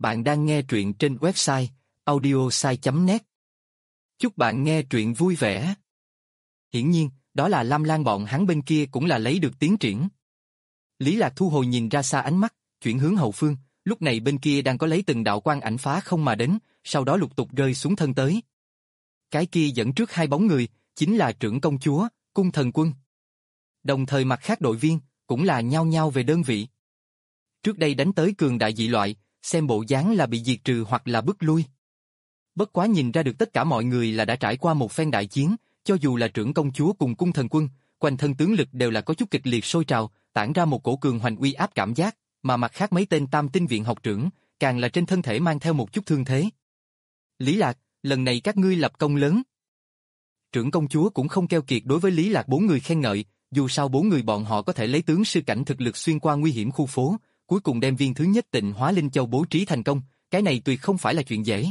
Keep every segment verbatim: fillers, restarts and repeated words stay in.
Bạn đang nghe truyện trên website audiosai chấm net. Chúc bạn nghe truyện vui vẻ. Hiển nhiên, đó là Lam Lan bọn hắn bên kia cũng là lấy được tiến triển. Lý Lạc thu hồi nhìn ra xa ánh mắt, chuyển hướng hậu phương, lúc này bên kia đang có lấy từng đạo quang ảnh phá không mà đến, sau đó lục tục rơi xuống thân tới. Cái kia dẫn trước hai bóng người, chính là trưởng công chúa, cung thần quân. Đồng thời mặt khác đội viên, cũng là nhao nhao về đơn vị. Trước đây đánh tới cường đại dị loại, xem bộ dáng là bị diệt trừ hoặc là bức lui. Bất quá nhìn ra được tất cả mọi người là đã trải qua một phen đại chiến, cho dù là trưởng công chúa cùng cung thần quân, quanh thân tướng lực đều là có chút kịch liệt sôi trào, tản ra một cổ cường hoành uy áp cảm giác, mà mặt khác mấy tên tam tinh viện học trưởng, càng là trên thân thể mang theo một chút thương thế. Lý Lạc, lần này các ngươi lập công lớn. Trưởng công chúa cũng không keo kiệt đối với Lý Lạc bốn người khen ngợi, dù sao bốn người bọn họ có thể lấy tướng sư cảnh thực lực xuyên qua nguy hiểm khu phố, cuối cùng đem viên thứ nhất Tịnh Hóa Linh Châu bố trí thành công, cái này tuyệt không phải là chuyện dễ.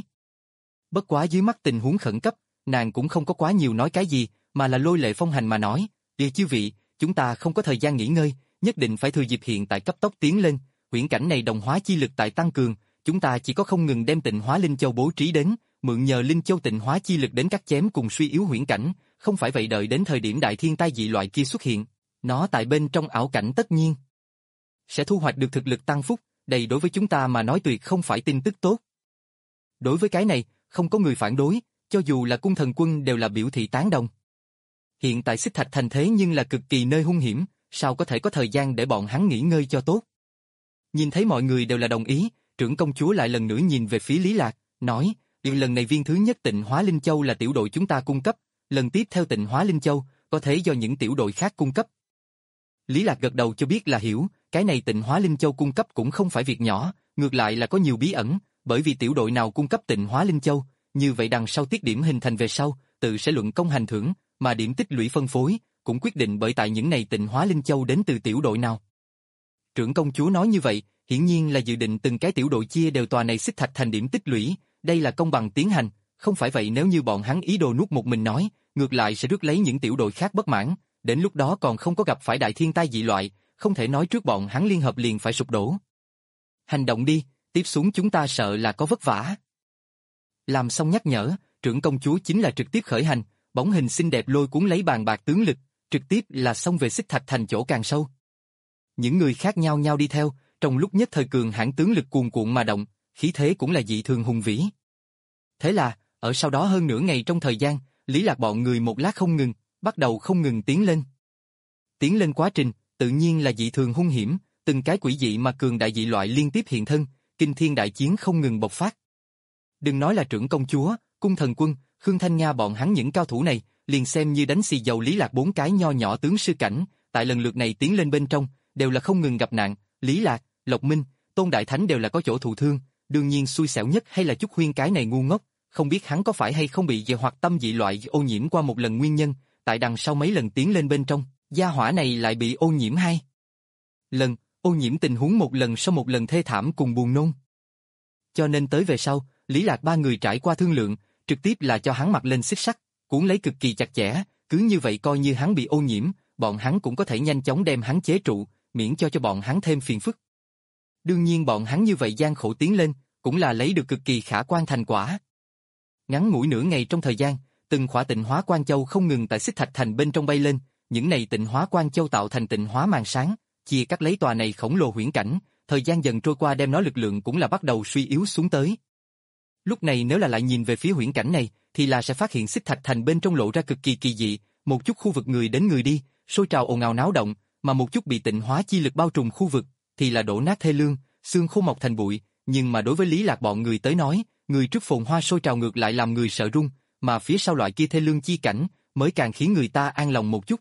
Bất quá dưới mắt tình huống khẩn cấp, nàng cũng không có quá nhiều nói cái gì, mà là lôi lệ phong hành mà nói, "Địa chư vị, chúng ta không có thời gian nghỉ ngơi, nhất định phải thừa dịp hiện tại cấp tốc tiến lên, huyễn cảnh này đồng hóa chi lực tại tăng cường, chúng ta chỉ có không ngừng đem Tịnh Hóa Linh Châu bố trí đến, mượn nhờ Linh Châu tịnh hóa chi lực đến cắt chém cùng suy yếu huyễn cảnh, không phải vậy đợi đến thời điểm đại thiên tai dị loại kia xuất hiện, nó tại bên trong ảo cảnh tất nhiên sẽ thu hoạch được thực lực tăng phúc, đây đối với chúng ta mà nói tuyệt không phải tin tức tốt." Đối với cái này, không có người phản đối, cho dù là cung thần quân đều là biểu thị tán đồng. Hiện tại Xích Thạch Thành thế nhưng là cực kỳ nơi hung hiểm, sao có thể có thời gian để bọn hắn nghỉ ngơi cho tốt. Nhìn thấy mọi người đều là đồng ý, trưởng công chúa lại lần nữa nhìn về phía Lý Lạc, nói, lần này viên thứ nhất Tịnh Hóa Linh Châu là tiểu đội chúng ta cung cấp, lần tiếp theo Tịnh Hóa Linh Châu, có thể do những tiểu đội khác cung cấp. Lý Lạc gật đầu cho biết là hiểu, cái này Tịnh Hóa Linh Châu cung cấp cũng không phải việc nhỏ, ngược lại là có nhiều bí ẩn, bởi vì tiểu đội nào cung cấp Tịnh Hóa Linh Châu, như vậy đằng sau tiết điểm hình thành về sau, tự sẽ luận công hành thưởng, mà điểm tích lũy phân phối, cũng quyết định bởi tại những này Tịnh Hóa Linh Châu đến từ tiểu đội nào. Trưởng công chúa nói như vậy, hiển nhiên là dự định từng cái tiểu đội chia đều tòa này Xích Thạch Thành điểm tích lũy, đây là công bằng tiến hành, không phải vậy nếu như bọn hắn ý đồ nuốt một mình nói, ngược lại sẽ rước lấy những tiểu đội khác bất mãn, đến lúc đó còn không có gặp phải đại thiên tai dị loại, không thể nói trước bọn hắn liên hợp liền phải sụp đổ. Hành động đi, tiếp xuống chúng ta sợ là có vất vả. Làm xong nhắc nhở, trưởng công chúa chính là trực tiếp khởi hành, bóng hình xinh đẹp lôi cuốn lấy bàn bạc tướng lực, trực tiếp là xông về Xích Thạch Thành chỗ càng sâu. Những người khác nhau nhau đi theo, trong lúc nhất thời cường hãn tướng lực cuồn cuộn mà động, khí thế cũng là dị thường hùng vĩ. Thế là, ở sau đó hơn nửa ngày trong thời gian, Lý Lạc bọn người một lát không ngừng, bắt đầu không ngừng tiến lên. Tiến lên quá trình, tự nhiên là dị thường hung hiểm, từng cái quỷ dị mà cường đại dị loại liên tiếp hiện thân, kinh thiên đại chiến không ngừng bộc phát. Đừng nói là trưởng công chúa, cung thần quân, Khương Thanh Nga bọn hắn những cao thủ này, liền xem như đánh xì dầu Lý Lạc bốn cái nho nhỏ tướng sư cảnh, tại lần lượt này tiến lên bên trong, đều là không ngừng gặp nạn, Lý Lạc, Lộc Minh, Tôn Đại Thánh đều là có chỗ thụ thương, đương nhiên xui xẻo nhất hay là Trúc Huyên cái này ngu ngốc, không biết hắn có phải hay không bị dị hoặc tâm dị loại ô nhiễm qua một lần nguyên nhân, tại đằng sau mấy lần tiến lên bên trong, gia hỏa này lại bị ô nhiễm hai lần, ô nhiễm tình huống một lần sau một lần thê thảm cùng buồn nôn. Cho nên tới về sau, Lý Lạc ba người trải qua thương lượng, trực tiếp là cho hắn mặc lên xích sắt, cuốn lấy cực kỳ chặt chẽ, cứ như vậy coi như hắn bị ô nhiễm, bọn hắn cũng có thể nhanh chóng đem hắn chế trụ, miễn cho cho bọn hắn thêm phiền phức. Đương nhiên bọn hắn như vậy gian khổ tiến lên, cũng là lấy được cực kỳ khả quan thành quả. Ngắn ngủi nửa ngày trong thời gian, từng khỏa tịnh hóa quang châu không ngừng tại Xích Thạch Thành bên trong bay lên, những này tịnh hóa quang châu tạo thành tịnh hóa màn sáng, chia cắt lấy tòa này khổng lồ huyễn cảnh, thời gian dần trôi qua đem nó lực lượng cũng là bắt đầu suy yếu xuống tới. Lúc này nếu là lại nhìn về phía huyễn cảnh này, thì là sẽ phát hiện Xích Thạch Thành bên trong lộ ra cực kỳ kỳ dị, một chút khu vực người đến người đi, sôi trào ồn ào náo động, mà một chút bị tịnh hóa chi lực bao trùm khu vực, thì là đổ nát thê lương, xương khô mọc thành bụi, nhưng mà đối với Lý Lạc bọn người tới nói, người trước phồn hoa sôi trào ngược lại làm người sợ run, mà phía sau loại kia thê lương chi cảnh, mới càng khiến người ta an lòng một chút.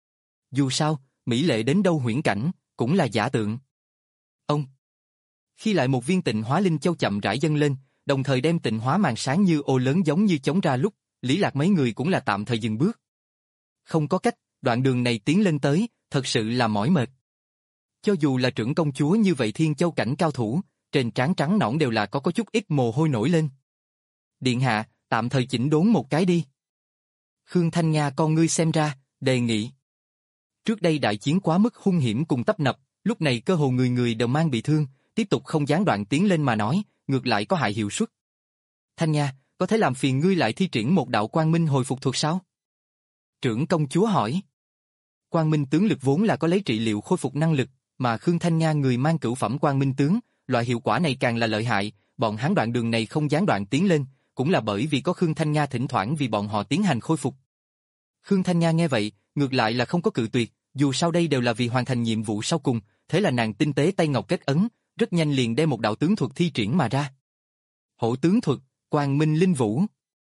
Dù sao, mỹ lệ đến đâu huyễn cảnh, cũng là giả tượng. Ông Khi lại một viên tịnh hóa linh châu chậm rãi dâng lên, đồng thời đem tịnh hóa màn sáng như ô lớn giống như chống ra lúc, Lý Lạc mấy người cũng là tạm thời dừng bước. Không có cách, đoạn đường này tiến lên tới, thật sự là mỏi mệt. Cho dù là trưởng công chúa như vậy thiên châu cảnh cao thủ, trên trán trắng nõn đều là có có chút ít mồ hôi nổi lên. Điện hạ, tạm thời chỉnh đốn một cái đi. Khương Thanh Nga con ngươi xem ra, đề nghị. Trước đây đại chiến quá mức hung hiểm cùng tấp nập, lúc này cơ hồ người người đều mang bị thương, tiếp tục không gián đoạn tiến lên mà nói, ngược lại có hại hiệu suất. Thanh Nha, có thể làm phiền ngươi lại thi triển một đạo quang minh hồi phục thuật sao? Trưởng công chúa hỏi. Quang minh tướng lực vốn là có lấy trị liệu khôi phục năng lực, mà Khương Thanh Nha người mang cửu phẩm quang minh tướng, loại hiệu quả này càng là lợi hại, bọn hắn đoạn đường này không gián đoạn tiến lên, cũng là bởi vì có Khương Thanh Nha thỉnh thoảng vì bọn họ tiến hành khôi phục. Khương Thanh Nha nghe vậy, ngược lại là không có cự tuyệt, dù sau đây đều là vì hoàn thành nhiệm vụ sau cùng, thế là nàng tinh tế tay ngọc kết ấn, rất nhanh liền đem một đạo tướng thuật thi triển mà ra. Hổ tướng thuật, Quang Minh Linh Vũ.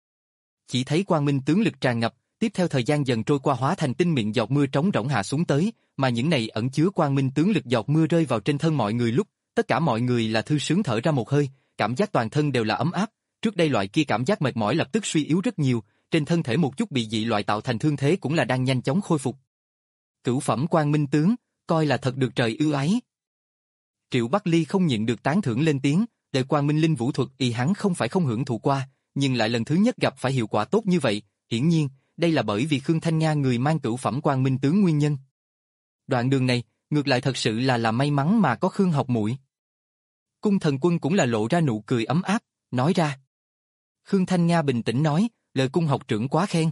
Chỉ thấy quang minh tướng lực tràn ngập, tiếp theo thời gian dần trôi qua hóa thành tinh miệng giọt mưa trống rỗng hạ xuống tới, mà những này ẩn chứa quang minh tướng lực giọt mưa rơi vào trên thân mọi người lúc, tất cả mọi người là thư sướng thở ra một hơi, cảm giác toàn thân đều là ấm áp, trước đây loại kia cảm giác mệt mỏi lập tức suy yếu rất nhiều, trên thân thể một chút bị dị loại tạo thành thương thế cũng là đang nhanh chóng khôi phục. Cửu phẩm quang minh tướng, coi là thật được trời ưu ái. Triệu Bắc Ly không nhịn được tán thưởng lên tiếng, để quang minh linh vũ thuật y hắn không phải không hưởng thụ qua, nhưng lại lần thứ nhất gặp phải hiệu quả tốt như vậy, hiển nhiên, đây là bởi vì Khương Thanh Nha người mang cửu phẩm quang minh tướng nguyên nhân. Đoạn đường này, ngược lại thật sự là là may mắn mà có Khương học muội. Cung Thần Quân cũng là lộ ra nụ cười ấm áp, nói ra. Khương Thanh Nha bình tĩnh nói, lời cung học trưởng quá khen.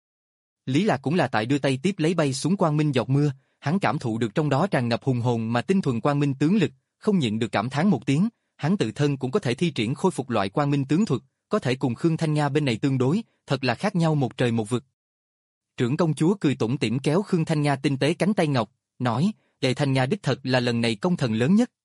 Lý Lạc cũng là tại đưa tay tiếp lấy bay xuống quang minh giọt mưa, hắn cảm thụ được trong đó tràn ngập hùng hồn mà tinh thuần quang minh tướng lực, không nhịn được cảm thán một tiếng, hắn tự thân cũng có thể thi triển khôi phục loại quang minh tướng thuật, có thể cùng Khương Thanh Nha bên này tương đối, thật là khác nhau một trời một vực. Trưởng công chúa cười tủm tỉm kéo Khương Thanh Nha tinh tế cánh tay ngọc, nói, Đệ Thanh Nha đích thật là lần này công thần lớn nhất.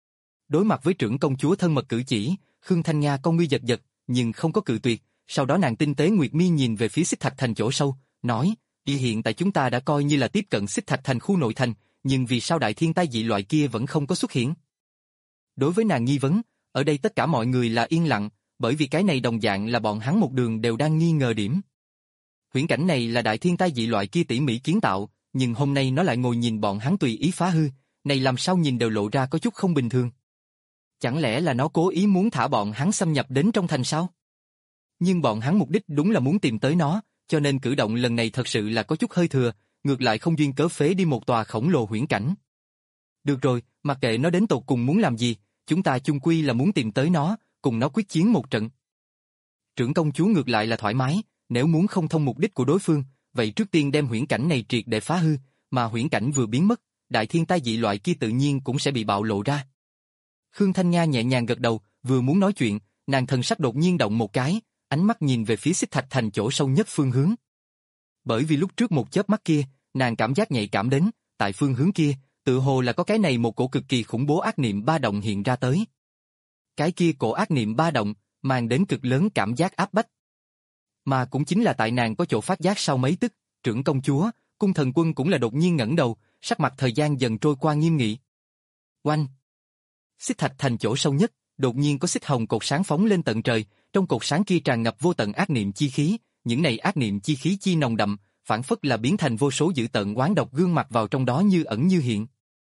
Đối mặt với trưởng công chúa thân mật cử chỉ, Khương Thanh Nha con ngươi giật giật, nhưng không có cự tuyệt, sau đó nàng tinh tế nguyệt mi nhìn về phía Xích Thạch Thành chỗ sâu, nói, đi hiện tại chúng ta đã coi như là tiếp cận Xích Thạch Thành khu nội thành, nhưng vì sao đại thiên tai dị loại kia vẫn không có xuất hiện? Đối với nàng nghi vấn, ở đây tất cả mọi người là yên lặng, bởi vì cái này đồng dạng là bọn hắn một đường đều đang nghi ngờ điểm. Huyễn cảnh này là đại thiên tai dị loại kia tỉ mỉ kiến tạo, nhưng hôm nay nó lại ngồi nhìn bọn hắn tùy ý phá hư, này làm sao nhìn đều lộ ra có chút không bình thường. Chẳng lẽ là nó cố ý muốn thả bọn hắn xâm nhập đến trong thành sao? Nhưng bọn hắn mục đích đúng là muốn tìm tới nó, cho nên cử động lần này thật sự là có chút hơi thừa, ngược lại không duyên cớ phế đi một tòa khổng lồ huyễn cảnh. Được rồi, mặc kệ nó đến tột cùng muốn làm gì, chúng ta chung quy là muốn tìm tới nó, cùng nó quyết chiến một trận. Trưởng công chúa ngược lại là thoải mái, nếu muốn không thông mục đích của đối phương, vậy trước tiên đem huyễn cảnh này triệt để phá hư, mà huyễn cảnh vừa biến mất, đại thiên tai dị loại kia tự nhiên cũng sẽ bị bạo lộ ra. Khương Thanh Nha nhẹ nhàng gật đầu, vừa muốn nói chuyện, nàng thần sắc đột nhiên động một cái, ánh mắt nhìn về phía Xích Thạch Thành chỗ sâu nhất phương hướng. Bởi vì lúc trước một chớp mắt kia, nàng cảm giác nhạy cảm đến, tại phương hướng kia, tự hồ là có cái này một cổ cực kỳ khủng bố ác niệm ba động hiện ra tới. Cái kia cổ ác niệm ba động, mang đến cực lớn cảm giác áp bách. Mà cũng chính là tại nàng có chỗ phát giác sau mấy tức, trưởng công chúa, Cung Thần Quân cũng là đột nhiên ngẩng đầu, sắc mặt thời gian dần trôi qua nghiêm nghị. Oanh! Xích Thạch Thành chỗ sâu nhất, đột nhiên có xích hồng cột sáng phóng lên tận trời, trong cột sáng kia tràn ngập vô tận ác niệm chi khí, những này ác niệm chi khí chi nồng đậm, phản phất là biến thành vô số dữ tợn oán độc gương mặt vào trong đó như ẩn như hiện.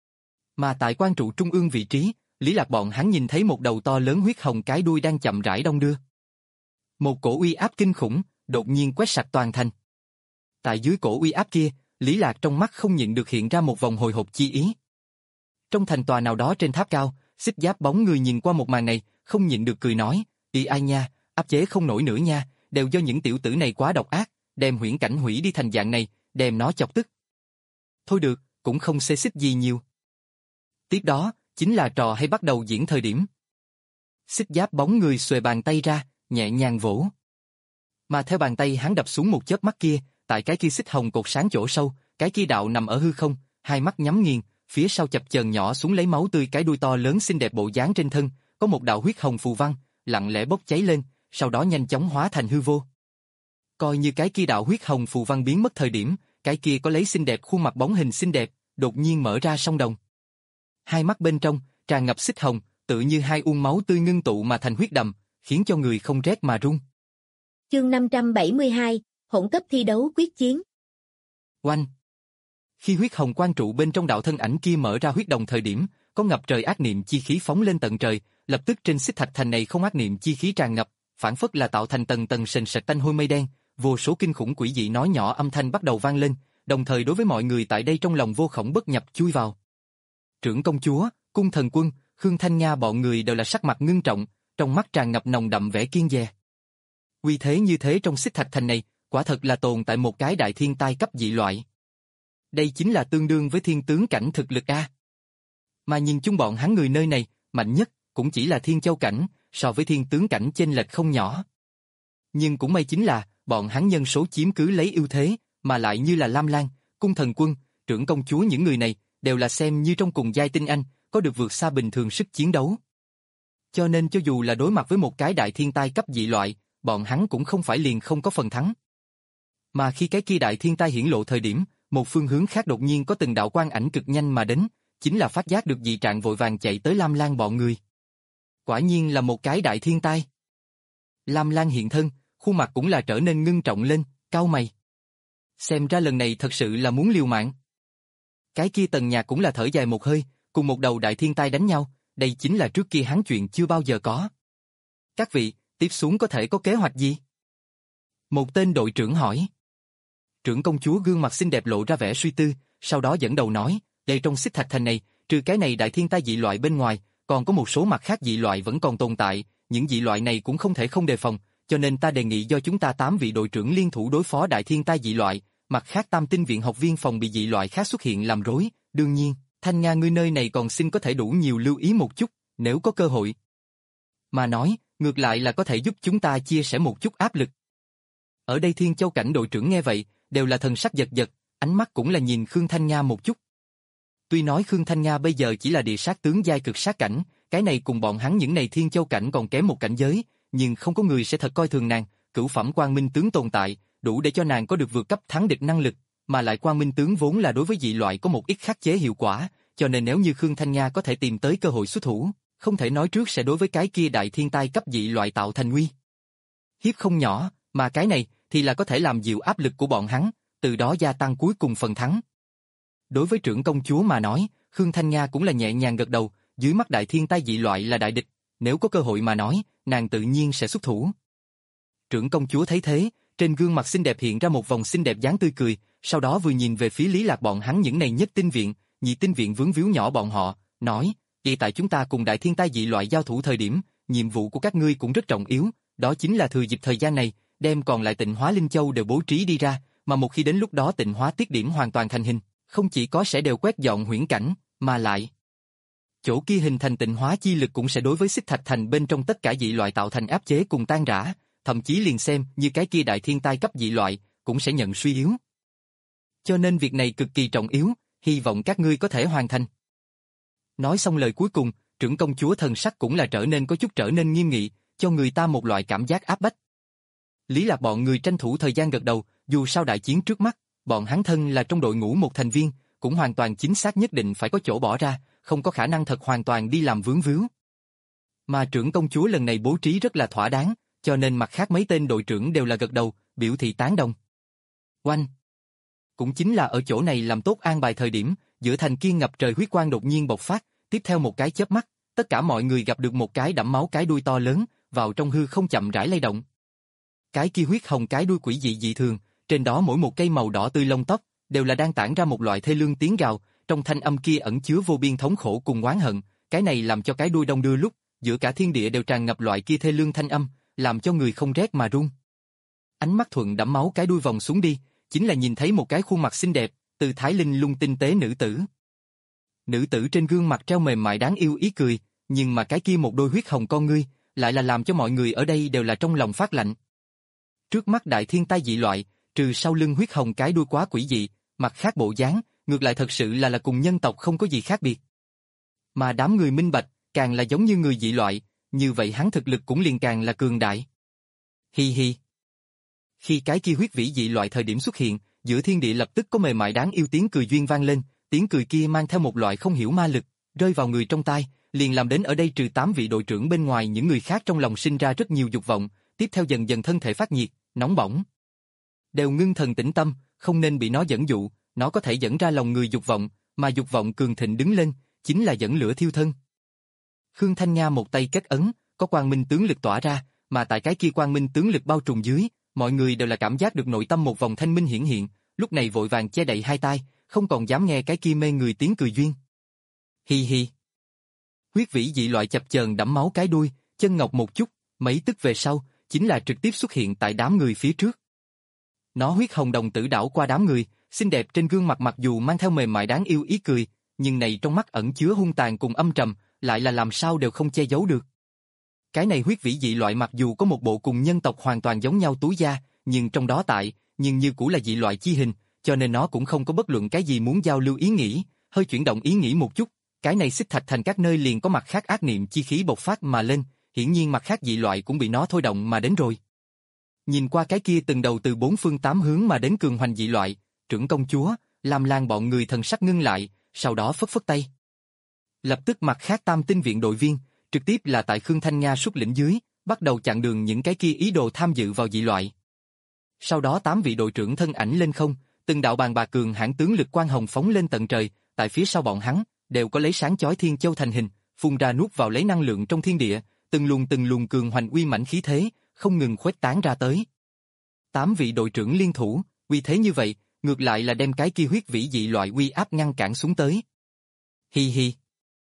Mà tại quan trụ trung ương vị trí, Lý Lạc bọn hắn nhìn thấy một đầu to lớn huyết hồng cái đuôi đang chậm rãi đong đưa. Một cổ uy áp kinh khủng, đột nhiên quét sạch toàn thành. Tại dưới cổ uy áp kia, Lý Lạc trong mắt không nhịn được hiện ra một vòng hồi hộp chi ý. Trong thành tòa nào đó trên tháp cao, Xích Giáp bóng người nhìn qua một màn này, không nhịn được cười nói, "Ý ai nha, áp chế không nổi nữa nha, đều do những tiểu tử này quá độc ác, đem huyễn cảnh hủy đi thành dạng này, đem nó chọc tức." Thôi được, cũng không xê xích gì nhiều. Tiếp đó, chính là trò hay bắt đầu diễn thời điểm. Xích Giáp bóng người xuề bàn tay ra, nhẹ nhàng vỗ. Mà theo bàn tay hắn đập xuống một chớp mắt kia, tại cái kia xích hồng cột sáng chỗ sâu, cái kia đạo nằm ở hư không, hai mắt nhắm nghiền, phía sau chập chờn nhỏ xuống lấy máu tươi cái đuôi to lớn xinh đẹp bộ dáng trên thân, có một đạo huyết hồng phù văn, lặng lẽ bốc cháy lên, sau đó nhanh chóng hóa thành hư vô. Coi như cái kia đạo huyết hồng phù văn biến mất thời điểm, cái kia có lấy xinh đẹp khuôn mặt bóng hình xinh đẹp, đột nhiên mở ra song đồng. Hai mắt bên trong, tràn ngập xích hồng, tự như hai uông máu tươi ngưng tụ mà thành huyết đầm, khiến cho người không rét mà run. Chương năm trăm bảy mươi hai, hỗn cấp thi đấu quyết chiến. Oanh! Khi huyết hồng quan trụ bên trong đạo thân ảnh kia mở ra huyết đồng thời điểm, có ngập trời ác niệm chi khí phóng lên tận trời, lập tức trên xích thạch thành này không ác niệm chi khí tràn ngập, phản phất là tạo thành tầng tầng sền sệt tanh hôi mây đen, vô số kinh khủng quỷ dị nói nhỏ âm thanh bắt đầu vang lên, đồng thời đối với mọi người tại đây trong lòng vô khổng bất nhập chui vào. Trưởng công chúa, Cung Thần Quân, Khương Thanh Nha bọn người đều là sắc mặt ngưng trọng, trong mắt tràn ngập nồng đậm vẻ kiêng dè. Uy thế như thế trong Xích Thạch Thành này, quả thật là tồn tại một cái đại thiên tai cấp dị loại. Đây chính là tương đương với thiên tướng cảnh thực lực a. Mà nhìn chung bọn hắn người nơi này, mạnh nhất cũng chỉ là thiên châu cảnh, so với thiên tướng cảnh chênh lệch không nhỏ. Nhưng cũng may chính là, bọn hắn nhân số chiếm cứ lấy ưu thế, mà lại như là Lam Lan, Cung Thần Quân, Trưởng Công Chúa, những người này, đều là xem như trong cùng giai tinh anh, có được vượt xa bình thường sức chiến đấu. Cho nên cho dù là đối mặt với một cái đại thiên tai cấp dị loại, bọn hắn cũng không phải liền không có phần thắng. Mà khi cái kia đại thiên tai hiển lộ thời điểm, một phương hướng khác đột nhiên có từng đạo quang ảnh cực nhanh mà đến, chính là phát giác được dị trạng vội vàng chạy tới Lam Lan bọn người. Quả nhiên là một cái đại thiên tai. Lam Lan hiện thân, khuôn mặt cũng là trở nên ngưng trọng lên, cau mày. Xem ra lần này thật sự là muốn liều mạng. Cái kia Tần Nhạc cũng là thở dài một hơi, cùng một đầu đại thiên tai đánh nhau, đây chính là trước kia hắn chuyện chưa bao giờ có. Các vị, tiếp xuống có thể có kế hoạch gì? Một tên đội trưởng hỏi. Trưởng Công Chúa gương mặt xinh đẹp lộ ra vẻ suy tư, sau đó dẫn đầu nói, đây trong Xích Thạch Thành này, trừ cái này đại thiên tai dị loại bên ngoài, còn có một số mặt khác dị loại vẫn còn tồn tại, những dị loại này cũng không thể không đề phòng, cho nên ta đề nghị do chúng ta tám vị đội trưởng liên thủ đối phó đại thiên tai dị loại, mặt khác Tam Tinh viện học viên phòng bị dị loại khác xuất hiện làm rối, đương nhiên, Thanh Nga ngươi nơi này còn xin có thể đủ nhiều lưu ý một chút, nếu có cơ hội. Mà nói, ngược lại là có thể giúp chúng ta chia sẻ một chút áp lực. Ở đây Thiên Châu cảnh đội trưởng nghe vậy, đều là thần sắc giật giật, ánh mắt cũng là nhìn Khương Thanh Nga một chút. Tuy nói Khương Thanh Nga bây giờ chỉ là địa sát tướng giai cực sát cảnh, cái này cùng bọn hắn những này Thiên Châu cảnh còn kém một cảnh giới, nhưng không có người sẽ thật coi thường nàng, cửu phẩm Quang Minh tướng tồn tại, đủ để cho nàng có được vượt cấp thắng địch năng lực, mà lại Quang Minh tướng vốn là đối với dị loại có một ít khắc chế hiệu quả, cho nên nếu như Khương Thanh Nga có thể tìm tới cơ hội xuất thủ, không thể nói trước sẽ đối với cái kia đại thiên tai cấp dị loại tạo thành nguy hiếp không nhỏ, mà cái này thì là có thể làm dịu áp lực của bọn hắn, từ đó gia tăng cuối cùng phần thắng. Đối với Trưởng Công Chúa mà nói, Khương Thanh Nga cũng là nhẹ nhàng gật đầu, dưới mắt đại thiên tai dị loại là đại địch, nếu có cơ hội mà nói, nàng tự nhiên sẽ xuất thủ. Trưởng Công Chúa thấy thế, trên gương mặt xinh đẹp hiện ra một vòng xinh đẹp dáng tươi cười, sau đó vừa nhìn về phía Lý Lạc bọn hắn những này nhất tinh viện, nhị tinh viện vướng víu nhỏ bọn họ, nói, vì tại chúng ta cùng đại thiên tai dị loại giao thủ thời điểm, nhiệm vụ của các ngươi cũng rất trọng yếu, đó chính là thừa dịp thời gian này, đem còn lại Tịnh Hóa Linh Châu đều bố trí đi ra, mà một khi đến lúc đó Tịnh Hóa tiết điểm hoàn toàn thành hình, không chỉ có sẽ đều quét dọn huyễn cảnh, mà lại chỗ kia hình thành Tịnh Hóa chi lực cũng sẽ đối với Xích Thạch Thành bên trong tất cả dị loại tạo thành áp chế cùng tan rã, thậm chí liền xem như cái kia đại thiên tai cấp dị loại cũng sẽ nhận suy yếu. Cho nên việc này cực kỳ trọng yếu, hy vọng các ngươi có thể hoàn thành. Nói xong lời cuối cùng, Trưởng Công Chúa thần sắc cũng là trở nên có chút trở nên nghiêm nghị, cho người ta một loại cảm giác áp bách. Lý Lạc bọn người tranh thủ thời gian gật đầu, dù sao đại chiến trước mắt, bọn hắn thân là trong đội ngũ một thành viên, cũng hoàn toàn chính xác nhất định phải có chỗ bỏ ra, không có khả năng thật hoàn toàn đi làm vướng víu. Mà Trưởng Công Chúa lần này bố trí rất là thỏa đáng, cho nên mặt khác mấy tên đội trưởng đều là gật đầu, biểu thị tán đồng. Oanh! Cũng chính là ở chỗ này làm tốt an bài thời điểm, giữa thành kia ngập trời huyết quang đột nhiên bộc phát, tiếp theo một cái chớp mắt, tất cả mọi người gặp được một cái đẫm máu cái đuôi to lớn, vào trong hư không chậm rãi lay động. Cái kia huyết hồng cái đuôi quỷ dị dị thường, trên đó mỗi một cây màu đỏ tươi lông tóc, đều là đang tản ra một loại thê lương tiếng gào, trong thanh âm kia ẩn chứa vô biên thống khổ cùng oán hận, cái này làm cho cái đuôi đông đưa lúc, giữa cả thiên địa đều tràn ngập loại kia thê lương thanh âm, làm cho người không rét mà run. Ánh mắt thuận đẫm máu cái đuôi vòng xuống đi, chính là nhìn thấy một cái khuôn mặt xinh đẹp, từ thái linh lung tinh tế nữ tử. Nữ tử trên gương mặt treo mềm mại đáng yêu ý cười, nhưng mà cái kia một đôi huyết hồng con ngươi, lại là làm cho mọi người ở đây đều là trong lòng phát lạnh. Trước mắt đại thiên tai dị loại, trừ sau lưng huyết hồng cái đuôi quá quỷ dị, mặt khác bộ dáng, ngược lại thật sự là là cùng nhân tộc không có gì khác biệt. Mà đám người minh bạch, càng là giống như người dị loại, như vậy hắn thực lực cũng liền càng là cường đại. Hi hi. Khi cái kia huyết vĩ dị loại thời điểm xuất hiện, giữa thiên địa lập tức có mềm mại đáng yêu tiếng cười duyên vang lên, tiếng cười kia mang theo một loại không hiểu ma lực, rơi vào người trong tai, liền làm đến ở đây trừ tám vị đội trưởng bên ngoài những người khác trong lòng sinh ra rất nhiều dục vọng, tiếp theo dần dần thân thể phát nhiệt, nóng bỏng. Đều ngưng thần tĩnh tâm, không nên bị nó dẫn dụ, nó có thể dẫn ra lòng người dục vọng, mà dục vọng cường thịnh đứng lên, chính là dẫn lửa thiêu thân. Khương Thanh Nga một tay kết ấn, có quang minh tướng lực tỏa ra, mà tại cái kia quang minh tướng lực bao trùm dưới, mọi người đều là cảm giác được nội tâm một vòng thanh minh hiển hiện, lúc này vội vàng che đậy hai tai, không còn dám nghe cái kia mê người tiếng cười duyên. Hi hi. Huyết vĩ dị loại chập chờn đẫm máu cái đuôi, chân ngọc một chút, mấy tức về sau, chính là trực tiếp xuất hiện tại đám người phía trước. Nó huyết hồng đồng tử đảo qua đám người, xinh đẹp trên gương mặt mặc dù mang theo mềm mại đáng yêu ý cười, nhưng này trong mắt ẩn chứa hung tàn cùng âm trầm, lại là làm sao đều không che giấu được. Cái này huyết vĩ dị loại mặc dù có một bộ cùng nhân tộc hoàn toàn giống nhau túi da, nhưng trong đó tại, nhưng như cũ là dị loại chi hình, cho nên nó cũng không có bất luận cái gì muốn giao lưu ý nghĩ, hơi chuyển động ý nghĩ một chút, cái này xích thạch thành các nơi liền có mặt khác ác niệm chi khí bộc phát mà lên, hiển nhiên mặt khác dị loại cũng bị nó thôi động mà đến rồi. Nhìn qua cái kia từng đầu từ bốn phương tám hướng mà đến cường hoành dị loại, trưởng công chúa, Lam Lang bọn người thần sắc ngưng lại, sau đó phất phất tay. Lập tức mặt khác tam tinh viện đội viên, trực tiếp là tại Khương Thanh Nga xuất lĩnh dưới, bắt đầu chặn đường những cái kia ý đồ tham dự vào dị loại. Sau đó tám vị đội trưởng thân ảnh lên không, từng đạo bàn bạc cường hãn tướng lực quang hồng phóng lên tận trời, tại phía sau bọn hắn, đều có lấy sáng chói thiên châu thành hình, phun ra nuốt vào lấy năng lượng trong thiên địa, từng luồng từng luồng cường hoành uy mãnh khí thế, không ngừng khuếch tán ra tới. Tám vị đội trưởng liên thủ, uy thế như vậy, ngược lại là đem cái kia huyết vĩ dị loại uy áp ngăn cản xuống tới. Hi hi.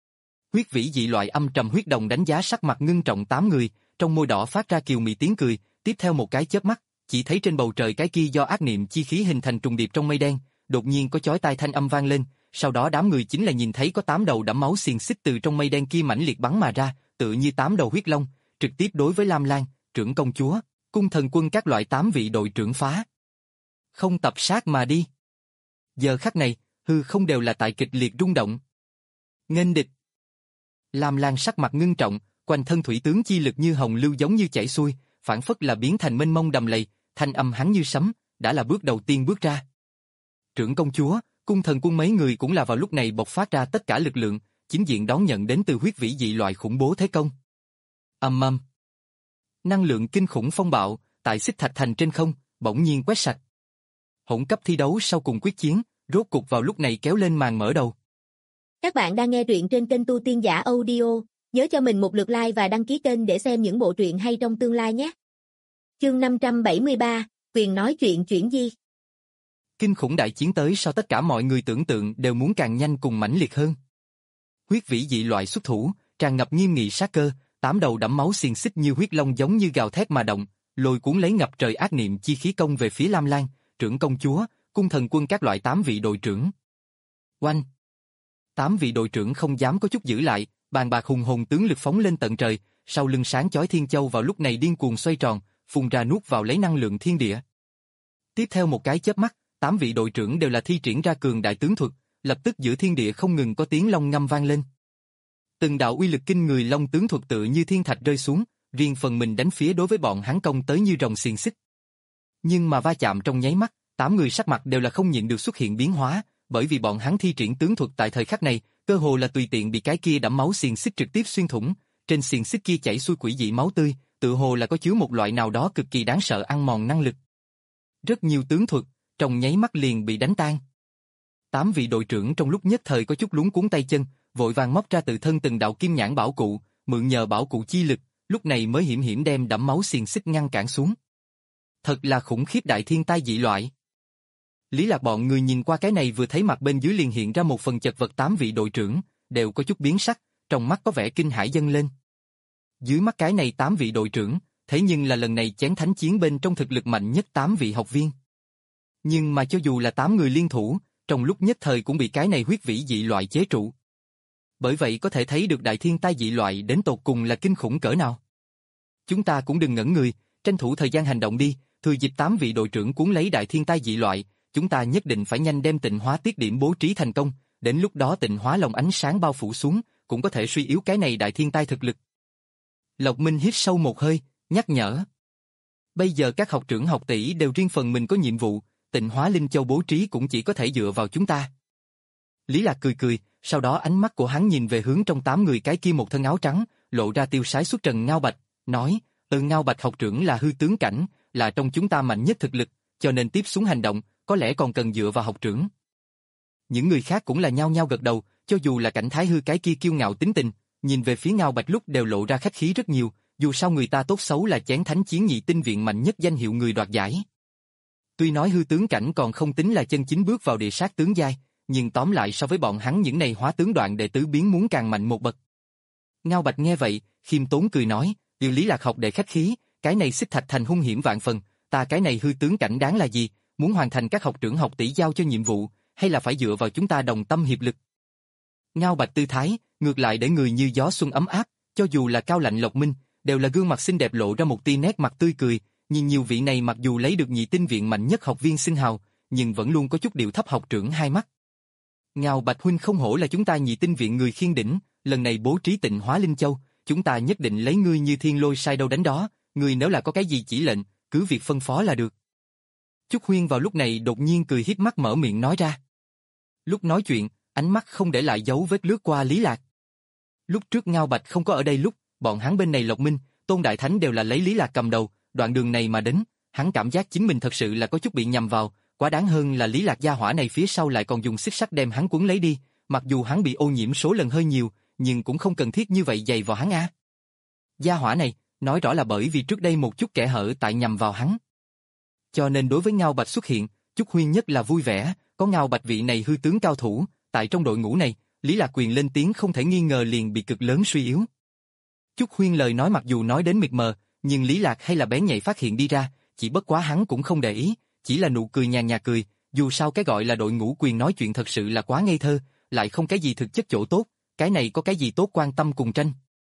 Huyết vĩ dị loại âm trầm huyết đồng đánh giá sắc mặt ngưng trọng tám người, trong môi đỏ phát ra kiều mị tiếng cười, tiếp theo một cái chớp mắt, chỉ thấy trên bầu trời cái kia do ác niệm chi khí hình thành trùng điệp trong mây đen, đột nhiên có chói tai thanh âm vang lên, sau đó đám người chính là nhìn thấy có tám đầu đẫm máu xiềng xích từ trong mây đen kia mãnh liệt bắn mà ra, tựa như tám đầu huyết long, trực tiếp đối với Lam Lang, trưởng công chúa, cung thần quân các loại tám vị đội trưởng phá. Không tập sát mà đi. Giờ khắc này, hư không đều là tại kịch liệt rung động. Nghênh địch. Lam Lang sắc mặt ngưng trọng, quanh thân thủy tướng chi lực như hồng lưu giống như chảy xuôi, phản phất là biến thành mênh mông đầm lầy, thanh âm hắn như sấm, đã là bước đầu tiên bước ra. Trưởng công chúa, cung thần quân mấy người cũng là vào lúc này bộc phát ra tất cả lực lượng, chính diện đón nhận đến từ huyết vĩ dị loại khủng bố thế công. Ầm ầm. Năng lượng kinh khủng phong bạo, tại xích thạch thành trên không, bỗng nhiên quét sạch. Hỗn cấp thi đấu sau cùng quyết chiến, rốt cục vào lúc này kéo lên màn mở đầu. Các bạn đang nghe truyện trên kênh Tu Tiên Giả Audio, nhớ cho mình một lượt like và đăng ký kênh để xem những bộ truyện hay trong tương lai nhé. Chương năm trăm bảy mươi ba, quyền nói chuyện chuyển di. Kinh khủng đại chiến tới so tất cả mọi người tưởng tượng đều muốn càng nhanh cùng mãnh liệt hơn. Huyết vĩ dị loại xuất thủ, tràn ngập nghiêm nghị sát cơ, tám đầu đẫm máu xiềng xích như huyết long giống như gào thét mà động, lôi cuốn lấy ngập trời ác niệm chi khí công về phía Lam Lang, trưởng công chúa, cung thần quân các loại tám vị đội trưởng. Oanh! Tám vị đội trưởng không dám có chút giữ lại, bàn bạc hùng hồn tướng lực phóng lên tận trời, sau lưng sáng chói thiên châu vào lúc này điên cuồng xoay tròn, phun ra nuốt vào lấy năng lượng thiên địa. Tiếp theo một cái chớp mắt, tám vị đội trưởng đều là thi triển ra cường đại tướng thuật, lập tức giữa thiên địa không ngừng có tiếng long ngâm vang lên. Từng đạo uy lực kinh người long tướng thuật tự như thiên thạch rơi xuống, riêng phần mình đánh phía đối với bọn hắn công tới như rồng xiềng xích. Nhưng mà va chạm trong nháy mắt, tám người sắc mặt đều là không nhịn được xuất hiện biến hóa, bởi vì bọn hắn thi triển tướng thuật tại thời khắc này, cơ hồ là tùy tiện bị cái kia đẫm máu xiềng xích trực tiếp xuyên thủng, trên xiềng xích kia chảy xuôi quỷ dị máu tươi, tự hồ là có chứa một loại nào đó cực kỳ đáng sợ ăn mòn năng lực. Rất nhiều tướng thuật, trong nháy mắt liền bị đánh tan. Tám vị đội trưởng trong lúc nhất thời có chút luống cuống tay chân, vội vàng móc ra tự thân từng đạo kim nhãn bảo cụ, mượn nhờ bảo cụ chi lực, lúc này mới hiểm hiểm đem đẫm máu xiềng xích ngăn cản xuống. Thật là khủng khiếp đại thiên tai dị loại. Lý Lạc bọn người nhìn qua cái này vừa thấy mặt bên dưới liền hiện ra một phần chật vật tám vị đội trưởng, đều có chút biến sắc, trong mắt có vẻ kinh hãi dâng lên. Dưới mắt cái này tám vị đội trưởng, thế nhưng là lần này chén thánh chiến bên trong thực lực mạnh nhất tám vị học viên. Nhưng mà cho dù là tám người liên thủ, trong lúc nhất thời cũng bị cái này huyết vĩ dị loại chế trụ. Bởi vậy có thể thấy được đại thiên tai dị loại đến tột cùng là kinh khủng cỡ nào. Chúng ta cũng đừng ngẩn người, tranh thủ thời gian hành động đi, thừa dịp tám vị đội trưởng cuốn lấy đại thiên tai dị loại, chúng ta nhất định phải nhanh đem tịnh hóa tiết điểm bố trí thành công, đến lúc đó tịnh hóa lồng ánh sáng bao phủ xuống, cũng có thể suy yếu cái này đại thiên tai thực lực. Lộc Minh hít sâu một hơi, nhắc nhở. Bây giờ các học trưởng học tỷ đều riêng phần mình có nhiệm vụ, tịnh hóa linh châu bố trí cũng chỉ có thể dựa vào chúng ta. Lý Lạc cười cười, sau đó ánh mắt của hắn nhìn về hướng trong tám người cái kia một thân áo trắng, lộ ra tiêu sái xuất trần Ngao Bạch, nói, từ Ngao Bạch học trưởng là hư tướng cảnh, là trong chúng ta mạnh nhất thực lực, cho nên tiếp xuống hành động, có lẽ còn cần dựa vào học trưởng. Những người khác cũng là nhao nhao gật đầu, cho dù là cảnh thái hư cái kia kiêu ngạo tính tình, nhìn về phía Ngao Bạch lúc đều lộ ra khách khí rất nhiều, dù sao người ta tốt xấu là chén thánh chiến nhị tinh viện mạnh nhất danh hiệu người đoạt giải. Tuy nói hư tướng cảnh còn không tính là chân chính bước vào địa sát tướng giai, nhưng tóm lại so với bọn hắn những này hóa tướng đoạn đệ tứ biến muốn càng mạnh một bậc. Ngao Bạch nghe vậy, khiêm tốn cười nói, điều Lý Lạc học đệ khách khí, cái này Xích Thạch Thành hung hiểm vạn phần, ta cái này hư tướng cảnh đáng là gì, muốn hoàn thành các học trưởng học tỷ giao cho nhiệm vụ, hay là phải dựa vào chúng ta đồng tâm hiệp lực. Ngao Bạch tư thái, ngược lại để người như gió xuân ấm áp, cho dù là Cao Lạnh Lộc Minh, đều là gương mặt xinh đẹp lộ ra một tia nét mặt tươi cười, nhìn nhiều vị này mặc dù lấy được nhị tinh viện mạnh nhất học viên xưng hào, nhưng vẫn luôn có chút điệu thấp học trưởng hai mắt. Ngao Bạch huynh không hổ là chúng ta nhị tinh viện người khiên đỉnh, lần này bố trí Tịnh Hóa Linh Châu, chúng ta nhất định lấy ngươi như thiên lôi sai đâu đánh đó, ngươi nếu là có cái gì chỉ lệnh, cứ việc phân phó là được. Chúc Huyên vào lúc này đột nhiên cười hiếp mắt mở miệng nói ra. Lúc nói chuyện, ánh mắt không để lại dấu vết lướt qua Lý Lạc. Lúc trước Ngao Bạch không có ở đây lúc, bọn hắn bên này Lộc Minh, Tôn Đại Thánh đều là lấy Lý Lạc cầm đầu, đoạn đường này mà đến, hắn cảm giác chính mình thật sự là có chút bị nhầm vào, quá đáng hơn là Lý Lạc gia hỏa này phía sau lại còn dùng xích sắt đem hắn cuốn lấy đi, mặc dù hắn bị ô nhiễm số lần hơi nhiều, nhưng cũng không cần thiết như vậy dày vào hắn a. Gia hỏa này, nói rõ là bởi vì trước đây một chút kẻ hở tại nhầm vào hắn. Cho nên đối với Ngao Bạch xuất hiện, Chúc Huyên nhất là vui vẻ, có Ngao Bạch vị này hư tướng cao thủ, tại trong đội ngũ này, Lý Lạc quyền lên tiếng không thể nghi ngờ liền bị cực lớn suy yếu. Chúc Huyên lời nói mặc dù nói đến mịt mờ, nhưng Lý Lạc hay là bén nhạy phát hiện đi ra, chỉ bất quá hắn cũng không để ý, chỉ là nụ cười nhàn nhạt cười, dù sao cái gọi là đội ngũ quyền nói chuyện thật sự là quá ngây thơ, lại không cái gì thực chất chỗ tốt, cái này có cái gì tốt quan tâm cùng tranh.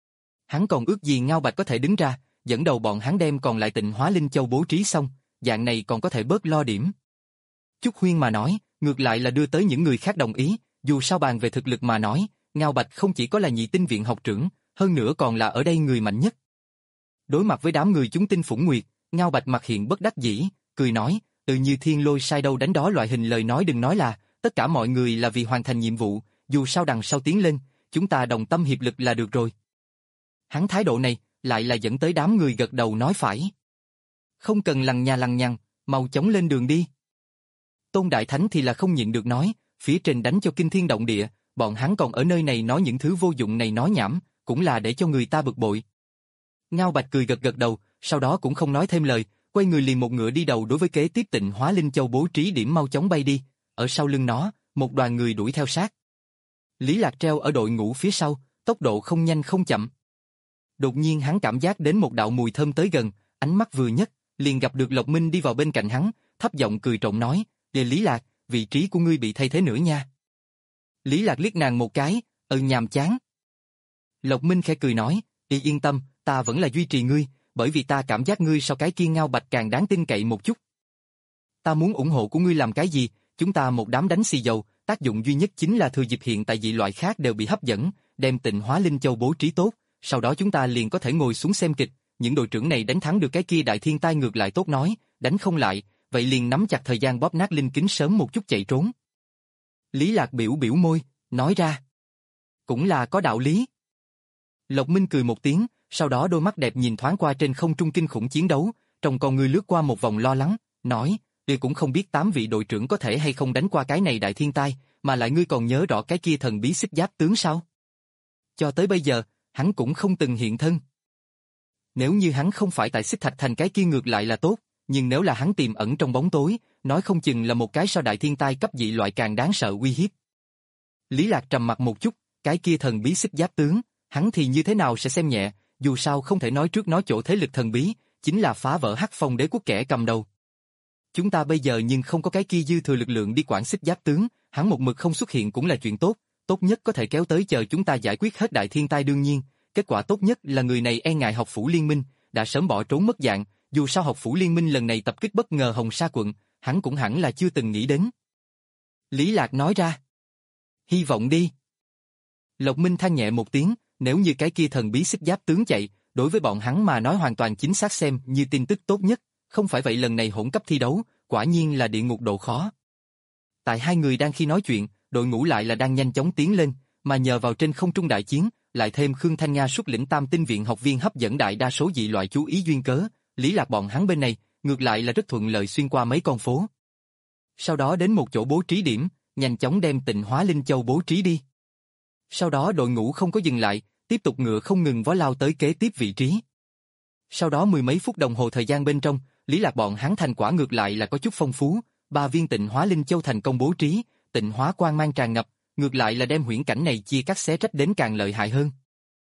Hắn còn ước gì Ngao Bạch có thể đứng ra, dẫn đầu bọn hắn đem còn lại Tịnh Hóa Linh Châu bố trí xong, dạng này còn có thể bớt lo điểm. Chúc Huyên mà nói, ngược lại là đưa tới những người khác đồng ý, dù sao bàn về thực lực mà nói, Ngao Bạch không chỉ có là nhị tinh viện học trưởng, hơn nữa còn là ở đây người mạnh nhất. Đối mặt với đám người chúng tinh phủng nguyệt, Ngao Bạch mặt hiện bất đắc dĩ, cười nói, từ như thiên lôi sai đâu đánh đó loại hình lời nói đừng nói là, tất cả mọi người là vì hoàn thành nhiệm vụ, dù sao đằng sau tiến lên, chúng ta đồng tâm hiệp lực là được rồi. Hắn thái độ này, lại là dẫn tới đám người gật đầu nói phải. Không cần lằng nhà lằng nhằng, mau chóng lên đường đi. Tôn Đại Thánh thì là không nhịn được nói, phía trên đánh cho kinh thiên động địa, bọn hắn còn ở nơi này nói những thứ vô dụng này nói nhảm, cũng là để cho người ta bực bội. Ngao Bạch cười gật gật đầu, sau đó cũng không nói thêm lời, quay người liền một ngựa đi đầu đối với kế tiếp Tịnh Hóa Linh Châu bố trí điểm mau chóng bay đi, ở sau lưng nó, một đoàn người đuổi theo sát. Lý Lạc treo ở đội ngũ phía sau, tốc độ không nhanh không chậm. Đột nhiên hắn cảm giác đến một đạo mùi thơm tới gần, ánh mắt vừa nhấc, liền gặp được Lộc Minh đi vào bên cạnh hắn, thấp giọng cười trộm nói, "Đề Lý Lạc, vị trí của ngươi bị thay thế nữa nha." Lý Lạc liếc nàng một cái, ừ nhàm chán. Lộc Minh khẽ cười nói, "Y yên tâm, ta vẫn là duy trì ngươi, bởi vì ta cảm giác ngươi so cái kia Ngao Bạch càng đáng tin cậy một chút. Ta muốn ủng hộ của ngươi làm cái gì, chúng ta một đám đánh xì dầu, tác dụng duy nhất chính là thừa dịp hiện tại dị loại khác đều bị hấp dẫn, đem Tịnh Hóa Linh Châu bố trí tốt, sau đó chúng ta liền có thể ngồi xuống xem kịch, những đội trưởng này đánh thắng được cái kia đại thiên tai ngược lại tốt nói, đánh không lại, vậy liền nắm chặt thời gian bóp nát linh kính sớm một chút chạy trốn." Lý Lạc biểu biểu môi, nói ra, cũng là có đạo lý. Lộc Minh cười một tiếng, sau đó đôi mắt đẹp nhìn thoáng qua trên không trung kinh khủng chiến đấu, trong con ngươi lướt qua một vòng lo lắng, nói, "Ngươi cũng không biết tám vị đội trưởng có thể hay không đánh qua cái này đại thiên tai, mà lại ngươi còn nhớ rõ cái kia thần bí xích giáp tướng sao? Cho tới bây giờ, hắn cũng không từng hiện thân. Nếu như hắn không phải tại Xích Thạch Thành cái kia ngược lại là tốt, nhưng nếu là hắn tiềm ẩn trong bóng tối, nói không chừng là một cái so đại thiên tai cấp dị loại càng đáng sợ uy hiếp." Lý Lạc trầm mặt một chút, cái kia thần bí xích giáp tướng, hắn thì như thế nào sẽ xem nhẹ, dù sao không thể nói trước nói chỗ thế lực thần bí, chính là phá vỡ Hắc Phong đế quốc kẻ cầm đầu. Chúng ta bây giờ nhưng không có cái kia dư thừa lực lượng đi quản xích giáp tướng, hắn một mực không xuất hiện cũng là chuyện tốt, tốt nhất có thể kéo tới chờ chúng ta giải quyết hết đại thiên tai đương nhiên, kết quả tốt nhất là người này e ngại học phủ liên minh, đã sớm bỏ trốn mất dạng, dù sao học phủ liên minh lần này tập kích bất ngờ Hồng Sa quận, hắn cũng hẳn là chưa từng nghĩ đến. Lý Lạc nói ra, "Hy vọng đi." Lộc Minh than nhẹ một tiếng, nếu như cái kia thần bí xích giáp tướng chạy, đối với bọn hắn mà nói hoàn toàn chính xác xem như tin tức tốt nhất, không phải vậy lần này hỗn cấp thi đấu, quả nhiên là địa ngục độ khó. Tại hai người đang khi nói chuyện, đội ngũ lại là đang nhanh chóng tiến lên, mà nhờ vào trên không trung đại chiến, lại thêm Khương Thanh Nga xuất lĩnh Tam Tinh viện học viên hấp dẫn đại đa số dị loại chú ý duyên cớ, Lý Lạc bọn hắn bên này, ngược lại là rất thuận lợi xuyên qua mấy con phố. Sau đó đến một chỗ bố trí điểm, nhanh chóng đem Tịnh Hóa Linh Châu bố trí đi. Sau đó đội ngũ không có dừng lại, tiếp tục ngựa không ngừng vó lao tới kế tiếp vị trí. Sau đó mười mấy phút đồng hồ thời gian bên trong, Lý Lạc bọn hắn thành quả ngược lại là có chút phong phú, ba viên Tịnh Hóa Linh Châu thành công bố trí, tịnh hóa quang mang tràn ngập, ngược lại là đem huyễn cảnh này chia cắt xé rách đến càng lợi hại hơn.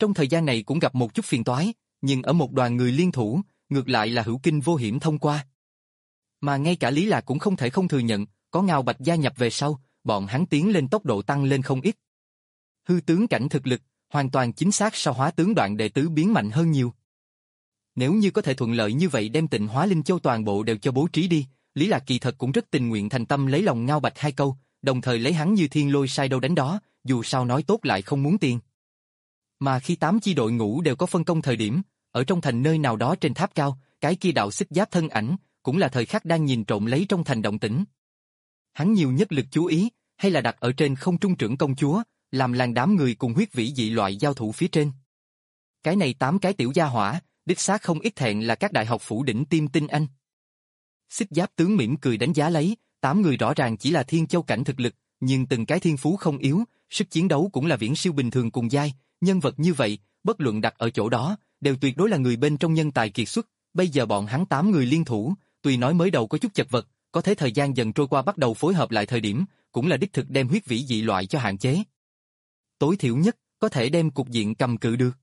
Trong thời gian này cũng gặp một chút phiền toái, nhưng ở một đoàn người liên thủ, ngược lại là hữu kinh vô hiểm thông qua. Mà ngay cả Lý Lạc cũng không thể không thừa nhận, có Ngao Bạch gia nhập về sau, bọn hắn tiến lên tốc độ tăng lên không ít. Hư tướng cảnh thực lực, hoàn toàn chính xác so hóa tướng đoạn đệ tứ biến mạnh hơn nhiều. Nếu như có thể thuận lợi như vậy đem Tịnh Hóa Linh Châu toàn bộ đều cho bố trí đi, Lý Lạc kỳ thật cũng rất tình nguyện thành tâm lấy lòng Ngao Bạch hai câu, đồng thời lấy hắn như thiên lôi sai đâu đánh đó, dù sao nói tốt lại không muốn tiền. Mà khi tám chi đội ngũ đều có phân công thời điểm, ở trong thành nơi nào đó trên tháp cao, cái kia đạo xích giáp thân ảnh, cũng là thời khắc đang nhìn trộm lấy trong thành động tĩnh. Hắn nhiều nhất lực chú ý, hay là đặt ở trên không trung trưởng công chúa, làm làng đám người cùng huyết vĩ dị loại giao thủ phía trên. Cái này tám cái tiểu gia hỏa, đích xác không ít thẹn là các đại học phủ đỉnh tiêm tinh anh. Xích giáp tướng mỉm cười đánh giá lấy, tám người rõ ràng chỉ là thiên châu cảnh thực lực, nhưng từng cái thiên phú không yếu, sức chiến đấu cũng là viễn siêu bình thường cùng giai, nhân vật như vậy, bất luận đặt ở chỗ đó, đều tuyệt đối là người bên trong nhân tài kiệt xuất. Bây giờ bọn hắn tám người liên thủ, tuy nói mới đầu có chút chật vật, có thể thời gian dần trôi qua bắt đầu phối hợp lại thời điểm, cũng là đích thực đem huyết vĩ dị loại cho hạn chế. Tối thiểu nhất, có thể đem cục diện cầm cự được.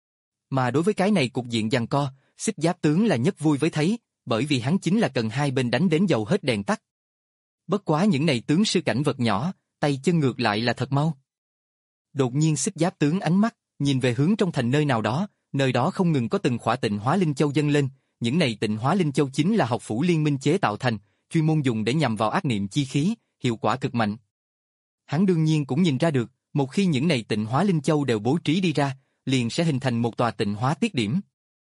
Mà đối với cái này cục diện giằng co, xích giáp tướng là nhất vui với thấy, bởi vì hắn chính là cần hai bên đánh đến dầu hết đèn tắt. Bất quá những này tướng sư cảnh vật nhỏ, tay chân ngược lại là thật mau. Đột nhiên xích giáp tướng ánh mắt, nhìn về hướng trong thành nơi nào đó, nơi đó không ngừng có từng khỏa Tịnh Hóa Linh Châu dâng lên, những này Tịnh Hóa Linh Châu chính là học phủ liên minh chế tạo thành, chuyên môn dùng để nhằm vào ác niệm chi khí, hiệu quả cực mạnh. Hắn đương nhiên cũng nhìn ra được, một khi những này Tịnh Hóa Linh Châu đều bố trí đi ra, liền sẽ hình thành một tòa tịnh hóa tiết điểm.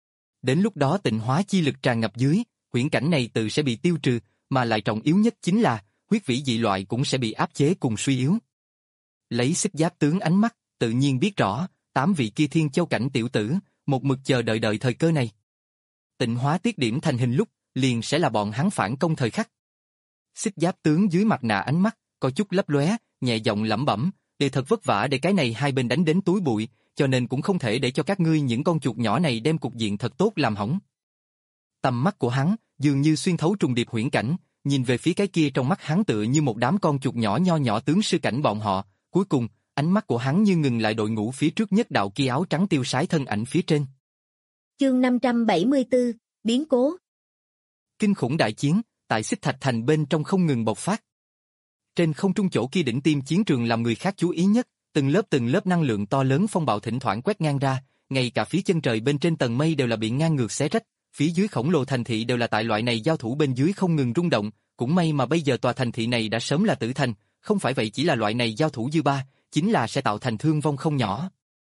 Đến lúc đó tịnh hóa chi lực tràn ngập dưới, huyễn cảnh này tự sẽ bị tiêu trừ, mà lại trọng yếu nhất chính là, huyết vĩ dị loại cũng sẽ bị áp chế cùng suy yếu. Lấy xích giáp tướng ánh mắt, tự nhiên biết rõ, tám vị kia thiên châu cảnh tiểu tử, một mực chờ đợi đợi thời cơ này. Tịnh hóa tiết điểm thành hình lúc, liền sẽ là bọn hắn phản công thời khắc. Xích giáp tướng dưới mặt nạ ánh mắt, có chút lấp lóe, nhẹ giọng lẩm bẩm, để thật vất vả để cái này hai bên đánh đến túi bụi, cho nên cũng không thể để cho các ngươi những con chuột nhỏ này đem cục diện thật tốt làm hỏng. Tầm mắt của hắn, dường như xuyên thấu trùng điệp huyễn cảnh, nhìn về phía cái kia trong mắt hắn tựa như một đám con chuột nhỏ nho nhỏ tướng sư cảnh bọn họ, cuối cùng, ánh mắt của hắn như ngừng lại đội ngũ phía trước nhất đạo kia áo trắng tiêu sái thân ảnh phía trên. Chương năm trăm bảy mươi tư, biến cố. Kinh khủng đại chiến, tại Xích Thạch Thành bên trong không ngừng bộc phát. Trên không trung chỗ kia đỉnh tiêm chiến trường làm người khác chú ý nhất, từng lớp từng lớp năng lượng to lớn phong bạo thỉnh thoảng quét ngang ra, ngay cả phía chân trời bên trên tầng mây đều là bị ngang ngược xé rách, phía dưới khổng lồ thành thị đều là tại loại này giao thủ bên dưới không ngừng rung động, cũng may mà bây giờ tòa thành thị này đã sớm là tử thành, không phải vậy chỉ là loại này giao thủ dư ba, chính là sẽ tạo thành thương vong không nhỏ.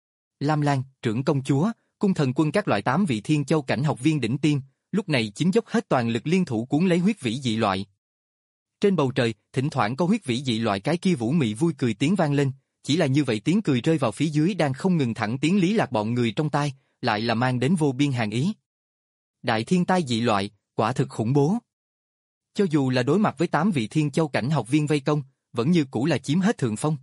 Lam Lan, trưởng công chúa, cung thần quân các loại tám vị thiên châu cảnh học viên đỉnh tiêm, lúc này chính dốc hết toàn lực liên thủ cuốn lấy huyết vĩ dị loại. Trên bầu trời, thỉnh thoảng có huyết vĩ dị loại cái kia vũ mị vui cười tiếng vang lên, chỉ là như vậy tiếng cười rơi vào phía dưới đang không ngừng thẳng tiếng Lý Lạc bọn người trong tai, lại là mang đến vô biên hàn ý. Đại thiên tai dị loại, quả thực khủng bố. Cho dù là đối mặt với tám vị thiên châu cảnh học viên vây công, vẫn như cũ là chiếm hết thượng phong.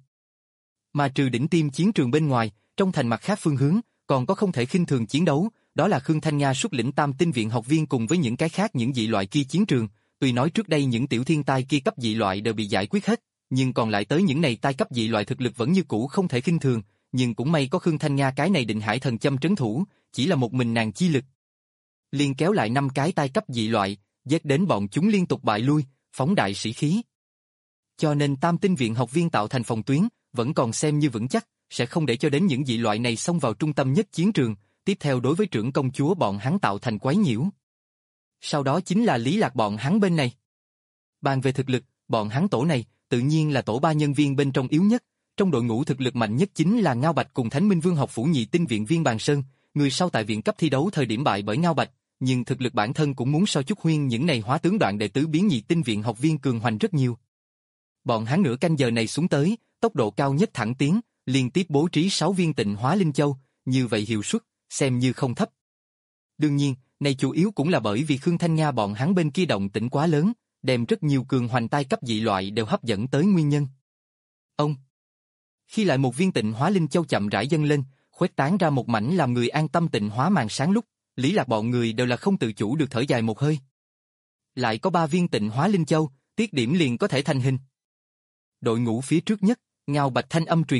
Mà trừ đỉnh tiêm chiến trường bên ngoài, trong thành mặt khác phương hướng, còn có không thể khinh thường chiến đấu, đó là Khương Thanh Nga xuất lĩnh Tam Tinh viện học viên cùng với những cái khác những dị loại kia chiến trường, tuy nói trước đây những tiểu thiên tai kia cấp dị loại đều bị giải quyết hết, nhưng còn lại tới những này tai cấp dị loại thực lực vẫn như cũ không thể khinh thường, nhưng cũng may có Khương Thanh Nga cái này định hải thần châm trấn thủ, chỉ là một mình nàng chi lực. Liên kéo lại năm cái tai cấp dị loại, giết đến bọn chúng liên tục bại lui, phóng đại sĩ khí. Cho nên Tam Tinh viện học viên tạo thành phòng tuyến, vẫn còn xem như vững chắc, sẽ không để cho đến những dị loại này xông vào trung tâm nhất chiến trường, tiếp theo đối với trưởng công chúa bọn hắn tạo thành quấy nhiễu. Sau đó chính là Lý Lạc bọn hắn bên này. Bàn về thực lực, bọn hắn tổ này, tự nhiên là tổ ba nhân viên bên trong yếu nhất, trong đội ngũ thực lực mạnh nhất chính là Ngao Bạch cùng Thánh Minh Vương học phủ nhị tinh viện viên Bàn Sơn, người sau tại viện cấp thi đấu thời điểm bại bởi Ngao Bạch, nhưng thực lực bản thân cũng muốn so chút Huyên những này hóa tướng đoạn đệ tứ biến nhị tinh viện học viên cường hoành rất nhiều. Bọn hắn nửa canh giờ này xuống tới, tốc độ cao nhất thẳng tiến, liên tiếp bố trí sáu viên tịnh hóa linh châu, như vậy hiệu suất, xem như không thấp. Đương nhiên, này chủ yếu cũng là bởi vì Khương Thanh Nga bọn hắn bên kia động tĩnh quá lớn, đem rất nhiều cường hoành tai cấp dị loại đều hấp dẫn tới nguyên nhân. Ông Khi lại một viên tịnh hóa linh châu chậm rãi dâng lên, khuếch tán ra một mảnh làm người an tâm tịnh hóa màn sáng lúc, Lý Lạc bọn người đều là không tự chủ được thở dài một hơi. Lại có ba viên tịnh hóa linh châu, tiết điểm liền có thể thành hình. Đội ngũ phía trước nhất, Ngao Bạch thanh âm truyền đến,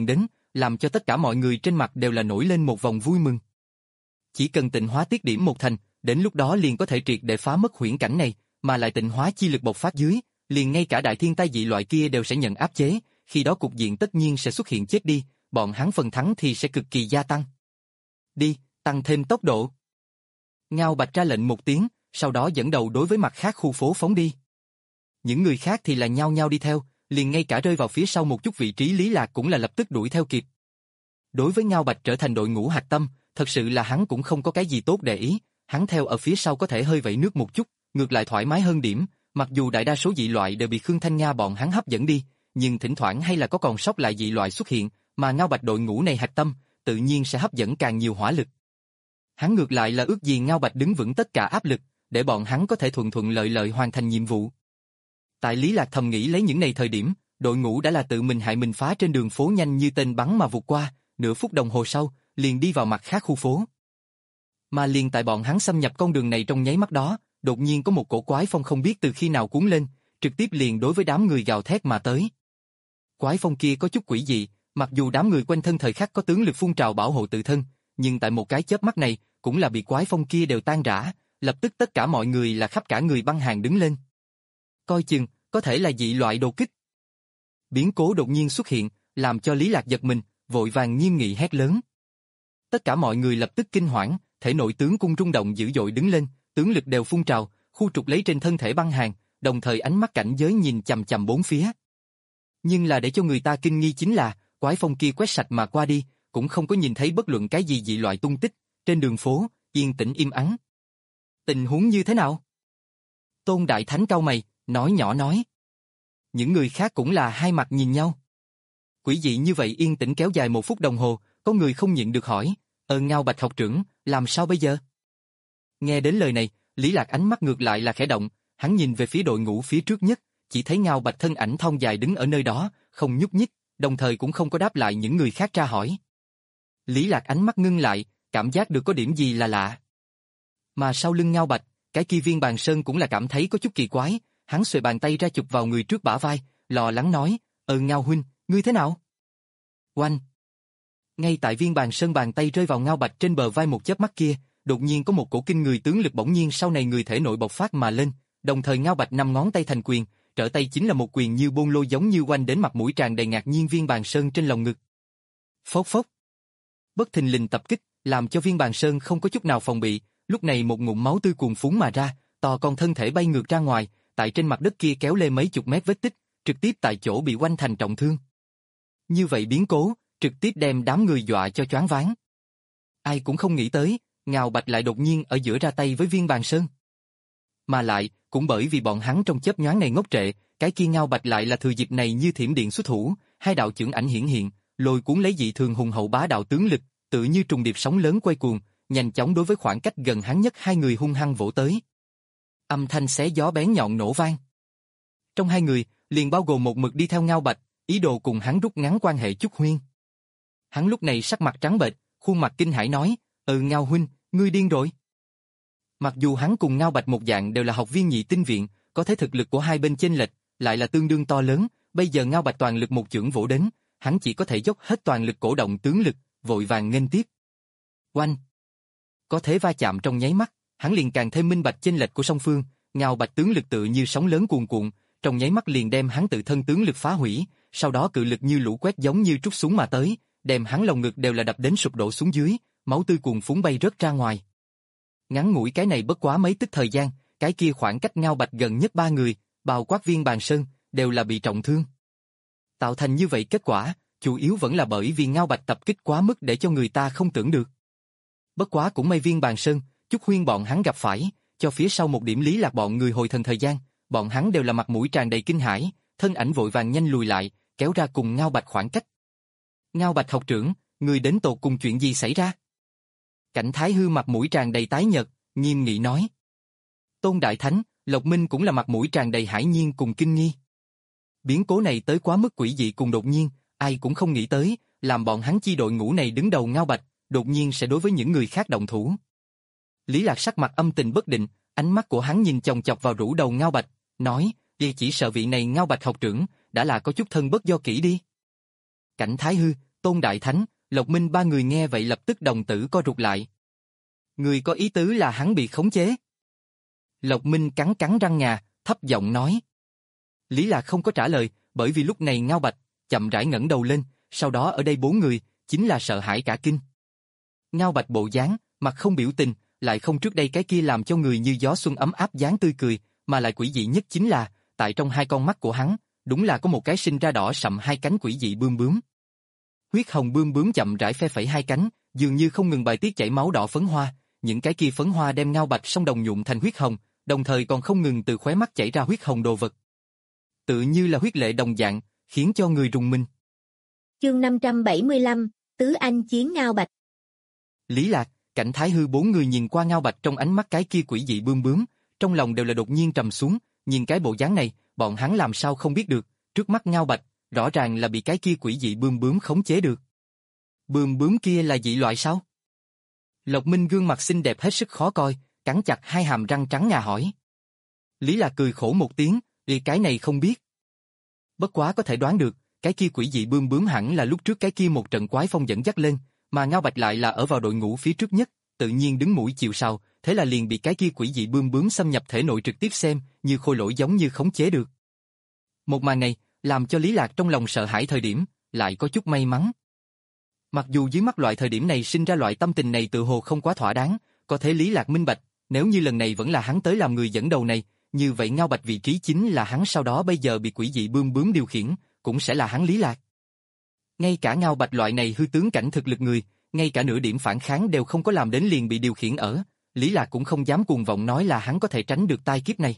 làm cho tất cả mọi người trên mặt đều là nổi lên một vòng vui mừng. Chỉ cần tịnh hóa tiết điểm một thành, đến lúc đó liền có thể triệt để phá mất huyễn cảnh này, mà lại tịnh hóa chi lực bộc phát dưới, liền ngay cả đại thiên tai dị loại kia đều sẽ nhận áp chế, khi đó cục diện tất nhiên sẽ xuất hiện chết đi, bọn hắn phần thắng thì sẽ cực kỳ gia tăng. Đi, tăng thêm tốc độ. Ngao Bạch ra lệnh một tiếng, sau đó dẫn đầu đối với mặt khác khu phố phóng đi. Những người khác thì là nhao nhao đi theo, liền ngay cả rơi vào phía sau một chút vị trí Lý Lạc cũng là lập tức đuổi theo kịp. Đối với Ngao Bạch trở thành đội ngũ hạch tâm, thật sự là hắn cũng không có cái gì tốt để ý, hắn theo ở phía sau có thể hơi vẩy nước một chút, ngược lại thoải mái hơn điểm, mặc dù đại đa số dị loại đều bị Khương Thanh Nga bọn hắn hấp dẫn đi, nhưng thỉnh thoảng hay là có còn sót lại dị loại xuất hiện, mà Ngao Bạch đội ngũ này hạch tâm, tự nhiên sẽ hấp dẫn càng nhiều hỏa lực. Hắn ngược lại là ước gì Ngao Bạch đứng vững tất cả áp lực, để bọn hắn có thể thuận thuận lợi lợi hoàn thành nhiệm vụ. Tại Lý Lạc thầm nghĩ lấy những này thời điểm, đội ngũ đã là tự mình hại mình phá trên đường phố nhanh như tên bắn mà vụt qua, nửa phút đồng hồ sau, liền đi vào mặt khác khu phố. Mà liền tại bọn hắn xâm nhập con đường này trong nháy mắt đó, đột nhiên có một cổ quái phong không biết từ khi nào cuốn lên, trực tiếp liền đối với đám người gào thét mà tới. Quái phong kia có chút quỷ dị, mặc dù đám người quanh thân thời khắc có tướng lực phun trào bảo hộ tự thân, nhưng tại một cái chớp mắt này, cũng là bị quái phong kia đều tan rã, lập tức tất cả mọi người là khắp cả người băng hàng đứng lên. Coi chừng, có thể là dị loại đột kích. Biến cố đột nhiên xuất hiện, làm cho Lý Lạc giật mình, vội vàng nghiêm nghị hét lớn. Tất cả mọi người lập tức kinh hoảng, thể nội tướng cung rung động dữ dội đứng lên, tướng lực đều phun trào, khu trục lấy trên thân thể băng hàng, đồng thời ánh mắt cảnh giới nhìn chằm chằm bốn phía. Nhưng là để cho người ta kinh nghi chính là, quái phong kia quét sạch mà qua đi, cũng không có nhìn thấy bất luận cái gì dị loại tung tích, trên đường phố, yên tĩnh im ắng. Tình huống như thế nào? Tôn Đại Thánh cau mày, nói nhỏ nói. Những người khác cũng là hai mặt nhìn nhau. Quỷ dị như vậy yên tĩnh kéo dài một phút đồng hồ, có người không nhịn được hỏi, ờ Ngao Bạch học trưởng, làm sao bây giờ? Nghe đến lời này, Lý Lạc ánh mắt ngược lại là khẽ động, hắn nhìn về phía đội ngũ phía trước nhất, chỉ thấy Ngao Bạch thân ảnh thon dài đứng ở nơi đó, không nhúc nhích, đồng thời cũng không có đáp lại những người khác tra hỏi. Lý Lạc ánh mắt ngưng lại, cảm giác được có điểm gì là lạ. Mà sau lưng Ngao Bạch, cái kia Viên Bàn Sơn cũng là cảm thấy có chút kỳ quái, hắn xuề bàn tay ra chụp vào người trước bả vai, lo lắng nói, ờ Ngao huynh, ngươi thế nào? Oanh! Ngay tại Viên Bàn Sơn bàn tay rơi vào Ngao Bạch trên bờ vai một chớp mắt kia, đột nhiên có một cổ kinh người tướng lực bỗng nhiên sau này người thể nội bộc phát mà lên, đồng thời Ngao Bạch năm ngón tay thành quyền, trở tay chính là một quyền như bôn lôi giống như oanh đến mặt mũi tràn đầy ngạc nhiên Viên Bàn Sơn trên lồng ngực. Phốc phốc! Bất thình lình tập kích, làm cho Viên Bàn Sơn không có chút nào phòng bị, lúc này một ngụm máu tươi cuồn phún mà ra, to con thân thể bay ngược ra ngoài, tại trên mặt đất kia kéo lê mấy chục mét vết tích, trực tiếp tại chỗ bị oanh thành trọng thương. Như vậy biến cố, trực tiếp đem đám người dọa cho choáng váng. Ai cũng không nghĩ tới, Ngao Bạch lại đột nhiên ở giữa ra tay với Viên Bàn Sơn. Mà lại, cũng bởi vì bọn hắn trong chớp nhoáng này ngốc trệ, cái kia Ngao Bạch lại là thừa dịp này như thiểm điện xuất thủ, hai đạo chưởng ảnh hiển hiện, lôi cuốn lấy dị thường hùng hậu bá đạo tướng lực, tự như trùng điệp sóng lớn quay cuồng, nhanh chóng đối với khoảng cách gần hắn nhất hai người hung hăng vỗ tới. Âm thanh xé gió bén nhọn nổ vang. Trong hai người, liền bao gồm một mực đi theo Ngao Bạch, ý đồ cùng hắn rút ngắn quan hệ chút huyên. Hắn lúc này sắc mặt trắng bệch, khuôn mặt kinh hãi nói, ừ Ngao huynh, ngươi điên rồi. Mặc dù hắn cùng Ngao Bạch một dạng đều là học viên nhị tinh viện, có thể thực lực của hai bên chênh lệch, lại là tương đương to lớn, bây giờ Ngao Bạch toàn lực một chưởng vỗ đến, hắn chỉ có thể dốc hết toàn lực cổ động tướng lực, vội vàng nghênh tiếp. Oanh! Có thế va chạm trong nháy mắt, hắn liền càng thêm minh bạch chênh lệch của song phương, Ngao Bạch tướng lực tự như sóng lớn cuồn cuộn, trong nháy mắt liền đem hắn tự thân tướng lực phá hủy, sau đó cự lực như lũ quét giống như trút xuống mà tới, đem hắn lồng ngực đều là đập đến sụp đổ xuống dưới, máu tươi cuồn phún bay rớt ra ngoài. Ngắn ngủi cái này bất quá mấy tức thời gian, cái kia khoảng cách Ngao Bạch gần nhất ba người, bao quát Viên Bàn Sơn, đều là bị trọng thương. Tạo thành như vậy kết quả, chủ yếu vẫn là bởi vì Ngao Bạch tập kích quá mức để cho người ta không tưởng được. Bất quá cũng may Viên Bàn Sơn, Chúc Huyên bọn hắn gặp phải, cho phía sau một điểm Lý Lạc bọn người hồi thần thời gian, bọn hắn đều là mặt mũi tràn đầy kinh hãi, thân ảnh vội vàng nhanh lùi lại, kéo ra cùng Ngao Bạch khoảng cách. Ngao Bạch học trưởng, người đến tột cùng chuyện gì xảy ra? Cảnh Thái Hư mặt mũi tràn đầy tái nhợt, nghiêm nghị nói. Tôn Đại Thánh, Lộc Minh cũng là mặt mũi tràn đầy hải nhiên cùng kinh nghi. Biến cố này tới quá mức quỷ dị cùng đột nhiên, ai cũng không nghĩ tới, làm bọn hắn chi đội ngũ này đứng đầu Ngao Bạch, đột nhiên sẽ đối với những người khác động thủ. Lý Lạc sắc mặt âm tình bất định, ánh mắt của hắn nhìn chòng chọc vào rũ đầu Ngao Bạch, nói, vì chỉ sợ vị này Ngao Bạch học trưởng, đã là có chút thân bất do kỹ đi. Cảnh Thái Hư, Tôn Đại Thánh, Lộc Minh ba người nghe vậy lập tức đồng tử co rụt lại. Người có ý tứ là hắn bị khống chế. Lộc Minh cắn cắn răng ngà, thấp giọng nói. Lý Lạc không có trả lời, bởi vì lúc này Ngao Bạch chậm rãi ngẩng đầu lên, sau đó ở đây bốn người chính là sợ hãi cả kinh. Ngao Bạch bộ dáng, mặt không biểu tình, lại không trước đây cái kia làm cho người như gió xuân ấm áp dáng tươi cười, mà lại quỷ dị nhất chính là, tại trong hai con mắt của hắn, đúng là có một cái sinh ra đỏ sậm hai cánh quỷ dị bươm bướm. Huyết hồng bươm bướm chậm rãi phe phẩy hai cánh, dường như không ngừng bài tiết chảy máu đỏ phấn hoa, những cái kia phấn hoa đem Ngao Bạch song đồng nhuộm thành huyết hồng, đồng thời còn không ngừng từ khóe mắt chảy ra huyết hồng đồ vật. Tự như là huyết lệ đồng dạng, khiến cho người rùng mình. Chương năm trăm bảy mươi lăm, Tứ Anh chiến Ngao Bạch. Lý Lạc, Cảnh Thái Hư bốn người nhìn qua Ngao Bạch trong ánh mắt cái kia quỷ dị bươm bướm, trong lòng đều là đột nhiên trầm xuống, nhìn cái bộ dáng này, bọn hắn làm sao không biết được, trước mắt Ngao Bạch, rõ ràng là bị cái kia quỷ dị bươm bướm khống chế được. Bươm bướm kia là dị loại sao? Lộc Minh gương mặt xinh đẹp hết sức khó coi, cắn chặt hai hàm răng trắng ngà hỏi. Lý Lạc cười khổ một tiếng, vì cái này không biết. Bất quá có thể đoán được, cái kia quỷ dị bươm bướm hẳn là lúc trước cái kia một trận quái phong dẫn dắt lên, mà Ngao Bạch lại là ở vào đội ngũ phía trước nhất, tự nhiên đứng mũi chịu sào, thế là liền bị cái kia quỷ dị bươm bướm xâm nhập thể nội trực tiếp xem, như khôi lỗi giống như khống chế được. Một màn này, làm cho Lý Lạc trong lòng sợ hãi thời điểm, lại có chút may mắn. Mặc dù dưới mắt loại thời điểm này sinh ra loại tâm tình này tự hồ không quá thỏa đáng, có thể Lý Lạc minh bạch, nếu như lần này vẫn là hắn tới làm người dẫn đầu này, như vậy Ngao Bạch vị trí chính là hắn sau đó bây giờ bị quỷ dị bươm bướm điều khiển, cũng sẽ là hắn Lý Lạc. Ngay cả Ngao Bạch loại này hư tướng cảnh thực lực người, ngay cả nửa điểm phản kháng đều không có làm đến liền bị điều khiển ở, Lý Lạc cũng không dám cuồng vọng nói là hắn có thể tránh được tai kiếp này.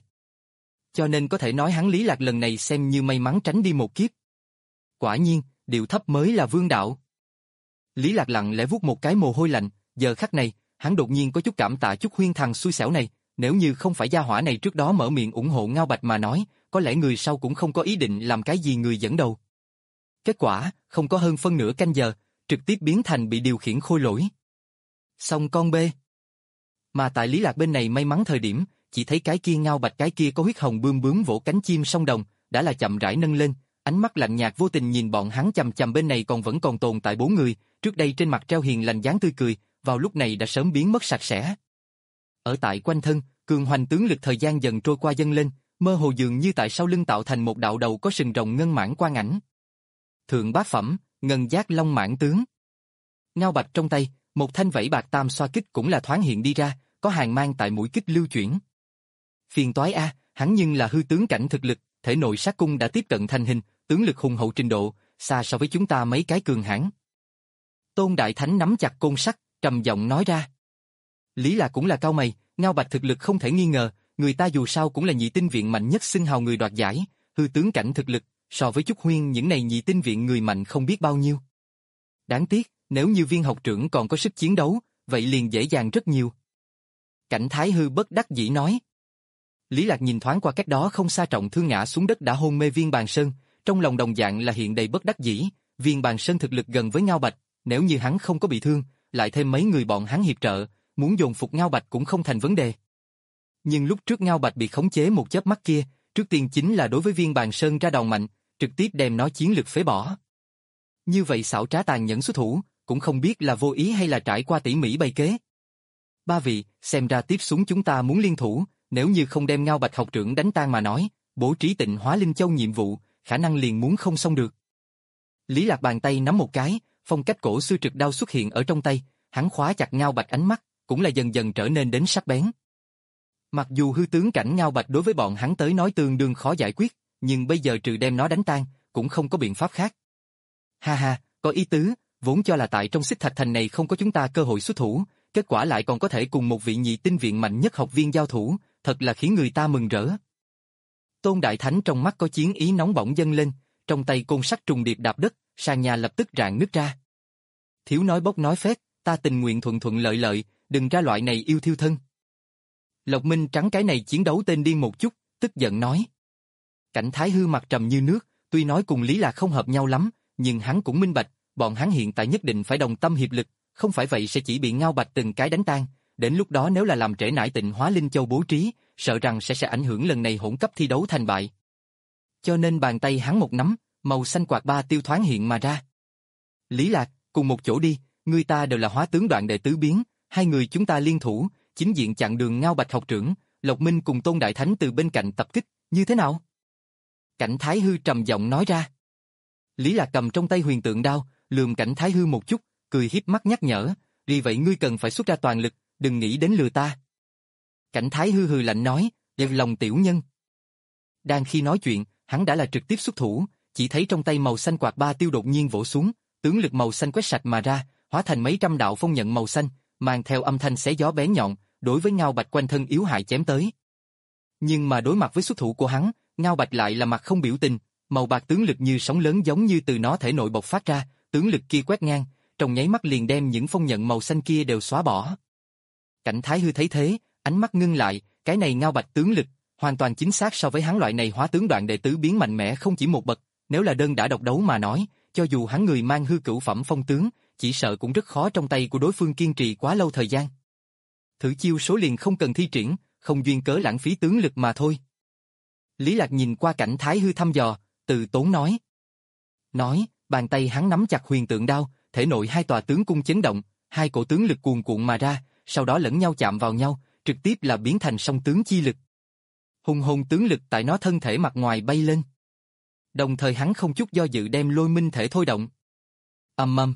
Cho nên có thể nói hắn Lý Lạc lần này xem như may mắn tránh đi một kiếp. Quả nhiên, điệu thấp mới là vương đạo. Lý Lạc lặng lẽ vuốt một cái mồ hôi lạnh, giờ khắc này, hắn đột nhiên có chút cảm tạ chút Huyên thằng xui xẻo này, nếu như không phải gia hỏa này trước đó mở miệng ủng hộ Ngao Bạch mà nói, có lẽ người sau cũng không có ý định làm cái gì người dẫn đầu. Kết quả, không có hơn phân nửa canh giờ, trực tiếp biến thành bị điều khiển khôi lỗi. Xong con bê. Mà tại Lý Lạc bên này may mắn thời điểm, chỉ thấy cái kia Ngao Bạch cái kia có huyết hồng bươm bướm vỗ cánh chim song đồng, đã là chậm rãi nâng lên, ánh mắt lạnh nhạt vô tình nhìn bọn hắn chằm chằm bên này còn vẫn còn tồn tại bốn người, trước đây trên mặt treo hiền lành dáng tươi cười, vào lúc này đã sớm biến mất sạch sẽ. Ở tại quanh thân, cường hoành tướng lực thời gian dần trôi qua dâng lên, mơ hồ dường như tại sau lưng tạo thành một đạo đầu có sừng rồng ngân mãn quang ảnh. Thượng bát phẩm, ngân giác long mãn tướng. Ngao Bạch trong tay, một thanh vẫy bạc tam xoa kích cũng là thoáng hiện đi ra, có hàng mang tại mũi kích lưu chuyển. Phiền toái a, hắn nhưng là hư tướng cảnh thực lực, thể nội sát cung đã tiếp cận thành hình, tướng lực hùng hậu trình độ, xa so với chúng ta mấy cái cường hãn. Tôn Đại Thánh nắm chặt côn sắt, trầm giọng nói ra. Lý Lạc cũng là cao mày, Ngao Bạch thực lực không thể nghi ngờ, người ta dù sao cũng là nhị tinh viện mạnh nhất xưng hào người đoạt giải, hư tướng cảnh thực lực, so với Trúc Huyên những này nhị tinh viện người mạnh không biết bao nhiêu. Đáng tiếc, nếu như Viên học trưởng còn có sức chiến đấu, vậy liền dễ dàng rất nhiều. Cảnh Thái Hư bất đắc dĩ nói. Lý Lạc nhìn thoáng qua cách đó không xa trọng thương ngã xuống đất đã hôn mê Viên Bàn Sơn, trong lòng đồng dạng là hiện đầy bất đắc dĩ, Viên Bàn Sơn thực lực gần với Ngao Bạch, nếu như hắn không có bị thương, lại thêm mấy người bọn hắn hiệp trợ, muốn dồn phục Ngao Bạch cũng không thành vấn đề. Nhưng lúc trước Ngao Bạch bị khống chế một chớp mắt kia, trước tiên chính là đối với Viên Bàn Sơn ra đòn mạnh, trực tiếp đem nó chiến lực phế bỏ. Như vậy xảo trá tàn nhẫn xuất thủ, cũng không biết là vô ý hay là trải qua tỉ mỉ bày kế. Ba vị, xem ra tiếp xuống chúng ta muốn liên thủ, nếu như không đem Ngao Bạch học trưởng đánh tan mà nói, bố trí Tịnh Hóa Linh Châu nhiệm vụ, khả năng liền muốn không xong được. Lý Lạc bàn tay nắm một cái, phong cách cổ xưa trực đao xuất hiện ở trong tay, hắn khóa chặt Ngao Bạch ánh mắt, cũng là dần dần trở nên đến sắc bén. Mặc dù hư tướng cảnh Ngao Bạch đối với bọn hắn tới nói tương đương khó giải quyết, nhưng bây giờ trừ đem nó đánh tan, cũng không có biện pháp khác. Ha ha, có ý tứ, vốn cho là tại trong Xích Thạch Thành này không có chúng ta cơ hội xuất thủ, kết quả lại còn có thể cùng một vị nhị tinh viện mạnh nhất học viên giao thủ, thật là khiến người ta mừng rỡ. Tôn Đại Thánh trong mắt có chiến ý nóng bỏng dâng lên, trong tay côn sắt trùng điệp đạp đất, sàn nhà lập tức rạn nứt ra. Thiếu nói bốc nói phét, ta tình nguyện thuận thuận lợi lợi, đừng ra loại này yêu thiêu thân. Lộc Minh trắng cái này chiến đấu tên điên một chút, tức giận nói. Cảnh Thái Hư mặt trầm như nước, tuy nói cùng Lý Lạc không hợp nhau lắm, nhưng hắn cũng minh bạch, bọn hắn hiện tại nhất định phải đồng tâm hiệp lực, không phải vậy sẽ chỉ bị Ngao Bạch từng cái đánh tan, đến lúc đó nếu là làm trễ nải Tịnh Hóa Linh Châu bố trí, sợ rằng sẽ sẽ ảnh hưởng lần này hỗn cấp thi đấu thành bại. Cho nên bàn tay hắn một nắm, màu xanh quạt ba tiêu thoáng hiện mà ra. Lý Lạc, cùng một chỗ đi, người ta đều là hóa tướng đoạn đệ tứ biến, hai người chúng ta liên thủ, chính diện chặn đường Ngao Bạch học trưởng, Lộc Minh cùng Tôn Đại Thánh từ bên cạnh tập kích, như thế nào? Cảnh Thái Hư trầm giọng nói ra. Lý Lạc cầm trong tay huyền tượng đao, lườm Cảnh Thái Hư một chút, cười hiếp mắt nhắc nhở, vì vậy ngươi cần phải xuất ra toàn lực, đừng nghĩ đến lừa ta. Cảnh Thái Hư hừ lạnh nói, dẹp lòng tiểu nhân. Đang khi nói chuyện, hắn đã là trực tiếp xuất thủ, chỉ thấy trong tay màu xanh quạt ba tiêu đột nhiên vỗ xuống, tướng lực màu xanh quét sạch mà ra, hóa thành mấy trăm đạo phong nhận màu xanh, mang theo âm thanh xé gió bén nhọn, đối với Ngao Bạch quanh thân yếu hại chém tới. Nhưng mà đối mặt với xuất thủ của hắn, Ngao Bạch lại là mặt không biểu tình, màu bạc tướng lực như sóng lớn giống như từ nó thể nội bộc phát ra, tướng lực kia quét ngang, trong nháy mắt liền đem những phong nhận màu xanh kia đều xóa bỏ. Cảnh Thái Hư thấy thế, ánh mắt ngưng lại, cái này Ngao Bạch tướng lực, hoàn toàn chính xác so với hắn loại này hóa tướng đoạn đệ tứ biến mạnh mẽ không chỉ một bậc, nếu là đơn đã độc đấu mà nói, cho dù hắn người mang hư cửu phẩm phong tướng, chỉ sợ cũng rất khó trong tay của đối phương kiên trì quá lâu thời gian. Thử chiêu số liền không cần thi triển, không duyên cớ lãng phí tướng lực mà thôi. Lý Lạc nhìn qua Cảnh Thái Hư thăm dò, từ tốn nói. Nói, bàn tay hắn nắm chặt huyền tượng đao, thể nội hai tòa tướng cung chấn động, hai cổ tướng lực cuồn cuộn mà ra, sau đó lẫn nhau chạm vào nhau, trực tiếp là biến thành song tướng chi lực. Hùng hồn tướng lực tại nó thân thể mặt ngoài bay lên. Đồng thời hắn không chút do dự đem lôi minh thể thôi động. Ầm ầm.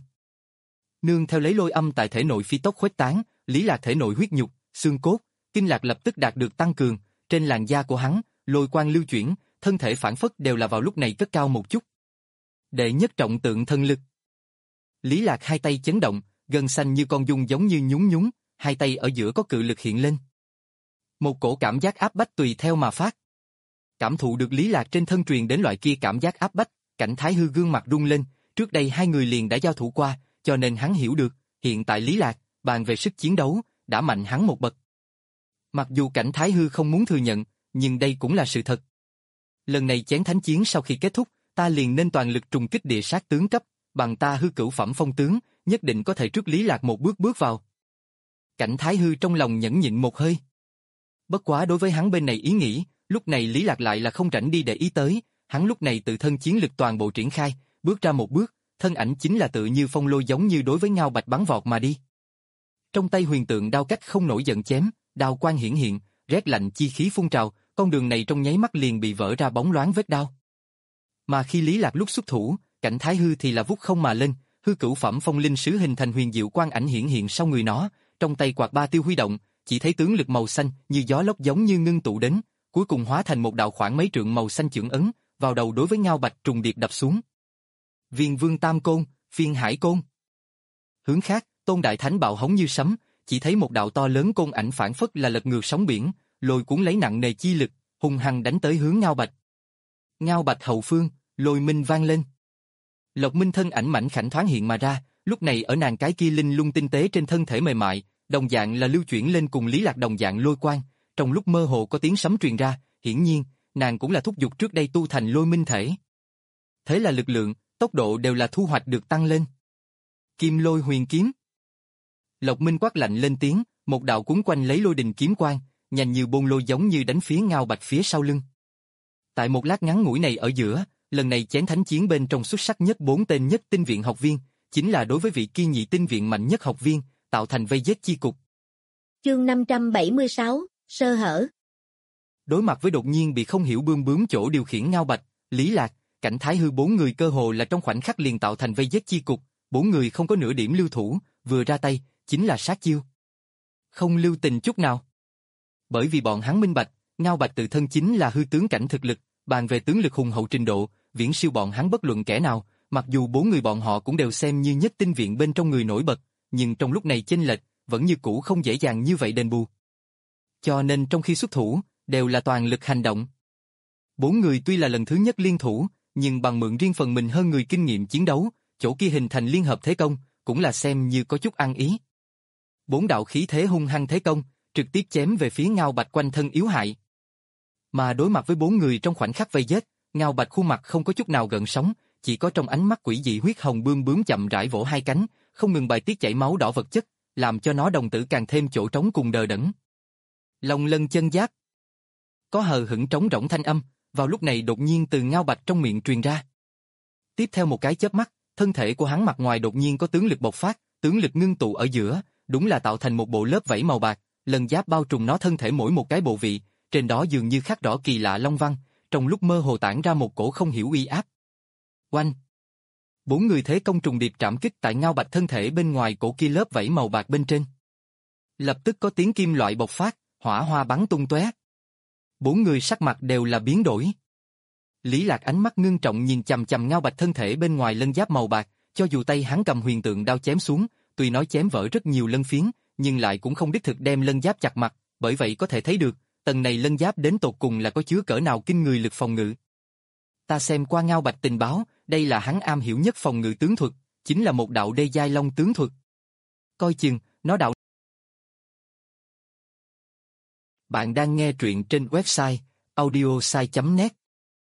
Nương theo lấy lôi âm tại thể nội phi tốc khuếch tán, Lý Lạc thể nội huyết nhục, xương cốt, kinh lạc lập tức đạt được tăng cường, trên làn da của hắn, lôi quang lưu chuyển, thân thể phản phất đều là vào lúc này cất cao một chút. Đệ nhất trọng tượng thân lực. Lý Lạc hai tay chấn động, gân xanh như con giun giống như nhún nhún, hai tay ở giữa có cự lực hiện lên. Một cổ cảm giác áp bách tùy theo mà phát. Cảm thụ được Lý Lạc trên thân truyền đến loại kia cảm giác áp bách, Cảnh Thái Hư gương mặt rung lên, trước đây hai người liền đã giao thủ qua, cho nên hắn hiểu được, hiện tại Lý Lạc, bàn về sức chiến đấu, đã mạnh hắn một bậc. Mặc dù Cảnh Thái Hư không muốn thừa nhận, nhưng đây cũng là sự thật. Lần này chén thánh chiến sau khi kết thúc, ta liền nên toàn lực trùng kích địa sát tướng cấp, bằng ta hư cửu phẩm phong tướng, nhất định có thể trước Lý Lạc một bước bước vào. Cảnh Thái Hư trong lòng nhẫn nhịn một hơi. Bất quá đối với hắn bên này ý nghĩ, lúc này Lý Lạc lại là không rảnh đi để ý tới, hắn lúc này tự thân chiến lực toàn bộ triển khai, bước ra một bước, thân ảnh chính là tự như phong lôi giống như đối với Ngao Bạch bắn vọt mà đi. Trong tay huyền tượng đao cách không nổi giận chém, đao quang hiển hiện, rét lạnh chi khí phun trào, con đường này trong nháy mắt liền bị vỡ ra bóng loáng vết đao. Mà khi Lý Lạc lúc xuất thủ, Cảnh Thái Hư thì là vút không mà lên, hư cửu phẩm phong linh sứ hình thành huyền diệu quang ảnh hiển hiện sau người nó, trong tay quạt ba tiêu huy động, chỉ thấy tướng lực màu xanh như gió lốc giống như ngưng tụ đến, cuối cùng hóa thành một đạo khoảng mấy trượng màu xanh chưởng ấn, vào đầu đối với Ngao Bạch trùng điệp đập xuống. Viên Vương Tam Côn, Phiên Hải Côn. Hướng khác, Tôn Đại Thánh bạo hống như sấm, chỉ thấy một đạo to lớn côn ảnh phản phất là lật ngược sóng biển, lôi cuốn lấy nặng nề chi lực, hung hăng đánh tới hướng Ngao Bạch. Ngao Bạch hậu phương, lôi minh vang lên. Lộc Minh thân ảnh mảnh khảnh thoáng hiện mà ra, lúc này ở nàng cái kia linh lung tinh tế trên thân thể mềm mại, đồng dạng là lưu chuyển lên cùng Lý Lạc đồng dạng lôi quang, trong lúc mơ hồ có tiếng sấm truyền ra, hiển nhiên, nàng cũng là thúc giục trước đây tu thành lôi minh thể. Thế là lực lượng, tốc độ đều là thu hoạch được tăng lên. Kim Lôi Huyền Kiếm. Lộc Minh quát lạnh lên tiếng, một đạo cuốn quanh lấy lôi đình kiếm quang, nhanh như bôn lôi giống như đánh phía Ngao Bạch phía sau lưng. Tại một lát ngắn ngủi này ở giữa, lần này chén thánh chiến bên trong xuất sắc nhất bốn tên nhất tinh viện học viên, chính là đối với vị kia nhị tinh viện mạnh nhất học viên, tạo thành vây giết chi cục. Chương năm trăm bảy mươi sáu, sơ hở. Đối mặt với đột nhiên bị không hiểu bươm bướm chỗ điều khiển Ngao Bạch, Lý Lạc, Cảnh Thái Hư bốn người cơ hồ là trong khoảnh khắc liền tạo thành vây giết chi cục, bốn người không có nửa điểm lưu thủ, vừa ra tay, chính là sát chiêu. Không lưu tình chút nào. Bởi vì bọn hắn minh bạch, Ngao Bạch tự thân chính là hư tướng cảnh thực lực, bàn về tướng lực hùng hậu trình độ, viễn siêu bọn hắn bất luận kẻ nào, mặc dù bốn người bọn họ cũng đều xem như nhất tinh viện bên trong người nổi bật, nhưng trong lúc này chênh lệch, vẫn như cũ không dễ dàng như vậy đền bù. Cho nên trong khi xuất thủ, đều là toàn lực hành động. Bốn người tuy là lần thứ nhất liên thủ, nhưng bằng mượn riêng phần mình hơn người kinh nghiệm chiến đấu, chỗ kia hình thành liên hợp thế công, cũng là xem như có chút ăn ý. Bốn đạo khí thế hung hăng thế công, trực tiếp chém về phía Ngao Bạch quanh thân yếu hại. Mà đối mặt với bốn người trong khoảnh khắc vây giết, Ngao Bạch khuôn mặt không có chút nào gợn sóng, chỉ có trong ánh mắt quỷ dị huyết hồng bươm bướm chậm rãi vỗ hai cánh, không ngừng bài tiết chảy máu đỏ vật chất, làm cho nó đồng tử càng thêm chỗ trống cùng đờ đẫn. Long lân chân giáp. Có hờ hững trống rỗng thanh âm, vào lúc này đột nhiên từ Ngao Bạch trong miệng truyền ra. Tiếp theo một cái chớp mắt, thân thể của hắn mặt ngoài đột nhiên có tướng lực bộc phát, tướng lực ngưng tụ ở giữa, đúng là tạo thành một bộ lớp vảy màu bạc, lân giáp bao trùm nó thân thể mỗi một cái bộ vị, trên đó dường như khắc rõ kỳ lạ long văn, trong lúc mơ hồ tản ra một cổ không hiểu uy áp. Oanh! Bốn người thế công trùng điệp trảm kích tại Ngao Bạch thân thể bên ngoài cổ kia lớp vảy màu bạc bên trên. Lập tức có tiếng kim loại bộc phát, hỏa hoa bắn tung tóe. Bốn người sắc mặt đều là biến đổi. Lý Lạc ánh mắt ngưng trọng nhìn chằm chằm Ngao Bạch thân thể bên ngoài lân giáp màu bạc, cho dù tay hắn cầm huyền tượng đao chém xuống, tuy nói chém vỡ rất nhiều lân phiến, nhưng lại cũng không đích thực đem lân giáp chặt mặt, bởi vậy có thể thấy được, tầng này lân giáp đến tột cùng là có chứa cỡ nào kinh người lực phòng ngự. Ta xem qua Ngao Bạch tình báo, đây là hắn am hiểu nhất phòng ngự tướng thuật, chính là một đạo đê giai long tướng thuật. Coi chừng, nó đạo. Bạn đang nghe truyện trên website audiosai chấm net.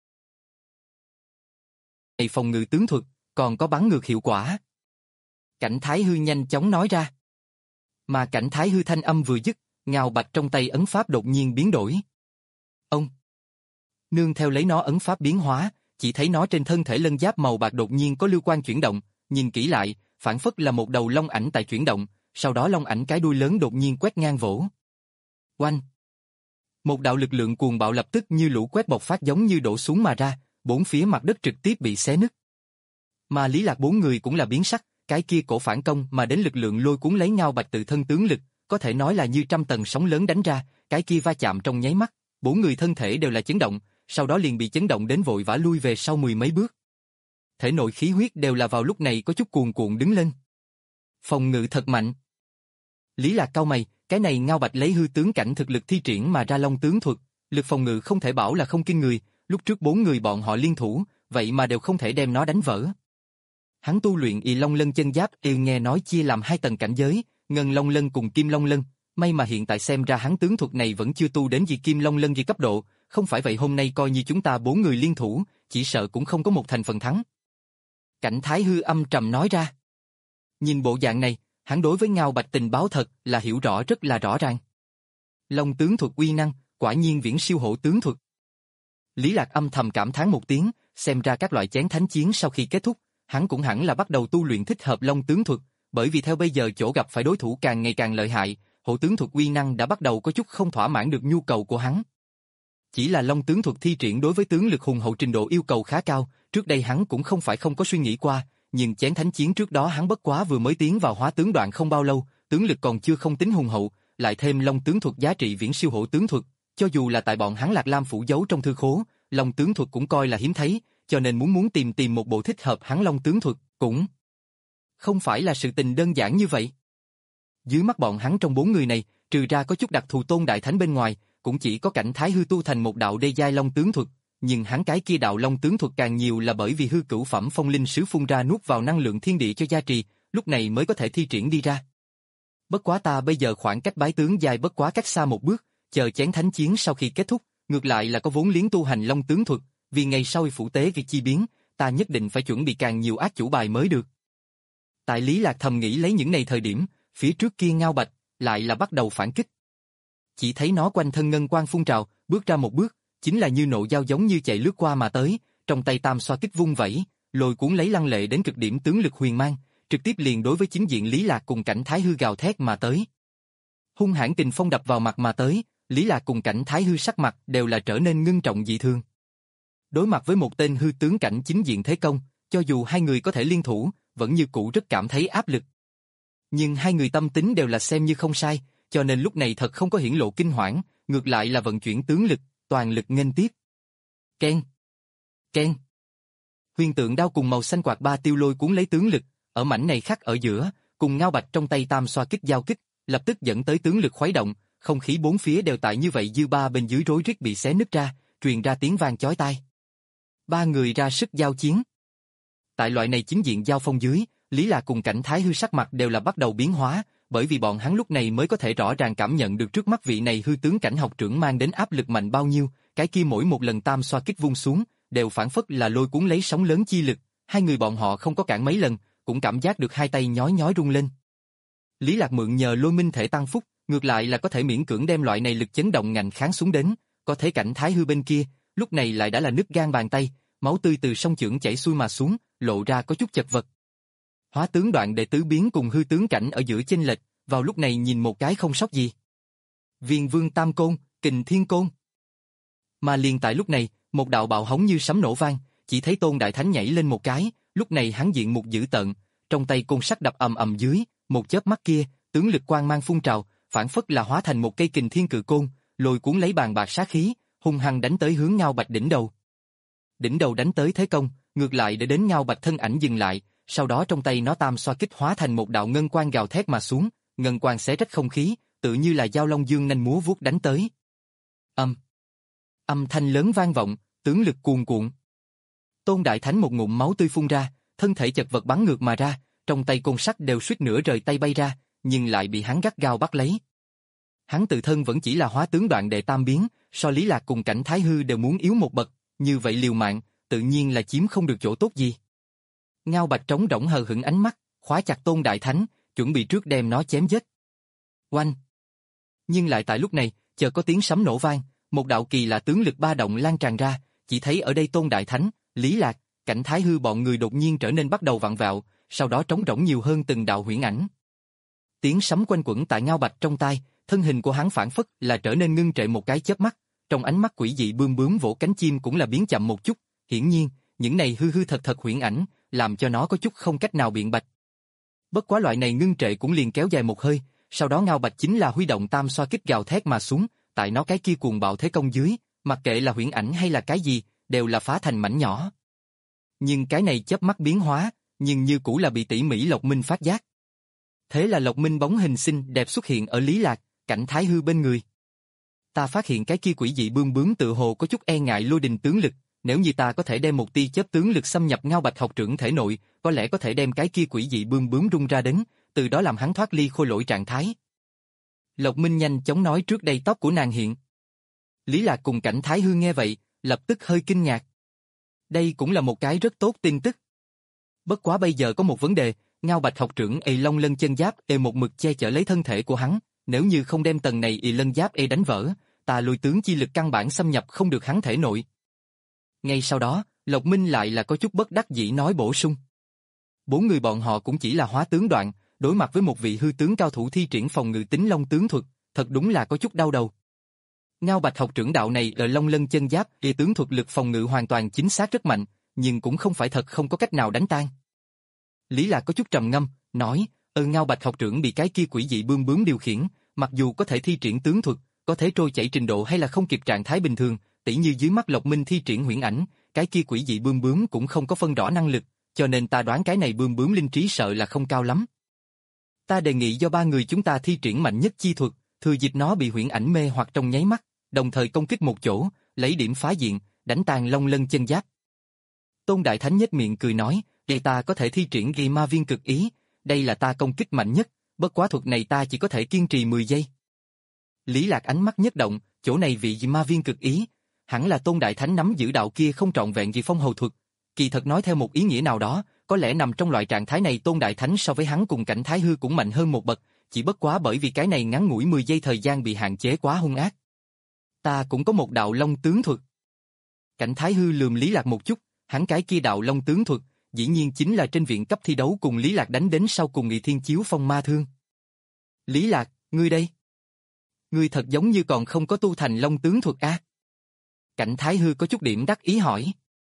Này phòng ngự tướng thuật, còn có bắn ngược hiệu quả. Cảnh Thái Hư nhanh chóng nói ra. Mà Cảnh Thái Hư thanh âm vừa dứt, Ngao Bạch trong tay ấn pháp đột nhiên biến đổi. Ông! Nương theo lấy nó ấn pháp biến hóa, chỉ thấy nó trên thân thể lân giáp màu bạc đột nhiên có lưu quang chuyển động, nhìn kỹ lại, phản phất là một đầu long ảnh tại chuyển động, sau đó long ảnh cái đuôi lớn đột nhiên quét ngang vỗ. Oanh! Một đạo lực lượng cuồng bạo lập tức như lũ quét bộc phát giống như đổ xuống mà ra, bốn phía mặt đất trực tiếp bị xé nứt. Mà Lý Lạc bốn người cũng là biến sắc, cái kia cổ phản công mà đến lực lượng lôi cuốn lấy Ngao Bạch tự thân tướng lực, có thể nói là như trăm tầng sóng lớn đánh ra, cái kia va chạm trong nháy mắt, bốn người thân thể đều là chấn động, sau đó liền bị chấn động đến vội vã lui về sau mười mấy bước. Thể nội khí huyết đều là vào lúc này có chút cuồn cuộn đứng lên. Phòng ngự thật mạnh. Lý Lạc cau mày, cái này Ngao Bạch lấy hư tướng cảnh thực lực thi triển mà ra long tướng thuật, lực phòng ngự không thể bảo là không kinh người, lúc trước bốn người bọn họ liên thủ, vậy mà đều không thể đem nó đánh vỡ. Hắn tu luyện Y Long Lân chân giáp, y nghe nói chia làm hai tầng cảnh giới, Ngân Long Lân cùng Kim Long Lân, may mà hiện tại xem ra hắn tướng thuật này vẫn chưa tu đến gì Kim Long Lân gì cấp độ, không phải vậy hôm nay coi như chúng ta bốn người liên thủ, chỉ sợ cũng không có một thành phần thắng. Cảnh Thái Hư âm trầm nói ra. Nhìn bộ dạng này, hắn đối với Ngao Bạch tình báo thật là hiểu rõ rất là rõ ràng. Long tướng thuật uy năng, quả nhiên viễn siêu hổ tướng thuật. Lý Lạc âm thầm cảm thán một tiếng, xem ra các loại chén thánh chiến sau khi kết thúc, hắn cũng hẳn là bắt đầu tu luyện thích hợp long tướng thuật, bởi vì theo bây giờ chỗ gặp phải đối thủ càng ngày càng lợi hại, hổ tướng thuật uy năng đã bắt đầu có chút không thỏa mãn được nhu cầu của hắn. Chỉ là long tướng thuật thi triển đối với tướng lực hùng hậu trình độ yêu cầu khá cao, trước đây hắn cũng không phải không có suy nghĩ qua, nhưng chén thánh chiến trước đó hắn bất quá vừa mới tiến vào hóa tướng đoạn không bao lâu, tướng lực còn chưa không tính hùng hậu, lại thêm long tướng thuật giá trị viễn siêu hổ tướng thuật, cho dù là tại bọn hắn Lạc Lam phủ giấu trong thư khố, long tướng thuật cũng coi là hiếm thấy, cho nên muốn muốn tìm tìm một bộ thích hợp hắn long tướng thuật, cũng không phải là sự tình đơn giản như vậy. Dưới mắt bọn hắn trong bốn người này, trừ ra có chút đặc thù tôn đại thánh bên ngoài, cũng chỉ có Cảnh Thái Hư tu thành một đạo đê giai long tướng thuật, nhưng hắn cái kia đạo long tướng thuật càng nhiều là bởi vì hư cửu phẩm phong linh sứ phun ra nuốt vào năng lượng thiên địa cho gia trì, lúc này mới có thể thi triển đi ra. Bất quá ta bây giờ khoảng cách bái tướng dài bất quá cách xa một bước, chờ chén thánh chiến sau khi kết thúc, ngược lại là có vốn liếng tu hành long tướng thuật, vì ngày sau phủ tế việc chi biến, ta nhất định phải chuẩn bị càng nhiều ác chủ bài mới được. Tại Lý Lạc thầm nghĩ lấy những này thời điểm, phía trước kia Ngao Bạch lại là bắt đầu phản kích. Chỉ thấy nó quanh thân ngân quang phun trào, bước ra một bước, chính là như nộ dao giống như chạy lướt qua mà tới, trong tay tam xoa kích vung vẩy, lôi cuốn lấy lăng lệ đến cực điểm tướng lực huyền mang, trực tiếp liền đối với chính diện Lý Lạc cùng Cảnh Thái Hư gào thét mà tới. Hung hãn kình phong đập vào mặt mà tới, Lý Lạc cùng Cảnh Thái Hư sắc mặt đều là trở nên ngưng trọng dị thường. Đối mặt với một tên hư tướng cảnh chính diện thế công, cho dù hai người có thể liên thủ, vẫn như cũ rất cảm thấy áp lực. Nhưng hai người tâm tính đều là xem như không sai, cho nên lúc này thật không có hiển lộ kinh hoảng, ngược lại là vận chuyển tướng lực, toàn lực nghênh tiếp. Ken, ken. Huyền tượng đao cùng màu xanh quạt ba tiêu lôi cuốn lấy tướng lực, ở mảnh này khắc ở giữa, cùng Ngao Bạch trong tay tam xoa kích giao kích, lập tức dẫn tới tướng lực khuấy động, không khí bốn phía đều tại như vậy dư ba bên dưới rối rít bị xé nứt ra, truyền ra tiếng vang chói tai. Ba người ra sức giao chiến. Tại loại này chính diện giao phong dưới, Lý Lạc cùng Cảnh Thái Hư sắc mặt đều là bắt đầu biến hóa, bởi vì bọn hắn lúc này mới có thể rõ ràng cảm nhận được trước mắt vị này hư tướng cảnh học trưởng mang đến áp lực mạnh bao nhiêu, cái kia mỗi một lần tam xoa kích vung xuống, đều phản phất là lôi cuốn lấy sóng lớn chi lực, hai người bọn họ không có cản mấy lần, cũng cảm giác được hai tay nhói nhói rung lên. Lý Lạc mượn nhờ lôi minh thể tăng phúc, ngược lại là có thể miễn cưỡng đem loại này lực chấn động ngạnh kháng xuống đến, có thể Cảnh Thái Hư bên kia, lúc này lại đã là nứt gan bàn tay, máu tươi từ song chưởng chảy xuôi mà xuống, lộ ra có chút chật vật, Hóa tướng đoạn đệ tứ biến cùng hư tướng cảnh ở giữa chênh lệch, vào lúc này nhìn một cái không sót gì. Viền vương tam côn, kình thiên côn. Mà liền tại lúc này, một đạo bạo hống như sấm nổ vang, chỉ thấy Tôn Đại Thánh nhảy lên một cái, lúc này hắn diện mục dữ tợn, trong tay côn sắt đập ầm ầm dưới, một chớp mắt kia, tướng lực quang mang phun trào, phản phất là hóa thành một cây kình thiên cự côn, lôi cuốn lấy bàn bạc sát khí, hung hăng đánh tới hướng Ngao Bạch đỉnh đầu. Đỉnh đầu đánh tới thế công, ngược lại để đến Ngao Bạch thân ảnh dừng lại, sau đó trong tay nó tam xoa kích hóa thành một đạo ngân quang gào thét mà xuống, ngân quang xé rách không khí, tự như là dao long dương nanh múa vuốt đánh tới. Âm, âm thanh lớn vang vọng, tướng lực cuồn cuộn. Tôn Đại Thánh một ngụm máu tươi phun ra, thân thể chật vật bắn ngược mà ra, trong tay côn sắt đều suýt nữa rời tay bay ra, nhưng lại bị hắn gắt gao bắt lấy. Hắn tự thân vẫn chỉ là hóa tướng đoạn đệ tam biến, so Lý Lạc cùng Cảnh Thái Hư đều muốn yếu một bậc, như vậy liều mạng, tự nhiên là chiếm không được chỗ tốt gì. Ngao Bạch trống rỗng hờ hững ánh mắt, khóa chặt Tôn Đại Thánh, chuẩn bị trước đem nó chém giết. Oanh! Nhưng lại tại lúc này, chợt có tiếng sấm nổ vang, một đạo kỳ lạ tướng lực ba động lan tràn ra, chỉ thấy ở đây Tôn Đại Thánh, Lý Lạc, Cảnh Thái Hư bọn người đột nhiên trở nên bắt đầu vặn vẹo, sau đó trống rỗng nhiều hơn từng đạo huyễn ảnh. Tiếng sấm quanh quẩn tại Ngao Bạch trong tai, thân hình của hắn phản phất là trở nên ngưng trệ một cái chớp mắt, trong ánh mắt quỷ dị bươm bướm vỗ cánh chim cũng là biến chậm một chút, hiển nhiên, những này hư hư thật thật huyễn ảnh, làm cho nó có chút không cách nào biện bạch. Bất quá loại này ngưng trệ cũng liền kéo dài một hơi, sau đó Ngao Bạch chính là huy động tam xoa kích gào thét mà xuống, tại nó cái kia cuồng bạo thế công dưới, mặc kệ là huyễn ảnh hay là cái gì, đều là phá thành mảnh nhỏ. Nhưng cái này chớp mắt biến hóa, nhưng như cũ là bị tỉ mỉ Lộc Minh phát giác. Thế là Lộc Minh bóng hình xinh đẹp xuất hiện ở Lý Lạc, Cảnh Thái Hư bên người. Ta phát hiện cái kia quỷ dị bươm bướm tự hồ có chút e ngại lôi đình tướng lực, nếu như ta có thể đem một tia chớp tướng lực xâm nhập Ngao Bạch học trưởng thể nội, có lẽ có thể đem cái kia quỷ dị bươm bướm rung ra đến, từ đó làm hắn thoát ly khôi lỗi trạng thái. Lộc Minh nhanh chóng nói trước đây tóc của nàng hiện. Lý Lạc cùng Cảnh Thái Hư nghe vậy, lập tức hơi kinh ngạc. Đây cũng là một cái rất tốt tin tức. Bất quá bây giờ có một vấn đề, Ngao Bạch học trưởng ê long lân chân giáp ê một mực che chở lấy thân thể của hắn, nếu như không đem tầng này ê lân giáp ê đánh vỡ, tà lôi tướng chi lực căn bản xâm nhập không được hắn thể nội. Ngay sau đó, Lộc Minh lại là có chút bất đắc dĩ nói bổ sung. Bốn người bọn họ cũng chỉ là hóa tướng đoạn, đối mặt với một vị hư tướng cao thủ thi triển phòng ngự tính long tướng thuật, thật đúng là có chút đau đầu. Ngao Bạch học trưởng đạo này ở long lân chân giáp, ê tướng thuật lực phòng ngự hoàn toàn chính xác rất mạnh, nhưng cũng không phải thật không có cách nào đánh tan. Lý Lạc có chút trầm ngâm, nói, ơ Ngao Bạch học trưởng bị cái kia quỷ dị bươm bướm điều khiển, mặc dù có thể thi triển tướng thuật, có thể trôi chảy trình độ hay là không kịp trạng thái bình thường, tỉ như dưới mắt Lộc Minh thi triển huyễn ảnh, cái kia quỷ dị bươm bướm cũng không có phân rõ năng lực, cho nên ta đoán cái này bươm bướm linh trí sợ là không cao lắm. Ta đề nghị do ba người chúng ta thi triển mạnh nhất chi thuật, thừa dịp nó bị huyễn ảnh mê hoặc trong nháy mắt, đồng thời công kích một chỗ, lấy điểm phá diện, đánh tan long lân chân giáp. Tôn Đại Thánh nhếch miệng cười nói, vậy ta có thể thi triển ghi ma viên cực ý, đây là ta công kích mạnh nhất, bất quá thuật này ta chỉ có thể kiên trì mười giây. Lý Lạc ánh mắt nhất động, chỗ này vị ghi ma viên cực ý, hẳn là Tôn Đại Thánh nắm giữ đạo kia không trọn vẹn vì phong hầu thuật, kỳ thật nói theo một ý nghĩa nào đó, có lẽ nằm trong loại trạng thái này Tôn Đại Thánh so với hắn cùng Cảnh Thái Hư cũng mạnh hơn một bậc, chỉ bất quá bởi vì cái này ngắn ngủi mười giây thời gian bị hạn chế quá hung ác. Ta cũng có một đạo long tướng thuật. Cảnh Thái Hư lườm Lý Lạc một chút, hắn cái kia đạo long tướng thuật, dĩ nhiên chính là trên viện cấp thi đấu cùng Lý Lạc đánh đến sau cùng Nghị Thiên Chiếu Phong Ma Thương. Lý Lạc, ngươi đây? Ngươi thật giống như còn không có tu thành long tướng thuật a? Cảnh Thái Hư có chút điểm đắc ý hỏi.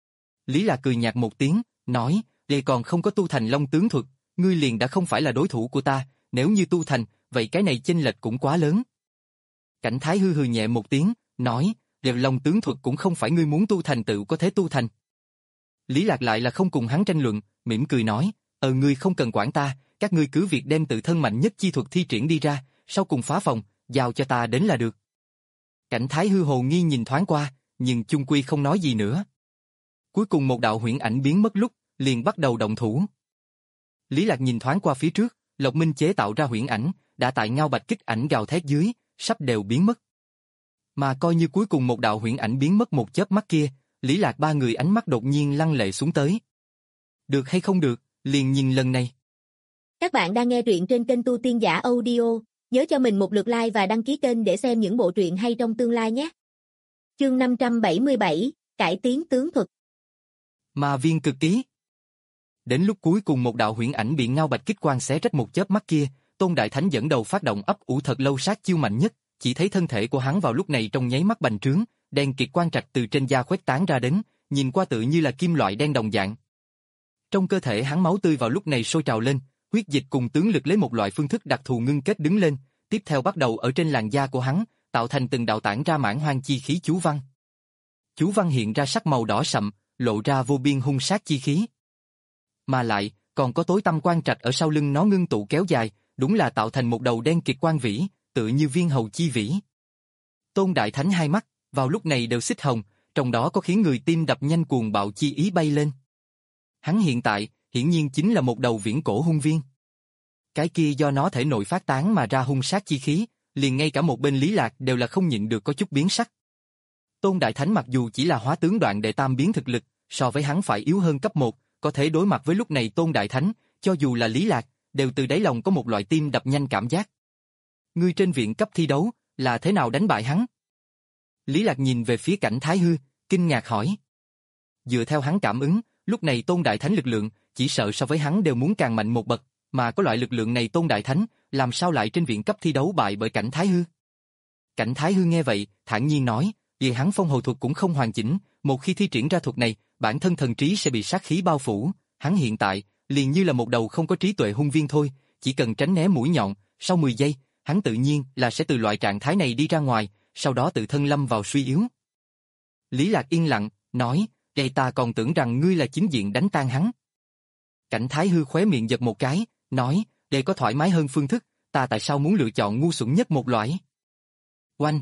Lý Lạc cười nhạt một tiếng, nói, để còn không có tu thành long tướng thuật, ngươi liền đã không phải là đối thủ của ta, nếu như tu thành, vậy cái này chênh lệch cũng quá lớn. Cảnh Thái Hư hừ nhẹ một tiếng, nói, đều long tướng thuật cũng không phải ngươi muốn tu thành tựu có thể tu thành. Lý Lạc lại là không cùng hắn tranh luận, mỉm cười nói, ờ ngươi không cần quản ta, các ngươi cứ việc đem tự thân mạnh nhất chi thuật thi triển đi ra, sau cùng phá phòng, giao cho ta đến là được. Cảnh Thái Hư hồ nghi nhìn thoáng qua, nhưng chung quy không nói gì nữa. Cuối cùng một đạo huyễn ảnh biến mất lúc, liền bắt đầu động thủ. Lý Lạc nhìn thoáng qua phía trước, Lộc Minh chế tạo ra huyễn ảnh, đã tại Ngao Bạch kích ảnh gào thét dưới, sắp đều biến mất. Mà coi như cuối cùng một đạo huyễn ảnh biến mất một chớp mắt kia, Lý Lạc ba người ánh mắt đột nhiên lăng lệ xuống tới. Được hay không được, liền nhìn lần này. Các bạn đang nghe truyện trên kênh Tu Tiên Giả Audio, nhớ cho mình một lượt like và đăng ký kênh để xem những bộ truyện hay trong tương lai nhé. Chương năm trăm bảy mươi bảy, Cải tiến tướng thuật. Ma viên cực ký. Đến lúc cuối cùng một đạo huyễn ảnh bị Ngao Bạch kích quang xé rách một chớp mắt kia, Tôn Đại Thánh dẫn đầu phát động ấp ủ thật lâu sát chiêu mạnh nhất, chỉ thấy thân thể của hắn vào lúc này trong nháy mắt bành trướng, đen kịt quang trạch từ trên da khuếch tán ra đến, nhìn qua tự như là kim loại đen đồng dạng. Trong cơ thể hắn máu tươi vào lúc này sôi trào lên, huyết dịch cùng tướng lực lấy một loại phương thức đặc thù ngưng kết đứng lên, tiếp theo bắt đầu ở trên làn da của hắn, tạo thành từng đạo tản ra mãn hoang chi khí chú văn. Chú văn hiện ra sắc màu đỏ sậm, lộ ra vô biên hung sát chi khí. Mà lại, còn có tối tăm quang trạch ở sau lưng nó ngưng tụ kéo dài, đúng là tạo thành một đầu đen kịt quang vĩ, tựa như viên hầu chi vĩ. Tôn Đại Thánh hai mắt, vào lúc này đều xích hồng, trong đó có khiến người tim đập nhanh cuồng bạo chi ý bay lên. Hắn hiện tại, hiển nhiên chính là một đầu viễn cổ hung viên. Cái kia do nó thể nội phát tán mà ra hung sát chi khí, liền ngay cả một bên Lý Lạc đều là không nhịn được có chút biến sắc. Tôn Đại Thánh mặc dù chỉ là hóa tướng đoạn đệ tam biến thực lực, so với hắn phải yếu hơn cấp một, có thể đối mặt với lúc này Tôn Đại Thánh, cho dù là Lý Lạc, đều từ đáy lòng có một loại tim đập nhanh cảm giác. Ngươi trên viện cấp thi đấu, là thế nào đánh bại hắn? Lý Lạc nhìn về phía Cảnh Thái Hư, kinh ngạc hỏi. Dựa theo hắn cảm ứng, lúc này Tôn Đại Thánh lực lượng, chỉ sợ so với hắn đều muốn càng mạnh một bậc, mà có loại lực lượng này Tôn Đại Thánh, làm sao lại trên viện cấp thi đấu bại bởi Cảnh Thái Hư? Cảnh Thái Hư nghe vậy, thản nhiên nói, vì hắn phong hầu thuật cũng không hoàn chỉnh, một khi thi triển ra thuật này, bản thân thần trí sẽ bị sát khí bao phủ, hắn hiện tại, liền như là một đầu không có trí tuệ hung viên thôi, chỉ cần tránh né mũi nhọn, sau mười giây, hắn tự nhiên là sẽ từ loại trạng thái này đi ra ngoài, sau đó tự thân lâm vào suy yếu. Lý Lạc yên lặng, nói, vậy ta còn tưởng rằng ngươi là chính diện đánh tan hắn. Cảnh Thái Hư khóe miệng giật một cái, nói, để có thoải mái hơn phương thức, ta tại sao muốn lựa chọn ngu xuẩn nhất một loại? Oanh!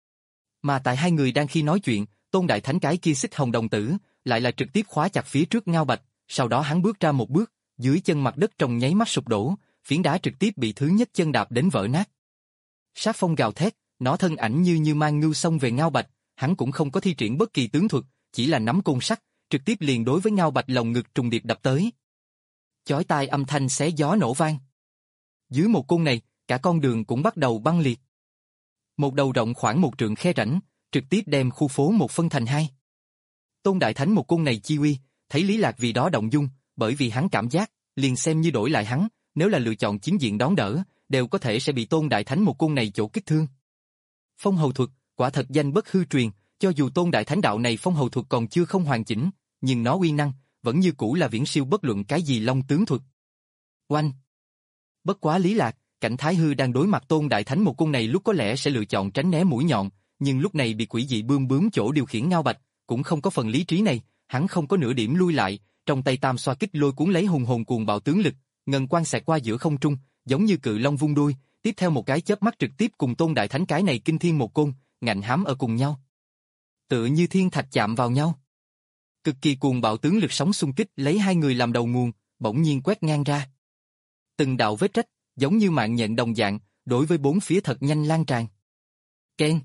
Mà tại hai người đang khi nói chuyện, Tôn Đại Thánh cái kia xích hồng đồng tử, lại là trực tiếp khóa chặt phía trước Ngao Bạch, sau đó hắn bước ra một bước, dưới chân mặt đất trong nháy mắt sụp đổ, phiến đá trực tiếp bị thứ nhất chân đạp đến vỡ nát. Sát phong gào thét, nó thân ảnh như như mang ngưu xông về Ngao Bạch, hắn cũng không có thi triển bất kỳ tướng thuật, chỉ là nắm côn sắt, trực tiếp liền đối với Ngao Bạch lồng ngực trùng điệp đập tới. Chói tai âm thanh xé gió nổ vang. Dưới một côn này, cả con đường cũng bắt đầu băng liệt. Một đầu rộng khoảng một trượng khe rãnh, trực tiếp đem khu phố một phân thành hai. Tôn Đại Thánh một côn này chi uy, thấy Lý Lạc vì đó động dung, bởi vì hắn cảm giác, liền xem như đổi lại hắn, nếu là lựa chọn chính diện đón đỡ, đều có thể sẽ bị Tôn Đại Thánh một côn này chỗ kích thương. Phong hầu thuật, quả thật danh bất hư truyền, cho dù Tôn Đại Thánh đạo này phong hầu thuật còn chưa không hoàn chỉnh, nhưng nó uy năng, vẫn như cũ là viễn siêu bất luận cái gì long tướng thuật. Oanh! Bất quá Lý Lạc, Cảnh Thái Hư đang đối mặt Tôn Đại Thánh một côn này lúc có lẽ sẽ lựa chọn tránh né mũi nhọn, nhưng lúc này bị quỷ dị bươm bướm chỗ điều khiển Ngao Bạch, cũng không có phần lý trí này, hắn không có nửa điểm lui lại, trong tay tam xoa kích lôi cuốn lấy hùng hồn cuồng bạo tướng lực, ngân quang xẹt qua giữa không trung, giống như cự long vung đuôi, tiếp theo một cái chớp mắt trực tiếp cùng Tôn Đại Thánh cái này kinh thiên một côn, ngạnh hám ở cùng nhau. Tựa như thiên thạch chạm vào nhau. Cực kỳ cuồng bạo tướng lực sóng xung kích lấy hai người làm đầu nguồn, bỗng nhiên quét ngang ra. Từng đạo vết rách, giống như mạng nhện đồng dạng, đối với bốn phía thật nhanh lan tràn. Keng.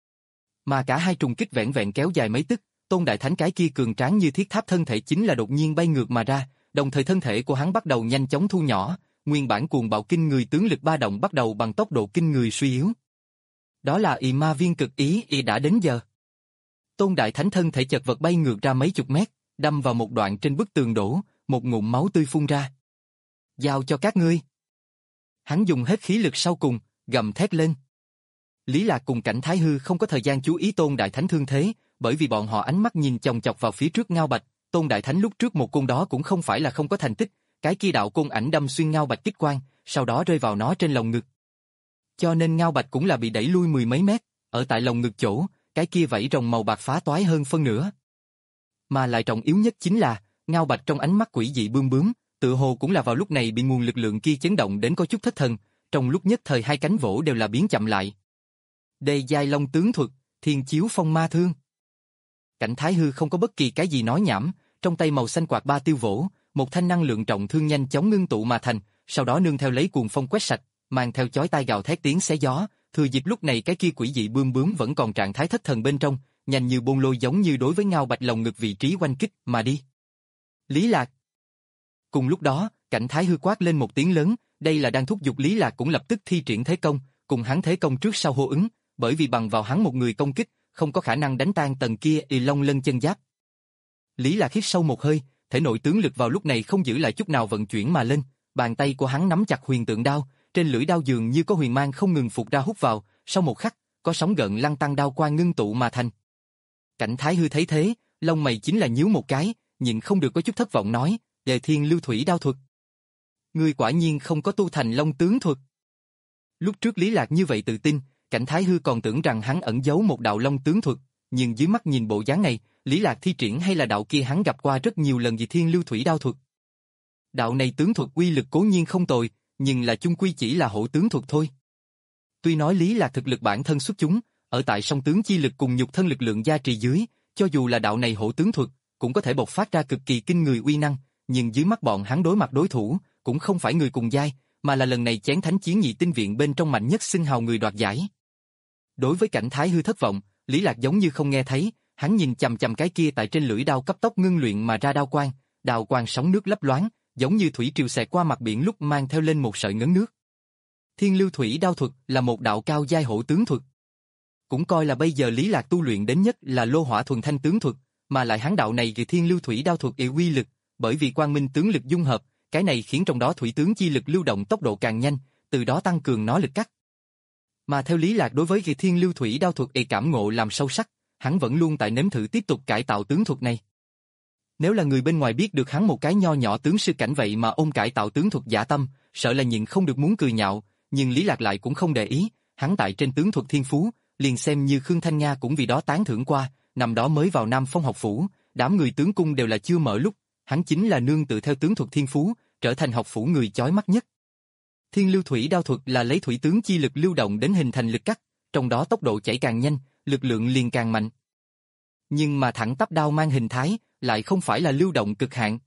Mà cả hai trùng kích vẹn vẹn kéo dài mấy tức, Tôn Đại Thánh cái kia cường tráng như thiết tháp thân thể chính là đột nhiên bay ngược mà ra, đồng thời thân thể của hắn bắt đầu nhanh chóng thu nhỏ, nguyên bản cuồng bạo kinh người tướng lực ba động bắt đầu bằng tốc độ kinh người suy yếu. Đó là ị ma viên cực ý ị đã đến giờ. Tôn Đại Thánh thân thể chật vật bay ngược ra mấy chục mét, đâm vào một đoạn trên bức tường đổ, một ngụm máu tươi phun ra. Giao cho các ngươi. Hắn dùng hết khí lực sau cùng, gầm thét lên. Lý Lạc cùng Cảnh Thái Hư không có thời gian chú ý Tôn Đại Thánh thương thế, bởi vì bọn họ ánh mắt nhìn chòng chọc vào phía trước Ngao Bạch. Tôn Đại Thánh lúc trước một côn đó cũng không phải là không có thành tích, cái kia đạo côn ảnh đâm xuyên Ngao Bạch kích quang, sau đó rơi vào nó trên lồng ngực. Cho nên Ngao Bạch cũng là bị đẩy lui mười mấy mét, ở tại lồng ngực chỗ, cái kia vảy rồng màu bạc phá toái hơn phân nửa. Mà lại trọng yếu nhất chính là, Ngao Bạch trong ánh mắt quỷ dị bươm bướm, tự hồ cũng là vào lúc này bị nguồn lực lượng kia chấn động đến có chút thất thần, trong lúc nhất thời hai cánh vỗ đều là biến chậm lại. Đề giai long tướng thuật, thiên chiếu phong ma thương. Cảnh Thái Hư không có bất kỳ cái gì nói nhảm, trong tay màu xanh quạt ba tiêu vỗ, một thanh năng lượng trọng thương nhanh chóng ngưng tụ mà thành, sau đó nương theo lấy cuồng phong quét sạch, mang theo chói tai gào thét tiếng xé gió, thừa dịp lúc này cái kia quỷ dị bươm bướm vẫn còn trạng thái thất thần bên trong, nhanh như bôn lôi giống như đối với Ngao Bạch lồng ngực vị trí oanh kích mà đi. Lý Lạc. Cùng lúc đó, Cảnh Thái Hư quát lên một tiếng lớn, đây là đang thúc giục Lý Lạc cũng lập tức thi triển thế công, cùng hắn thế công trước sau hô ứng, bởi vì bằng vào hắn một người công kích, không có khả năng đánh tan tầng kia y long lân chân giáp. Lý Lạc hít sâu một hơi, thể nội tướng lực vào lúc này không giữ lại chút nào vận chuyển mà lên, bàn tay của hắn nắm chặt huyền tượng đao, trên lưỡi đao dường như có huyền mang không ngừng phụt ra hút vào, sau một khắc, có sóng gợn lăn tăng đao quang ngưng tụ mà thành. Cảnh Thái Hư thấy thế, lông mày chính là nhíu một cái, nhịn không được có chút thất vọng nói, Đề Thiên Lưu Thủy đao thuật. Ngươi quả nhiên không có tu thành Long tướng thuật. Lúc trước Lý Lạc như vậy tự tin, Cảnh Thái Hư còn tưởng rằng hắn ẩn giấu một đạo Long tướng thuật, nhưng dưới mắt nhìn bộ dáng này, Lý Lạc thi triển hay là đạo kia hắn gặp qua rất nhiều lần Đề Thiên Lưu Thủy đao thuật. Đạo này tướng thuật uy lực cố nhiên không tồi, nhưng là chung quy chỉ là hổ tướng thuật thôi. Tuy nói Lý Lạc thực lực bản thân xuất chúng, ở tại song tướng chi lực cùng nhục thân lực lượng gia trì dưới, cho dù là đạo này hổ tướng thuật, cũng có thể bộc phát ra cực kỳ kinh người uy năng, nhưng dưới mắt bọn hắn đối mặt đối thủ, cũng không phải người cùng giai, mà là lần này chén thánh chiến nhị tinh viện bên trong mạnh nhất xưng hào người đoạt giải. Đối với Cảnh Thái Hư thất vọng, Lý Lạc giống như không nghe thấy, hắn nhìn chằm chằm cái kia tại trên lưỡi đao cấp tốc ngưng luyện mà ra đao quang, đao quang sóng nước lấp loáng, giống như thủy triều xẹt qua mặt biển lúc mang theo lên một sợi ngấn nước. Thiên Lưu Thủy đao thuật là một đạo cao giai hổ tướng thuật. Cũng coi là bây giờ Lý Lạc tu luyện đến nhất là lô hỏa thuần thanh tướng thuật, mà lại hắn đạo này kỳ Thiên Lưu Thủy đao thuật ỷ uy lực, bởi vì quang minh tướng lực dung hợp, cái này khiến trong đó thủy tướng chi lực lưu động tốc độ càng nhanh, từ đó tăng cường nó lực cắt. Mà theo Lý Lạc đối với kỳ Thiên Lưu Thủy đao thuật ỷ cảm ngộ làm sâu sắc, hắn vẫn luôn tại nếm thử tiếp tục cải tạo tướng thuật này. Nếu là người bên ngoài biết được hắn một cái nho nhỏ tướng sư cảnh vậy mà ôm cải tạo tướng thuật giả tâm, sợ là nhịn không được muốn cười nhạo, nhưng Lý Lạc lại cũng không để ý, hắn tại trên tướng thuật thiên phú, liền xem như Khương Thanh Nga cũng vì đó tán thưởng qua, năm đó mới vào Nam Phong học phủ, đám người tướng cung đều là chưa mở lúc, hắn chính là nương tự theo tướng thuật thiên phú, trở thành học phủ người chói mắt nhất. Thiên Lưu Thủy đao thuật là lấy thủy tướng chi lực lưu động đến hình thành lực cắt, trong đó tốc độ chảy càng nhanh, lực lượng liền càng mạnh. Nhưng mà thẳng tắp đao mang hình thái lại không phải là lưu động cực hạn.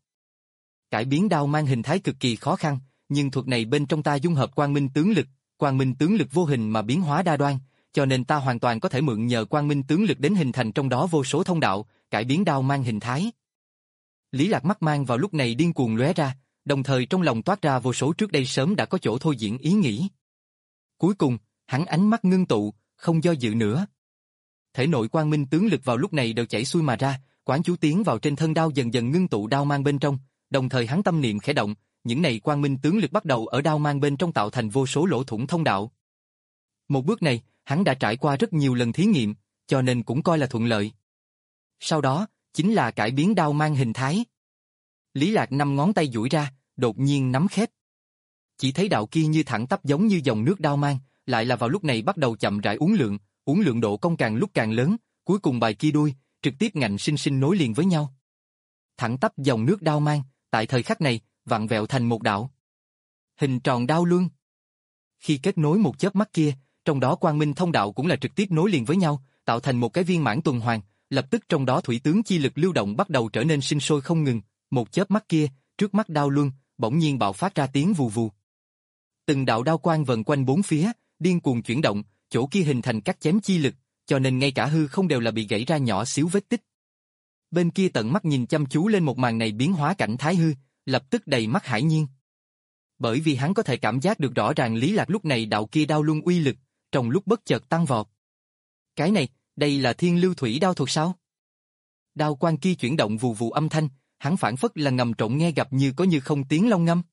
Cải biến đao mang hình thái cực kỳ khó khăn, nhưng thuật này bên trong ta dung hợp quang minh tướng lực, quang minh tướng lực vô hình mà biến hóa đa đoan, cho nên ta hoàn toàn có thể mượn nhờ quang minh tướng lực đến hình thành trong đó vô số thông đạo, cải biến đao mang hình thái. Lý Lạc mắt mang vào lúc này điên cuồng lóe ra, đồng thời trong lòng toát ra vô số trước đây sớm đã có chỗ thôi diễn ý nghĩ. Cuối cùng, hắn ánh mắt ngưng tụ, không do dự nữa. Thể nội quang minh tướng lực vào lúc này đều chảy xuôi mà ra, quán chú tiến vào trên thân đao dần dần ngưng tụ đao mang bên trong, đồng thời hắn tâm niệm khẽ động, những này quang minh tướng lực bắt đầu ở đao mang bên trong tạo thành vô số lỗ thủng thông đạo. Một bước này, hắn đã trải qua rất nhiều lần thí nghiệm, cho nên cũng coi là thuận lợi. Sau đó, chính là cải biến đao mang hình thái. Lý Lạc năm ngón tay duỗi ra, đột nhiên nắm khép. Chỉ thấy đạo kia như thẳng tắp giống như dòng nước đao mang, lại là vào lúc này bắt đầu chậm rãi uốn lượn, uốn lượn độ cong càng lúc càng lớn, cuối cùng bài kia đuôi, trực tiếp ngạnh sinh sinh nối liền với nhau. Thẳng tắp dòng nước đao mang, tại thời khắc này, vặn vẹo thành một đạo hình tròn đao luân. Khi kết nối một chớp mắt kia, trong đó quang minh thông đạo cũng là trực tiếp nối liền với nhau, tạo thành một cái viên mãn tuần hoàn, lập tức trong đó thủy tướng chi lực lưu động bắt đầu trở nên sinh sôi không ngừng, một chớp mắt kia, trước mắt đao luân, bỗng nhiên bạo phát ra tiếng vù vù. Từng đạo đao quang vần quanh bốn phía, điên cuồng chuyển động, chỗ kia hình thành cắt chém chi lực, cho nên ngay cả hư không đều là bị gãy ra nhỏ xíu vết tích. Bên kia tận mắt nhìn chăm chú lên một màn này biến hóa Cảnh Thái Hư, lập tức đầy mắt hãi nhiên. Bởi vì hắn có thể cảm giác được rõ ràng Lý Lạc lúc này đạo kia đao luân uy lực, trong lúc bất chợt tăng vọt. Cái này, đây là Thiên Lưu Thủy đao thuật sao? Đao quang kia chuyển động vù vù âm thanh, hắn phản phất là ngầm trộn nghe gặp như có như không tiếng long ngâm.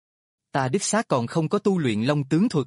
Ta đích xác còn không có tu luyện long tướng thuật.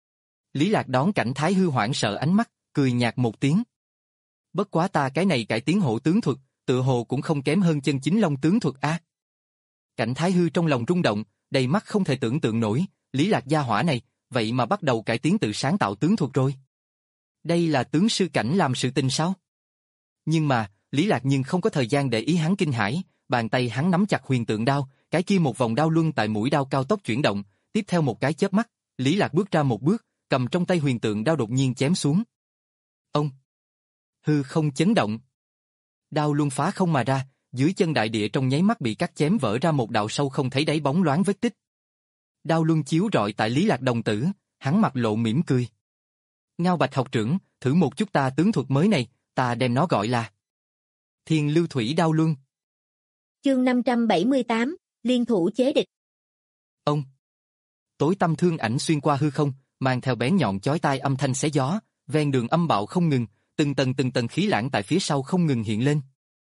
Lý Lạc đón Cảnh Thái Hư hoảng sợ ánh mắt, cười nhạt một tiếng. Bất quá ta cái này cải tiến hổ tướng thuật, tự hồ cũng không kém hơn chân chính long tướng thuật a. À. Cảnh Thái Hư trong lòng rung động, đầy mắt không thể tưởng tượng nổi, Lý Lạc gia hỏa này, vậy mà bắt đầu cải tiến tự sáng tạo tướng thuật rồi. Đây là tướng sư cảnh làm sự tình sao? Nhưng mà, Lý Lạc nhưng không có thời gian để ý hắn kinh hãi, bàn tay hắn nắm chặt huyền tượng đao, cái kia một vòng đao luân tại mũi đao cao tốc chuyển động, tiếp theo một cái chớp mắt, Lý Lạc bước ra một bước, cầm trong tay huyền tượng đao đột nhiên chém xuống. Ông! Hư không chấn động. Đao luân phá không mà ra, dưới chân đại địa trong nháy mắt bị cắt chém vỡ ra một đạo sâu không thấy đáy bóng loáng vết tích. Đao luân chiếu rọi tại Lý Lạc đồng tử, hắn mặt lộ mỉm cười. Ngao Bạch học trưởng, thử một chút ta tướng thuật mới này, ta đem nó gọi là Thiên Lưu Thủy đao luân. Chương năm trăm bảy mươi tám, liên thủ chế địch. Ông! Tối tăm thương ảnh xuyên qua hư không, mang theo bén nhọn chói tai âm thanh xé gió, ven đường âm bạo không ngừng, từng tầng từng tầng khí lãng tại phía sau không ngừng hiện lên.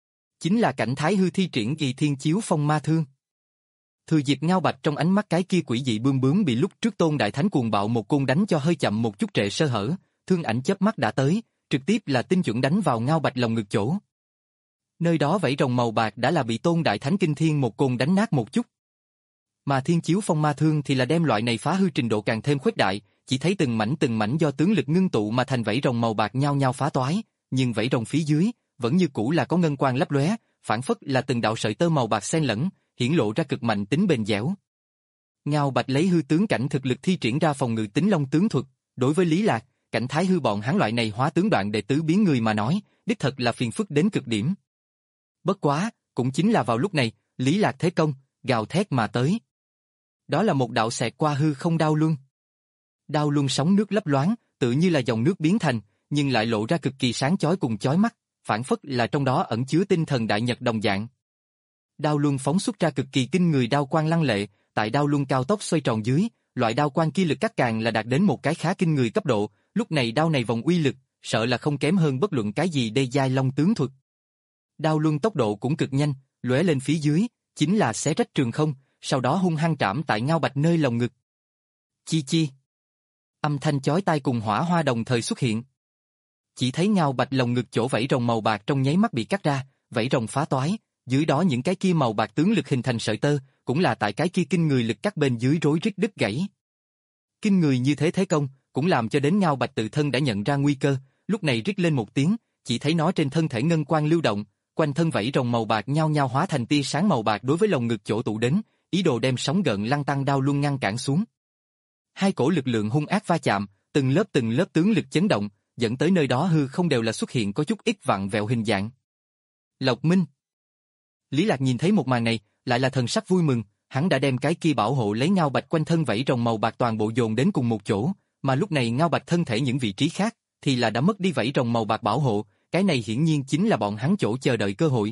chính là Cảnh Thái Hư thi triển Kỳ Thiên Chiếu Phong Ma Thương. Thừa dịp Ngao Bạch trong ánh mắt cái kia quỷ dị bươm bướm bị lúc trước Tôn Đại Thánh cuồng bạo một côn đánh cho hơi chậm một chút trệ sơ hở, thương ảnh chớp mắt đã tới, trực tiếp là tinh chuẩn đánh vào Ngao Bạch lồng ngực chỗ. Nơi đó vảy rồng màu bạc đã là bị Tôn Đại Thánh kinh thiên một côn đánh nát một chút. Mà Thiên Chiếu Phong Ma Thương thì là đem loại này phá hư trình độ càng thêm khuếch đại, chỉ thấy từng mảnh từng mảnh do tướng lực ngưng tụ mà thành vảy rồng màu bạc nhao nhao phá toái, nhưng vảy rồng phía dưới vẫn như cũ là có ngân quang lấp lóe, phản phất là từng đạo sợi tơ màu bạc xen lẫn, hiển lộ ra cực mạnh tính bền dẻo. Ngao Bạch lấy hư tướng cảnh thực lực thi triển ra phòng ngự tính long tướng thuật, đối với Lý Lạc, Cảnh Thái Hư bọn hắn loại này hóa tướng đoạn đệ tứ biến người mà nói, đích thật là phiền phức đến cực điểm. Bất quá, cũng chính là vào lúc này, Lý Lạc thế công, gào thét mà tới. Đó là một đạo xẹt qua hư không đao luân. Đao luân sóng nước lấp loáng, tự như là dòng nước biến thành, nhưng lại lộ ra cực kỳ sáng chói cùng chói mắt, phản phất là trong đó ẩn chứa tinh thần đại nhật đồng dạng. Đao luân phóng xuất ra cực kỳ kinh người đao quang lăng lệ, tại đao luân cao tốc xoay tròn dưới, loại đao quang kia lực cắt càng là đạt đến một cái khá kinh người cấp độ, lúc này đao này vòng uy lực, sợ là không kém hơn bất luận cái gì đê giai long tướng thuật. Đao luân tốc độ cũng cực nhanh, lóe lên phía dưới, chính là xé rách trường không, sau đó hung hăng trảm tại Ngao Bạch nơi lồng ngực. Chi chi. Âm thanh chói tai cùng hỏa hoa đồng thời xuất hiện. Chỉ thấy Ngao Bạch lồng ngực chỗ vảy rồng màu bạc trong nháy mắt bị cắt ra, vảy rồng phá toái, dưới đó những cái kia màu bạc tướng lực hình thành sợi tơ, cũng là tại cái kia kinh người lực cắt bên dưới rối rít đứt gãy. Kinh người như thế thế công, cũng làm cho đến Ngao Bạch tự thân đã nhận ra nguy cơ, lúc này rít lên một tiếng, chỉ thấy nó trên thân thể ngân quang lưu động, quanh thân vảy rồng màu bạc nhao nhao hóa thành tia sáng màu bạc đối với lồng ngực chỗ tụ đến, ý đồ đem sóng gợn lăn tăng đao luân ngăn cản xuống. Hai cổ lực lượng hung ác va chạm, từng lớp từng lớp tướng lực chấn động, dẫn tới nơi đó hư không đều là xuất hiện có chút ít vặn vẹo hình dạng. Lộc Minh. Lý Lạc nhìn thấy một màn này, lại là thần sắc vui mừng, hắn đã đem cái kia bảo hộ lấy Ngao Bạch quanh thân vảy rồng màu bạc toàn bộ dồn đến cùng một chỗ, mà lúc này Ngao Bạch thân thể những vị trí khác thì là đã mất đi vảy rồng màu bạc bảo hộ, cái này hiển nhiên chính là bọn hắn chỗ chờ đợi cơ hội.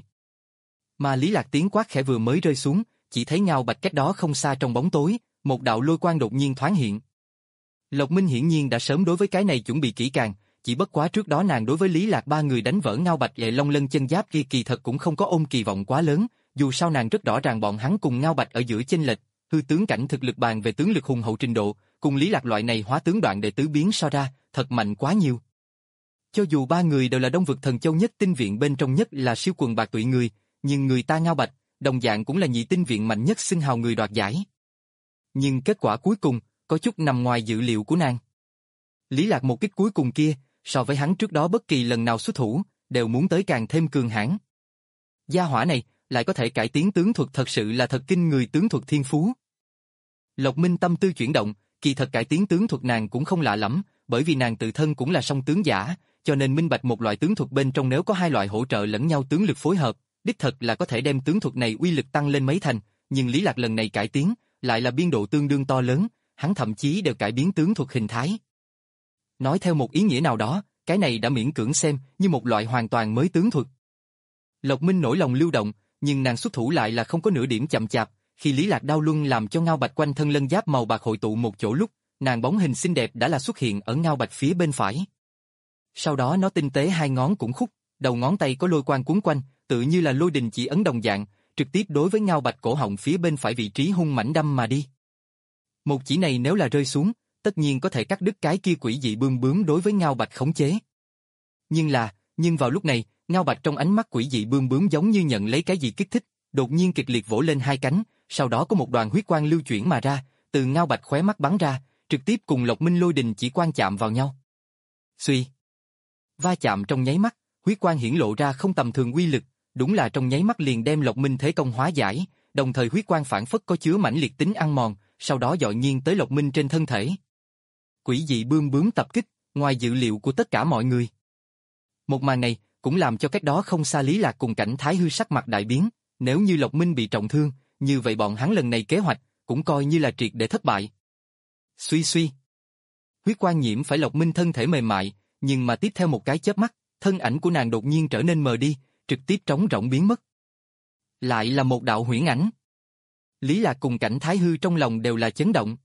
Mà Lý Lạc tiếng quát khẽ vừa mới rơi xuống, chỉ thấy Ngao Bạch cách đó không xa trong bóng tối, một đạo lôi quang đột nhiên thoáng hiện. Lộc Minh hiển nhiên đã sớm đối với cái này chuẩn bị kỹ càng, chỉ bất quá trước đó nàng đối với Lý Lạc ba người đánh vỡ Ngao Bạch Lệ Long Lân chân giáp kia kỳ thật cũng không có ôm kỳ vọng quá lớn, dù sao nàng rất rõ ràng bọn hắn cùng Ngao Bạch ở giữa chênh lệch, hư tướng cảnh thực lực bàn về tướng lực hùng hậu trình độ, cùng Lý Lạc loại này hóa tướng đoạn đệ tứ biến so ra, thật mạnh quá nhiều. Cho dù ba người đều là Đông vực thần châu nhất tinh viện bên trong nhất là siêu quần bạc tụy người, nhưng người ta Ngao Bạch, đồng dạng cũng là nhị tinh viện mạnh nhất xưng hào người đoạt giải. Nhưng kết quả cuối cùng, có chút nằm ngoài dự liệu của nàng. Lý Lạc một kích cuối cùng kia, so với hắn trước đó bất kỳ lần nào xuất thủ, đều muốn tới càng thêm cường hãn. Gia hỏa này, lại có thể cải tiến tướng thuật thật sự là thật kinh người tướng thuật thiên phú. Lộc Minh tâm tư chuyển động, kỳ thật cải tiến tướng thuật nàng cũng không lạ lắm, bởi vì nàng tự thân cũng là song tướng giả, cho nên minh bạch một loại tướng thuật bên trong nếu có hai loại hỗ trợ lẫn nhau tướng lực phối hợp, đích thật là có thể đem tướng thuật này uy lực tăng lên mấy thành, nhưng Lý Lạc lần này cải tiến, lại là biên độ tương đương to lớn, hắn thậm chí đều cải biến tướng thuật hình thái. Nói theo một ý nghĩa nào đó, cái này đã miễn cưỡng xem như một loại hoàn toàn mới tướng thuật. Lộc Minh nổi lòng lưu động, nhưng nàng xuất thủ lại là không có nửa điểm chậm chạp, khi Lý Lạc đao luân làm cho Ngao Bạch quanh thân lân giáp màu bạc hội tụ một chỗ lúc, nàng bóng hình xinh đẹp đã là xuất hiện ở Ngao Bạch phía bên phải. Sau đó nó tinh tế hai ngón cũng khúc, đầu ngón tay có lôi quang cuốn quanh, tự như là lôi đình chỉ ấn đồng dạng, trực tiếp đối với Ngao Bạch cổ họng phía bên phải vị trí hung mãnh đâm mà đi. Một chỉ này nếu là rơi xuống, tất nhiên có thể cắt đứt cái kia quỷ dị bươm bướm đối với Ngao Bạch khống chế. Nhưng là, nhưng vào lúc này, Ngao Bạch trong ánh mắt quỷ dị bươm bướm giống như nhận lấy cái gì kích thích, đột nhiên kịch liệt vỗ lên hai cánh, sau đó có một đoàn huyết quang lưu chuyển mà ra, từ Ngao Bạch khóe mắt bắn ra, trực tiếp cùng Lộc Minh lôi đình chỉ quang chạm vào nhau. Xuy. Va chạm trong nháy mắt, huyết quang hiển lộ ra không tầm thường uy lực, đúng là trong nháy mắt liền đem Lộc Minh thế công hóa giải, đồng thời huyết quang phản phất có chứa mãnh liệt tính ăn mòn, sau đó dội nhiên tới Lộc Minh trên thân thể. Quỷ dị bươm bướm tập kích, ngoài dự liệu của tất cả mọi người. Một màn này cũng làm cho cách đó không xa Lý Lạc cùng Cảnh Thái Hư sắc mặt đại biến, nếu như Lộc Minh bị trọng thương, như vậy bọn hắn lần này kế hoạch cũng coi như là triệt để thất bại. Suy suy. Huyết quang nhiễm phải Lộc Minh thân thể mềm mại, nhưng mà tiếp theo một cái chớp mắt, thân ảnh của nàng đột nhiên trở nên mờ đi, trực tiếp trống rỗng biến mất. Lại là một đạo huyễn ảnh. Lý Lạc cùng Cảnh Thái Hư trong lòng đều là chấn động.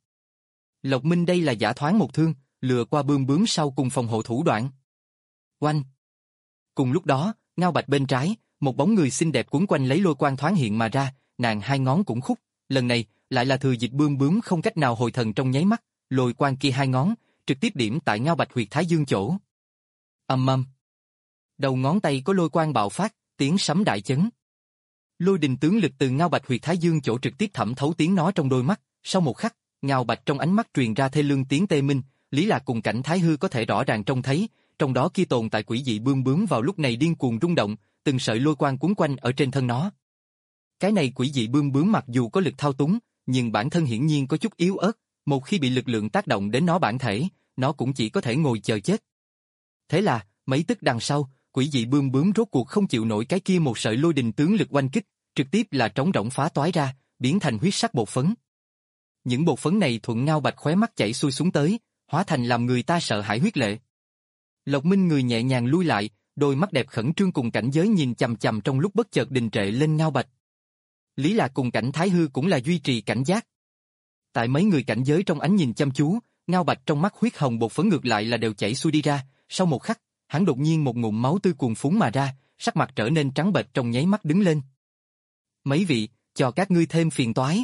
Lộc Minh đây là giả thoáng một thương, lừa qua bươm bướm sau cùng phòng hộ thủ đoạn. Oanh! Cùng lúc đó, Ngao Bạch bên trái, một bóng người xinh đẹp quấn quanh lấy lôi quang thoáng hiện mà ra, nàng hai ngón cũng khúc, lần này lại là Thừa Dịch Bươm Bướm không cách nào hồi thần trong nháy mắt, lôi quang kia hai ngón trực tiếp điểm tại Ngao Bạch huyệt thái dương chỗ. Ầm ầm. Đầu ngón tay có lôi quang bạo phát, tiếng sấm đại chấn. Lôi đình tướng lực từ Ngao Bạch huyệt thái dương chỗ trực tiếp thẩm thấu tiếng nó trong đôi mắt, sau một khắc, Ngao Bạch trong ánh mắt truyền ra thê lương tiếng tê minh, Lý Lạc cùng Cảnh Thái Hư có thể rõ ràng trông thấy, trong đó kia tồn tại quỷ dị bươm bướm vào lúc này điên cuồng rung động, từng sợi lôi quang cuốn quanh ở trên thân nó. Cái này quỷ dị bươm bướm mặc dù có lực thao túng, nhưng bản thân hiển nhiên có chút yếu ớt, một khi bị lực lượng tác động đến nó bản thể, nó cũng chỉ có thể ngồi chờ chết. Thế là, mấy tức đằng sau, quỷ dị bươm bướm rốt cuộc không chịu nổi cái kia một sợi lôi đình tướng lực oanh kích, trực tiếp là trống rỗng phá toái ra, biến thành huyết sắc bột phấn. Những bột phấn này thuận Ngao Bạch khóe mắt chảy xuôi xuống tới, hóa thành làm người ta sợ hãi huyết lệ. Lộc Minh người nhẹ nhàng lui lại, đôi mắt đẹp khẩn trương cùng cảnh giới nhìn chằm chằm trong lúc bất chợt đình trệ lên Ngao Bạch. Lý Lạc cùng Cảnh Thái Hư cũng là duy trì cảnh giác. Tại mấy người cảnh giới trong ánh nhìn chăm chú, Ngao Bạch trong mắt huyết hồng bột phấn ngược lại là đều chảy xuôi đi ra, sau một khắc, hắn đột nhiên một ngụm máu tươi cuồn phún mà ra, sắc mặt trở nên trắng bệch trong nháy mắt đứng lên. Mấy vị, cho các ngươi thêm phiền toái.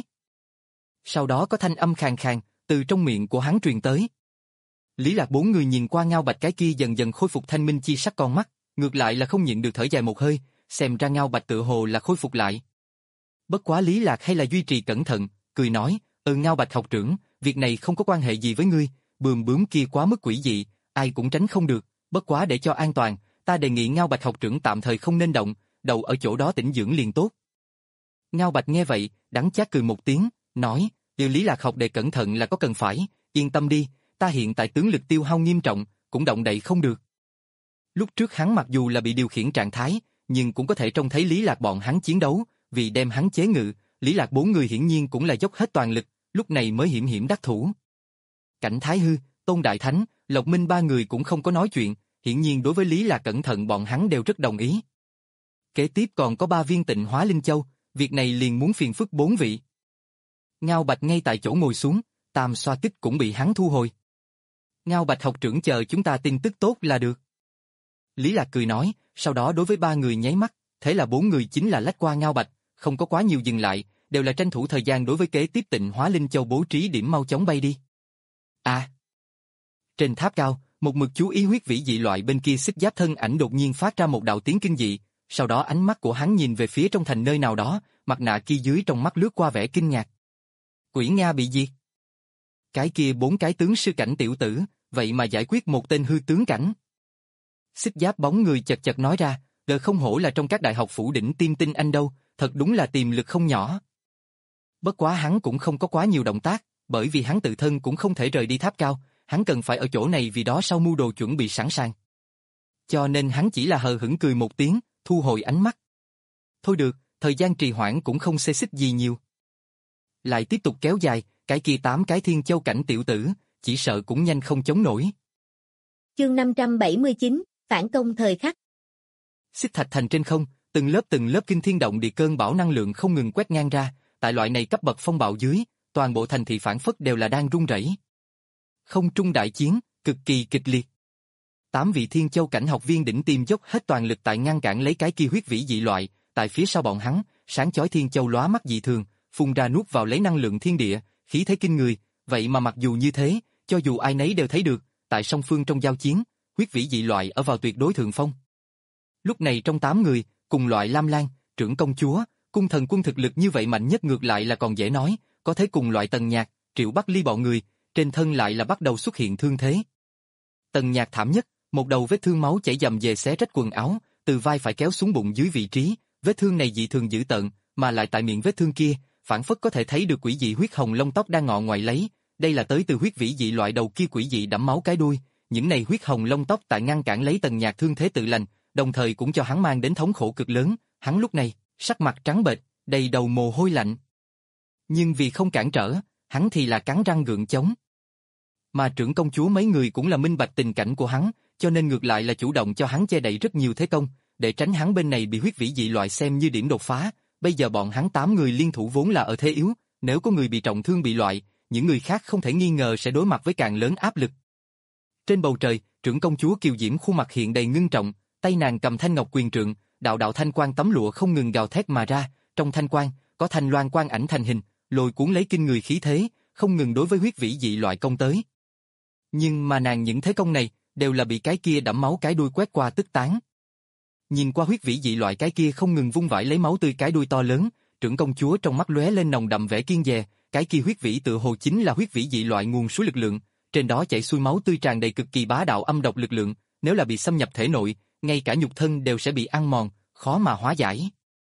Sau đó có thanh âm khàn khàn, từ trong miệng của hắn truyền tới. Lý Lạc bốn người nhìn qua Ngao Bạch cái kia dần dần khôi phục thanh minh chi sắc con mắt, ngược lại là không nhịn được thở dài một hơi, xem ra Ngao Bạch tự hồ là khôi phục lại. Bất quá Lý Lạc hay là duy trì cẩn thận, cười nói, ừ Ngao Bạch học trưởng, việc này không có quan hệ gì với ngươi, bươm bướm kia quá mức quỷ dị, ai cũng tránh không được, bất quá để cho an toàn, ta đề nghị Ngao Bạch học trưởng tạm thời không nên động, đầu ở chỗ đó tĩnh dưỡng liền tốt. Ngao Bạch nghe vậy, đắng chát cười một tiếng, nói, điều Lý Lạc học đệ cẩn thận là có cần phải, yên tâm đi, ta hiện tại tướng lực tiêu hao nghiêm trọng, cũng động đậy không được. Lúc trước hắn mặc dù là bị điều khiển trạng thái, nhưng cũng có thể trông thấy Lý Lạc bọn hắn chiến đấu, vì đem hắn chế ngự, Lý Lạc bốn người hiển nhiên cũng là dốc hết toàn lực, lúc này mới hiểm hiểm đắc thủ. Cảnh Thái Hư, Tôn Đại Thánh, Lộc Minh ba người cũng không có nói chuyện, hiển nhiên đối với Lý Lạc cẩn thận bọn hắn đều rất đồng ý. Kế tiếp còn có ba viên Tịnh Hóa Linh Châu, việc này liền muốn phiền phức bốn vị. Ngao Bạch ngay tại chỗ ngồi xuống, tam xoa kích cũng bị hắn thu hồi. Ngao Bạch học trưởng chờ chúng ta tin tức tốt là được. Lý Lạc cười nói, sau đó đối với ba người nháy mắt, thế là bốn người chính là lách qua Ngao Bạch, không có quá nhiều dừng lại, đều là tranh thủ thời gian đối với kế tiếp Tịnh Hóa Linh Châu bố trí điểm mau chóng bay đi. À! Trên tháp cao, một mực chú ý huyết vĩ dị loại bên kia xích giáp thân ảnh đột nhiên phát ra một đạo tiếng kinh dị, sau đó ánh mắt của hắn nhìn về phía trong thành nơi nào đó, mặt nạ kia dưới trong mắt lướt qua vẻ kinh ngạc. Quỷ Nga bị diệt. Cái kia bốn cái tướng sư cảnh tiểu tử, vậy mà giải quyết một tên hư tướng cảnh. Xích giáp bóng người chật chật nói ra, đời không hổ là trong các đại học phủ đỉnh tiêm tinh anh đâu, thật đúng là tiềm lực không nhỏ. Bất quá hắn cũng không có quá nhiều động tác, bởi vì hắn tự thân cũng không thể rời đi tháp cao, hắn cần phải ở chỗ này vì đó sau mưu đồ chuẩn bị sẵn sàng. Cho nên hắn chỉ là hờ hững cười một tiếng, thu hồi ánh mắt. Thôi được, thời gian trì hoãn cũng không xê xích gì nhiều. Lại tiếp tục kéo dài, cái kia tám cái thiên châu cảnh tiểu tử, chỉ sợ cũng nhanh không chống nổi. Chương năm trăm bảy mươi chín, phản công thời khắc. Xích thạch thành trên không, từng lớp từng lớp kinh thiên động địa cơn bão năng lượng không ngừng quét ngang ra, tại loại này cấp bậc phong bạo dưới, toàn bộ thành thị phản phất đều là đang rung rẩy. Không trung đại chiến, cực kỳ kịch liệt. Tám vị thiên châu cảnh học viên đỉnh tiêm dốc hết toàn lực tại ngăn cản lấy cái kia huyết vĩ dị loại, tại phía sau bọn hắn, sáng chói thiên châu lóa mắt dị thường, phun ra nuốt vào lấy năng lượng thiên địa, khí thế kinh người, vậy mà mặc dù như thế, cho dù ai nấy đều thấy được, tại song phương trong giao chiến, huyết vĩ dị loại ở vào tuyệt đối thượng phong. Lúc này trong tám người, cùng loại Lam Lan, trưởng công chúa, cung thần quân thực lực như vậy mạnh nhất ngược lại là còn dễ nói, có thể cùng loại Tần Nhạc, Triệu Bắc Ly bọn người, trên thân lại là bắt đầu xuất hiện thương thế. Tần Nhạc thảm nhất, một đầu vết thương máu chảy dầm về xé rách quần áo, từ vai phải kéo xuống bụng dưới vị trí, vết thương này dị thường dữ tợn, mà lại tại miệng vết thương kia, phản phất có thể thấy được quỷ dị huyết hồng lông tóc đang ngọ ngoại lấy, đây là tới từ huyết vĩ dị loại đầu kia quỷ dị đẫm máu cái đuôi, những này huyết hồng lông tóc tại ngăn cản lấy Tần Nhạc thương thế tự lành, đồng thời cũng cho hắn mang đến thống khổ cực lớn, hắn lúc này, sắc mặt trắng bệch, đầy đầu mồ hôi lạnh. Nhưng vì không cản trở, hắn thì là cắn răng gượng chống. Mà trưởng công chúa mấy người cũng là minh bạch tình cảnh của hắn, cho nên ngược lại là chủ động cho hắn che đậy rất nhiều thế công, để tránh hắn bên này bị huyết vĩ dị loại xem như điểm đột phá. Bây giờ bọn hắn tám người liên thủ vốn là ở thế yếu, nếu có người bị trọng thương bị loại, những người khác không thể nghi ngờ sẽ đối mặt với càng lớn áp lực. Trên bầu trời, trưởng công chúa kiều diễm khuôn mặt hiện đầy ngưng trọng, Tay nàng cầm thanh ngọc quyền trượng, đạo đạo thanh quang tấm lụa không ngừng gào thét mà ra, trong thanh quang có thanh loan quang ảnh thành hình, lôi cuốn lấy kinh người khí thế, không ngừng đối với huyết vĩ dị loại công tới. Nhưng mà nàng những thế công này đều là bị cái kia đẫm máu cái đuôi quét qua tức tán. Nhìn qua huyết vĩ dị loại cái kia không ngừng vung vãi lấy máu tươi cái đuôi to lớn, trưởng công chúa trong mắt lóe lên nồng đậm vẻ kiên dè, cái kia huyết vĩ tự hồ chính là huyết vĩ dị loại nguồn suối lực lượng, trên đó chảy xuôi máu tươi tràn đầy cực kỳ bá đạo âm độc lực lượng, nếu là bị xâm nhập thể nội, ngay cả nhục thân đều sẽ bị ăn mòn, khó mà hóa giải.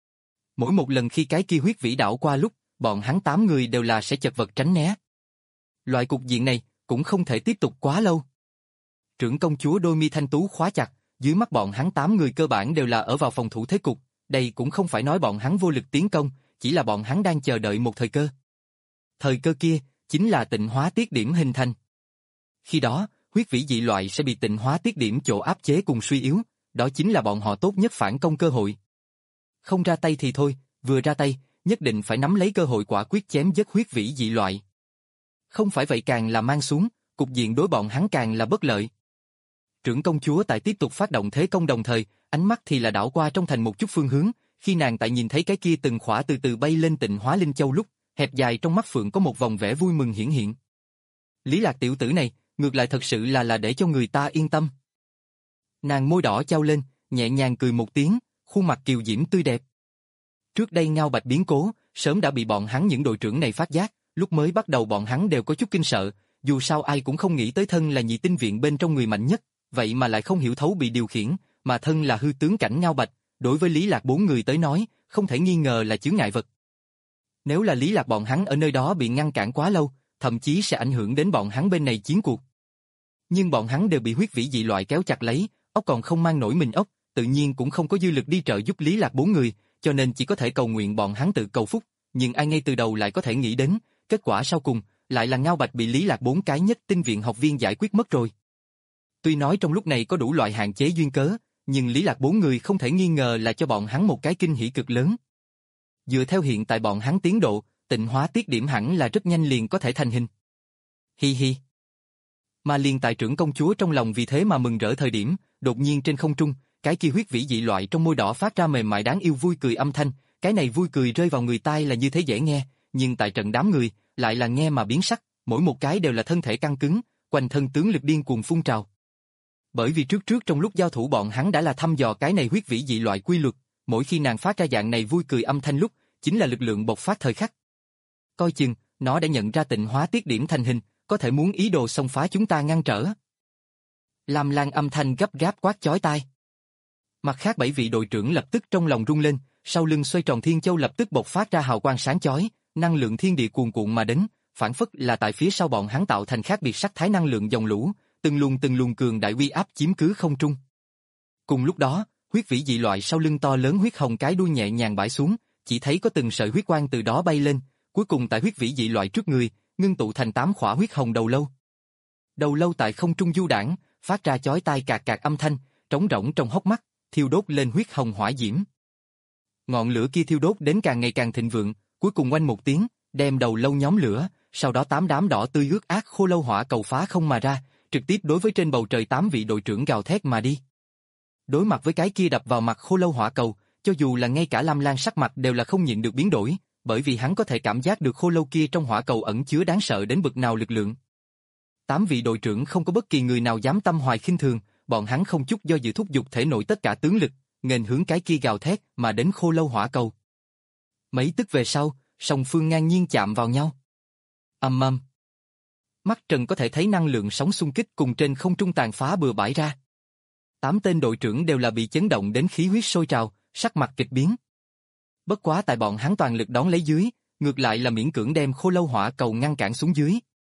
Mỗi một lần khi cái kia huyết vĩ đảo qua lúc, bọn hắn tám người đều là sẽ chật vật tránh né. Loại cục diện này cũng không thể tiếp tục quá lâu. Trưởng công chúa đôi mi thanh tú khóa chặt, dưới mắt bọn hắn tám người cơ bản đều là ở vào phòng thủ thế cục, đây cũng không phải nói bọn hắn vô lực tiến công, chỉ là bọn hắn đang chờ đợi một thời cơ. Thời cơ kia chính là tịnh hóa tiết điểm hình thành. Khi đó, huyết vĩ dị loại sẽ bị tịnh hóa tiết điểm chỗ áp chế cùng suy yếu, đó chính là bọn họ tốt nhất phản công cơ hội. Không ra tay thì thôi, vừa ra tay, nhất định phải nắm lấy cơ hội quả quyết chém dứt huyết vĩ dị loại. Không phải vậy càng là mang xuống, cục diện đối bọn hắn càng là bất lợi. Trưởng công chúa tại tiếp tục phát động thế công đồng thời, ánh mắt thì là đảo qua trong thành một chút phương hướng, khi nàng tại nhìn thấy cái kia từng khỏa từ từ bay lên tịnh hóa linh châu lúc, hẹp dài trong mắt phượng có một vòng vẻ vui mừng hiển hiện. Lý Lạc tiểu tử này, ngược lại thật sự là là để cho người ta yên tâm. Nàng môi đỏ trao lên, nhẹ nhàng cười một tiếng, khuôn mặt kiều diễm tươi đẹp. Trước đây Ngao Bạch biến cố, sớm đã bị bọn hắn những đội trưởng này phát giác, lúc mới bắt đầu bọn hắn đều có chút kinh sợ, dù sao ai cũng không nghĩ tới thân là nhị tinh viện bên trong người mạnh nhất, vậy mà lại không hiểu thấu bị điều khiển, mà thân là hư tướng cảnh Ngao Bạch, đối với Lý Lạc bốn người tới nói, không thể nghi ngờ là chướng ngại vật. Nếu là Lý Lạc bọn hắn ở nơi đó bị ngăn cản quá lâu, thậm chí sẽ ảnh hưởng đến bọn hắn bên này chiến cuộc. Nhưng bọn hắn đều bị huyết vĩ dị loại kéo chặt lấy, ốc còn không mang nổi mình ốc, tự nhiên cũng không có dư lực đi trợ giúp Lý Lạc bốn người, cho nên chỉ có thể cầu nguyện bọn hắn tự cầu phúc, nhưng ai ngay từ đầu lại có thể nghĩ đến, kết quả sau cùng, lại là Ngao Bạch bị Lý Lạc bốn cái nhất tinh viện học viên giải quyết mất rồi. Tuy nói trong lúc này có đủ loại hạn chế duyên cớ, nhưng Lý Lạc bốn người không thể nghi ngờ là cho bọn hắn một cái kinh hỉ cực lớn. Dựa theo hiện tại bọn hắn tiến độ, tịnh hóa tiết điểm hẳn là rất nhanh liền có thể thành hình. Hi hi. Mà liền tại trưởng công chúa trong lòng vì thế mà mừng rỡ thời điểm, đột nhiên trên không trung, cái kia huyết vĩ dị loại trong môi đỏ phát ra mềm mại đáng yêu vui cười âm thanh, cái này vui cười rơi vào người tai là như thế dễ nghe, nhưng tại trận đám người, lại là nghe mà biến sắc, mỗi một cái đều là thân thể căng cứng, quanh thân tướng lực điên cuồng phun trào. Bởi vì trước trước trong lúc giao thủ bọn hắn đã là thăm dò cái này huyết vĩ dị loại quy luật, mỗi khi nàng phát ra dạng này vui cười âm thanh lúc, chính là lực lượng bộc phát thời khắc. Coi chừng, nó đã nhận ra tịnh hóa tiết điểm thành hình, có thể muốn ý đồ xông phá chúng ta ngăn trở. Lam Lan âm thanh gấp gáp quát chói tai. Mặt khác bảy vị đội trưởng lập tức trong lòng rung lên, sau lưng xoay tròn thiên châu lập tức bộc phát ra hào quang sáng chói, năng lượng thiên địa cuồn cuộn mà đến, phản phất là tại phía sau bọn hắn tạo thành khác biệt sắc thái năng lượng dòng lũ, từng luồng từng luồng cường đại uy áp chiếm cứ không trung. Cùng lúc đó, huyết vĩ dị loại sau lưng to lớn huyết hồng cái đuôi nhẹ nhàng bãi xuống, chỉ thấy có từng sợi huyết quang từ đó bay lên, cuối cùng tại huyết vĩ dị loại trước người, ngưng tụ thành tám khỏa huyết hồng đầu lâu. Đầu lâu tại không trung du đãng, phát ra chói tai cạc cạc âm thanh, trống rỗng trong hốc mắt, thiêu đốt lên huyết hồng hỏa diễm. Ngọn lửa kia thiêu đốt đến càng ngày càng thịnh vượng, cuối cùng oanh một tiếng, đem đầu lâu nhóm lửa, sau đó tám đám đỏ tươi ướt át khô lâu hỏa cầu phá không mà ra, trực tiếp đối với trên bầu trời tám vị đội trưởng gào thét mà đi. Đối mặt với cái kia đập vào mặt khô lâu hỏa cầu, cho dù là ngay cả Lam Lan sắc mặt đều là không nhịn được biến đổi, bởi vì hắn có thể cảm giác được khô lâu kia trong hỏa cầu ẩn chứa đáng sợ đến bực nào lực lượng. Tám vị đội trưởng không có bất kỳ người nào dám tâm hoài khinh thường, bọn hắn không chút do dự thúc giục thể nội tất cả tướng lực, nghênh hướng cái kia gào thét mà đến khô lâu hỏa cầu. Mấy tức về sau, song phương ngang nhiên chạm vào nhau. Ầm ầm. Mắt Trần có thể thấy năng lượng sóng xung kích cùng trên không trung tàn phá bừa bãi ra. Tám tên đội trưởng đều là bị chấn động đến khí huyết sôi trào, sắc mặt kịch biến. Bất quá tại bọn hắn toàn lực đón lấy dưới, ngược lại là miễn cưỡng đem khô lâu hỏa cầu ngăn cản xuống dưới.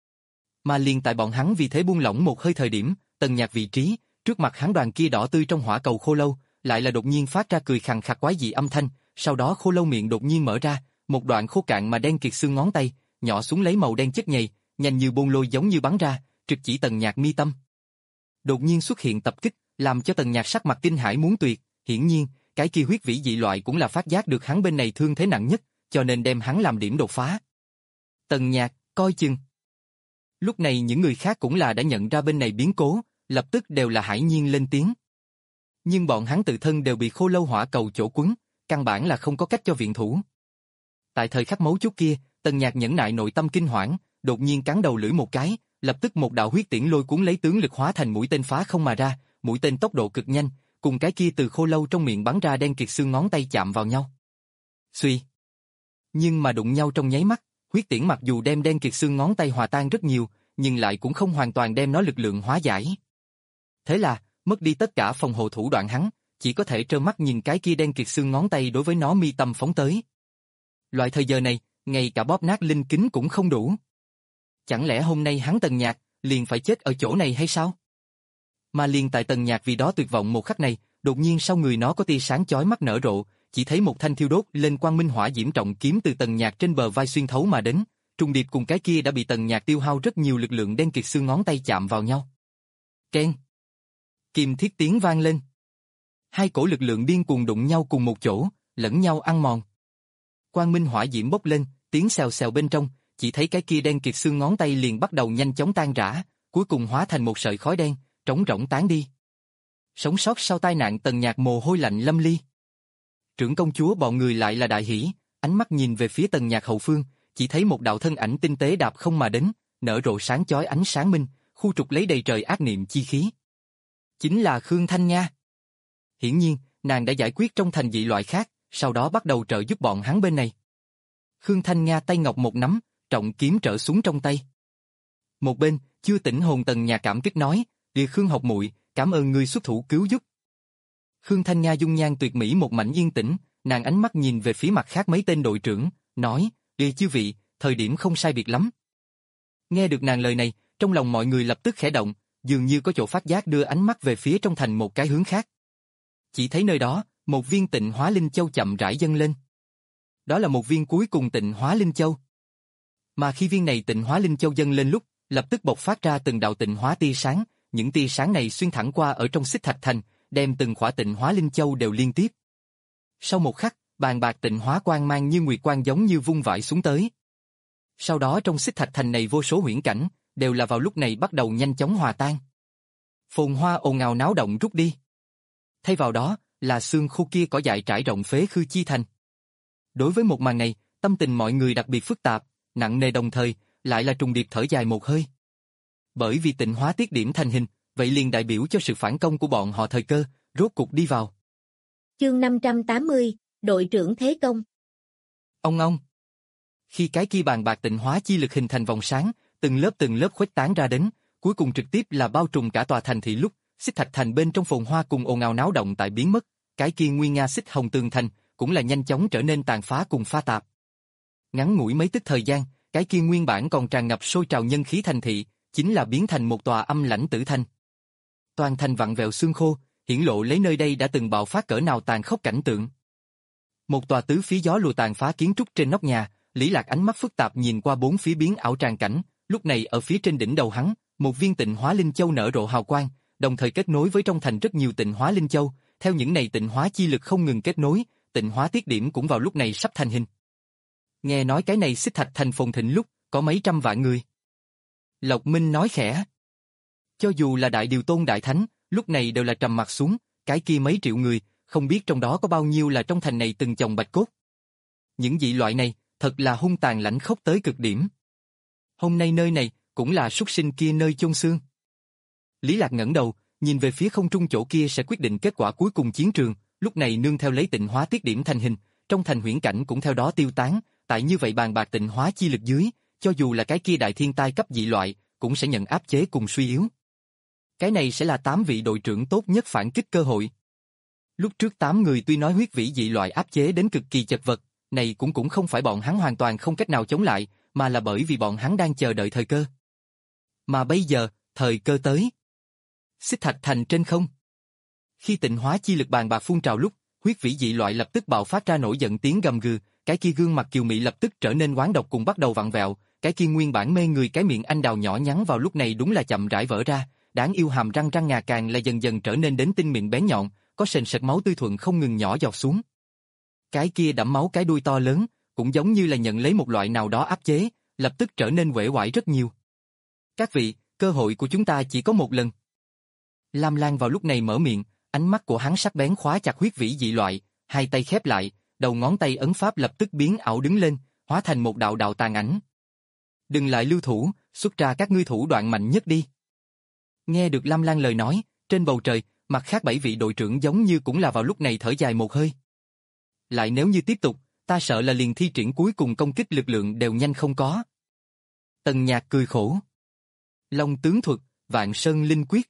Mà liền tại bọn hắn vì thế buông lỏng một hơi thời điểm, Tần Nhạc vị trí, trước mặt hắn đoàn kia đỏ tươi trong hỏa cầu khô lâu, lại là đột nhiên phát ra cười khàn khặc quái dị âm thanh, sau đó khô lâu miệng đột nhiên mở ra, một đoạn khô cạn mà đen kiệt xương ngón tay, nhỏ xuống lấy màu đen chất nhầy, nhanh như bôn lôi giống như bắn ra, trực chỉ Tần Nhạc mi tâm. Đột nhiên xuất hiện tập kích, làm cho Tần Nhạc sắc mặt kinh hãi muốn tuyệt, hiển nhiên, cái kia huyết vĩ dị loại cũng là phát giác được hắn bên này thương thế nặng nhất, cho nên đem hắn làm điểm đột phá. Tần Nhạc, coi chừng. Lúc này những người khác cũng là đã nhận ra bên này biến cố, lập tức đều là hãi nhiên lên tiếng. Nhưng bọn hắn tự thân đều bị khô lâu hỏa cầu chỗ quấn, căn bản là không có cách cho viện thủ. Tại thời khắc mấu chốt kia, Tần Nhạc nhẫn nại nội tâm kinh hoảng, đột nhiên cắn đầu lưỡi một cái, lập tức một đạo huyết tiễn lôi cuốn lấy tướng lực hóa thành mũi tên phá không mà ra, mũi tên tốc độ cực nhanh, cùng cái kia từ khô lâu trong miệng bắn ra đen kịt xương ngón tay chạm vào nhau. Xuy. Nhưng mà đụng nhau trong nháy mắt, huyết tiễn mặc dù đem đen kiệt xương ngón tay hòa tan rất nhiều, nhưng lại cũng không hoàn toàn đem nó lực lượng hóa giải. Thế là, mất đi tất cả phòng hộ thủ đoạn hắn, chỉ có thể trơ mắt nhìn cái kia đen kiệt xương ngón tay đối với nó mi tâm phóng tới. Loại thời giờ này, ngay cả bóp nát linh kính cũng không đủ. Chẳng lẽ hôm nay hắn Tần Nhạc liền phải chết ở chỗ này hay sao? Mà liền tại Tần Nhạc vì đó tuyệt vọng một khắc này, đột nhiên sau người nó có tia sáng chói mắt nở rộ, chỉ thấy một thanh thiêu đốt lên quang minh hỏa diễm trọng kiếm từ Tần Nhạc trên bờ vai xuyên thấu mà đến, trùng điệp cùng cái kia đã bị Tần Nhạc tiêu hao rất nhiều lực lượng đen kịt xương ngón tay chạm vào nhau. Keng. Kim thiết tiếng vang lên. Hai cổ lực lượng điên cuồng đụng nhau cùng một chỗ, lẫn nhau ăn mòn. Quang minh hỏa diễm bốc lên, tiếng xèo xèo bên trong, chỉ thấy cái kia đen kịt xương ngón tay liền bắt đầu nhanh chóng tan rã, cuối cùng hóa thành một sợi khói đen, trống rỗng tán đi. Sống sót sau tai nạn Tần Nhạc mồ hôi lạnh lâm ly. Trưởng công chúa bọn người lại là đại hỉ, ánh mắt nhìn về phía Tần Nhạc hậu phương, chỉ thấy một đạo thân ảnh tinh tế đạp không mà đến, nở rộ sáng chói ánh sáng minh, khu trục lấy đầy trời ác niệm chi khí. Chính là Khương Thanh Nha. Hiển nhiên, nàng đã giải quyết trong thành dị loại khác, sau đó bắt đầu trợ giúp bọn hắn bên này. Khương Thanh Nha tay ngọc một nắm, trọng kiếm trở xuống trong tay. Một bên, chưa tỉnh hồn Tần Nhạc cảm kích nói, "Địa Khương học muội, cảm ơn ngươi xuất thủ cứu giúp." Khương Thanh Nha dung nhan tuyệt mỹ một mảnh yên tĩnh, nàng ánh mắt nhìn về phía mặt khác mấy tên đội trưởng, nói, "Địa chư vị, thời điểm không sai biệt lắm." Nghe được nàng lời này, trong lòng mọi người lập tức khẽ động, dường như có chỗ phát giác đưa ánh mắt về phía trong thành một cái hướng khác. Chỉ thấy nơi đó, một viên Tịnh Hóa Linh Châu chậm rãi dâng lên. Đó là một viên cuối cùng Tịnh Hóa Linh Châu. Mà khi viên này Tịnh Hóa Linh Châu dâng lên lúc, lập tức bộc phát ra từng đạo tịnh hóa tia sáng, những tia sáng này xuyên thẳng qua ở trong Xích Thạch Thành, đem từng khỏa Tịnh Hóa Linh Châu đều liên tiếp. Sau một khắc, bàn bạc tịnh hóa quang mang như nguyệt quang giống như vung vãi xuống tới. Sau đó trong Xích Thạch Thành này vô số huyễn cảnh, đều là vào lúc này bắt đầu nhanh chóng hòa tan. Phồn hoa ồn ào náo động rút đi. Thay vào đó, là xương khô kia cỏ dại trải rộng phế khư chi thành. Đối với một màn này, tâm tình mọi người đặc biệt phức tạp, nặng nề đồng thời, lại là trùng điệp thở dài một hơi. Bởi vì tịnh hóa tiết điểm thành hình, vậy liền đại biểu cho sự phản công của bọn họ thời cơ, rốt cục đi vào. Chương năm trăm tám mươi, đội trưởng thế công. Ông ông. Khi cái kia bàn bạc tịnh hóa chi lực hình thành vòng sáng, từng lớp từng lớp khuếch tán ra đến, cuối cùng trực tiếp là bao trùm cả tòa thành thị lúc, Xích Thạch Thành bên trong phồn hoa cùng ồn ào náo động tại biến mất, cái kia nguy nga xích hồng tường thành cũng là nhanh chóng trở nên tàn phá cùng pha tạp. Ngắn ngủi mấy tức thời gian, cái kia nguyên bản còn tràn ngập sôi trào nhân khí thành thị, chính là biến thành một tòa âm lãnh tử thành. Toàn thành vặn vẹo xương khô, hiển lộ lấy nơi đây đã từng bạo phát cỡ nào tàn khốc cảnh tượng. Một tòa tứ phía gió lùa tàn phá kiến trúc trên nóc nhà, Lý Lạc ánh mắt phức tạp nhìn qua bốn phía biến ảo tràn cảnh, lúc này ở phía trên đỉnh đầu hắn, một viên tịnh hóa linh châu nở rộ hào quang, đồng thời kết nối với trong thành rất nhiều tịnh hóa linh châu, theo những này tịnh hóa chi lực không ngừng kết nối, tịnh hóa tiết điểm cũng vào lúc này sắp thành hình. Nghe nói cái này Xích Thạch Thành phồn thịnh lúc, có mấy trăm vạn người. Lộc Minh nói khẽ. Cho dù là Đại Điều Tôn Đại Thánh, lúc này đều là trầm mặt xuống, cái kia mấy triệu người, không biết trong đó có bao nhiêu là trong thành này từng chồng bạch cốt. Những dị loại này, thật là hung tàn lãnh khốc tới cực điểm. Hôm nay nơi này, cũng là súc sinh kia nơi chôn xương. Lý Lạc ngẩng đầu, nhìn về phía không trung chỗ kia sẽ quyết định kết quả cuối cùng chiến trường, lúc này nương theo lấy tịnh hóa tiết điểm thành hình, trong thành huyễn cảnh cũng theo đó tiêu tán, tại như vậy bàn bạc tịnh hóa chi lực dưới, cho dù là cái kia đại thiên tai cấp dị loại, cũng sẽ nhận áp chế cùng suy yếu. Cái này sẽ là tám vị đội trưởng tốt nhất phản kích cơ hội. Lúc trước tám người tuy nói huyết vĩ dị loại áp chế đến cực kỳ chật vật, này cũng cũng không phải bọn hắn hoàn toàn không cách nào chống lại, mà là bởi vì bọn hắn đang chờ đợi thời cơ. Mà bây giờ, thời cơ tới. Xích Thạch Thành trên không. Khi tịnh hóa chi lực bàn bạc phun trào lúc, huyết vĩ dị loại lập tức bạo phát ra nổi giận tiếng gầm gừ, cái kia gương mặt kiều mị lập tức trở nên oán độc cùng bắt đầu vặn vẹo, cái kia nguyên bản mê người cái miệng anh đào nhỏ nhắn vào lúc này đúng là chậm rãi vỡ ra, đáng yêu hàm răng răng ngà càng là dần dần trở nên đến tinh miệng bén nhọn, có sền sệt máu tươi thuận không ngừng nhỏ giọt xuống. Cái kia đẫm máu cái đuôi to lớn, cũng giống như là nhận lấy một loại nào đó áp chế, lập tức trở nên uể oải rất nhiều. Các vị, cơ hội của chúng ta chỉ có một lần. Lam Lan vào lúc này mở miệng, ánh mắt của hắn sắc bén khóa chặt huyết vĩ dị loại, hai tay khép lại, đầu ngón tay ấn pháp lập tức biến ảo đứng lên, hóa thành một đạo đạo tàn ảnh. Đừng lại lưu thủ, xuất ra các ngươi thủ đoạn mạnh nhất đi. Nghe được Lam Lan lời nói, trên bầu trời, mặt khác bảy vị đội trưởng giống như cũng là vào lúc này thở dài một hơi. Lại nếu như tiếp tục, ta sợ là liền thi triển cuối cùng công kích lực lượng đều nhanh không có. Tần Nhạc cười khổ. Long tướng thuật, Vạn Sơn Linh Quyết.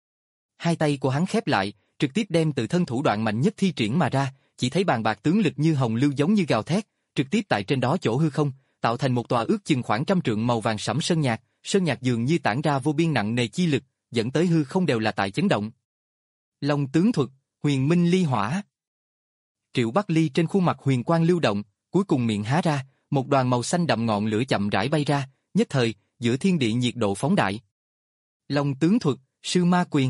Hai tay của hắn khép lại, trực tiếp đem tự thân thủ đoạn mạnh nhất thi triển mà ra, chỉ thấy bàn bạc tướng lực như hồng lưu giống như gào thét, trực tiếp tại trên đó chỗ hư không, tạo thành một tòa ước chừng khoảng trăm trượng màu vàng sẫm sơn nhạc, sơn nhạc dường như tản ra vô biên nặng nề chi lực, dẫn tới hư không đều là tại chấn động. Long tướng thuật, Huyền Minh Ly Hỏa. Triệu Bắc Ly trên khuôn mặt huyền quang lưu động, cuối cùng miệng há ra, một đoàn màu xanh đậm ngọn lửa chậm rãi bay ra, nhất thời, giữa thiên địa nhiệt độ phóng đại. Long tướng thuật, Sư Ma Quyền.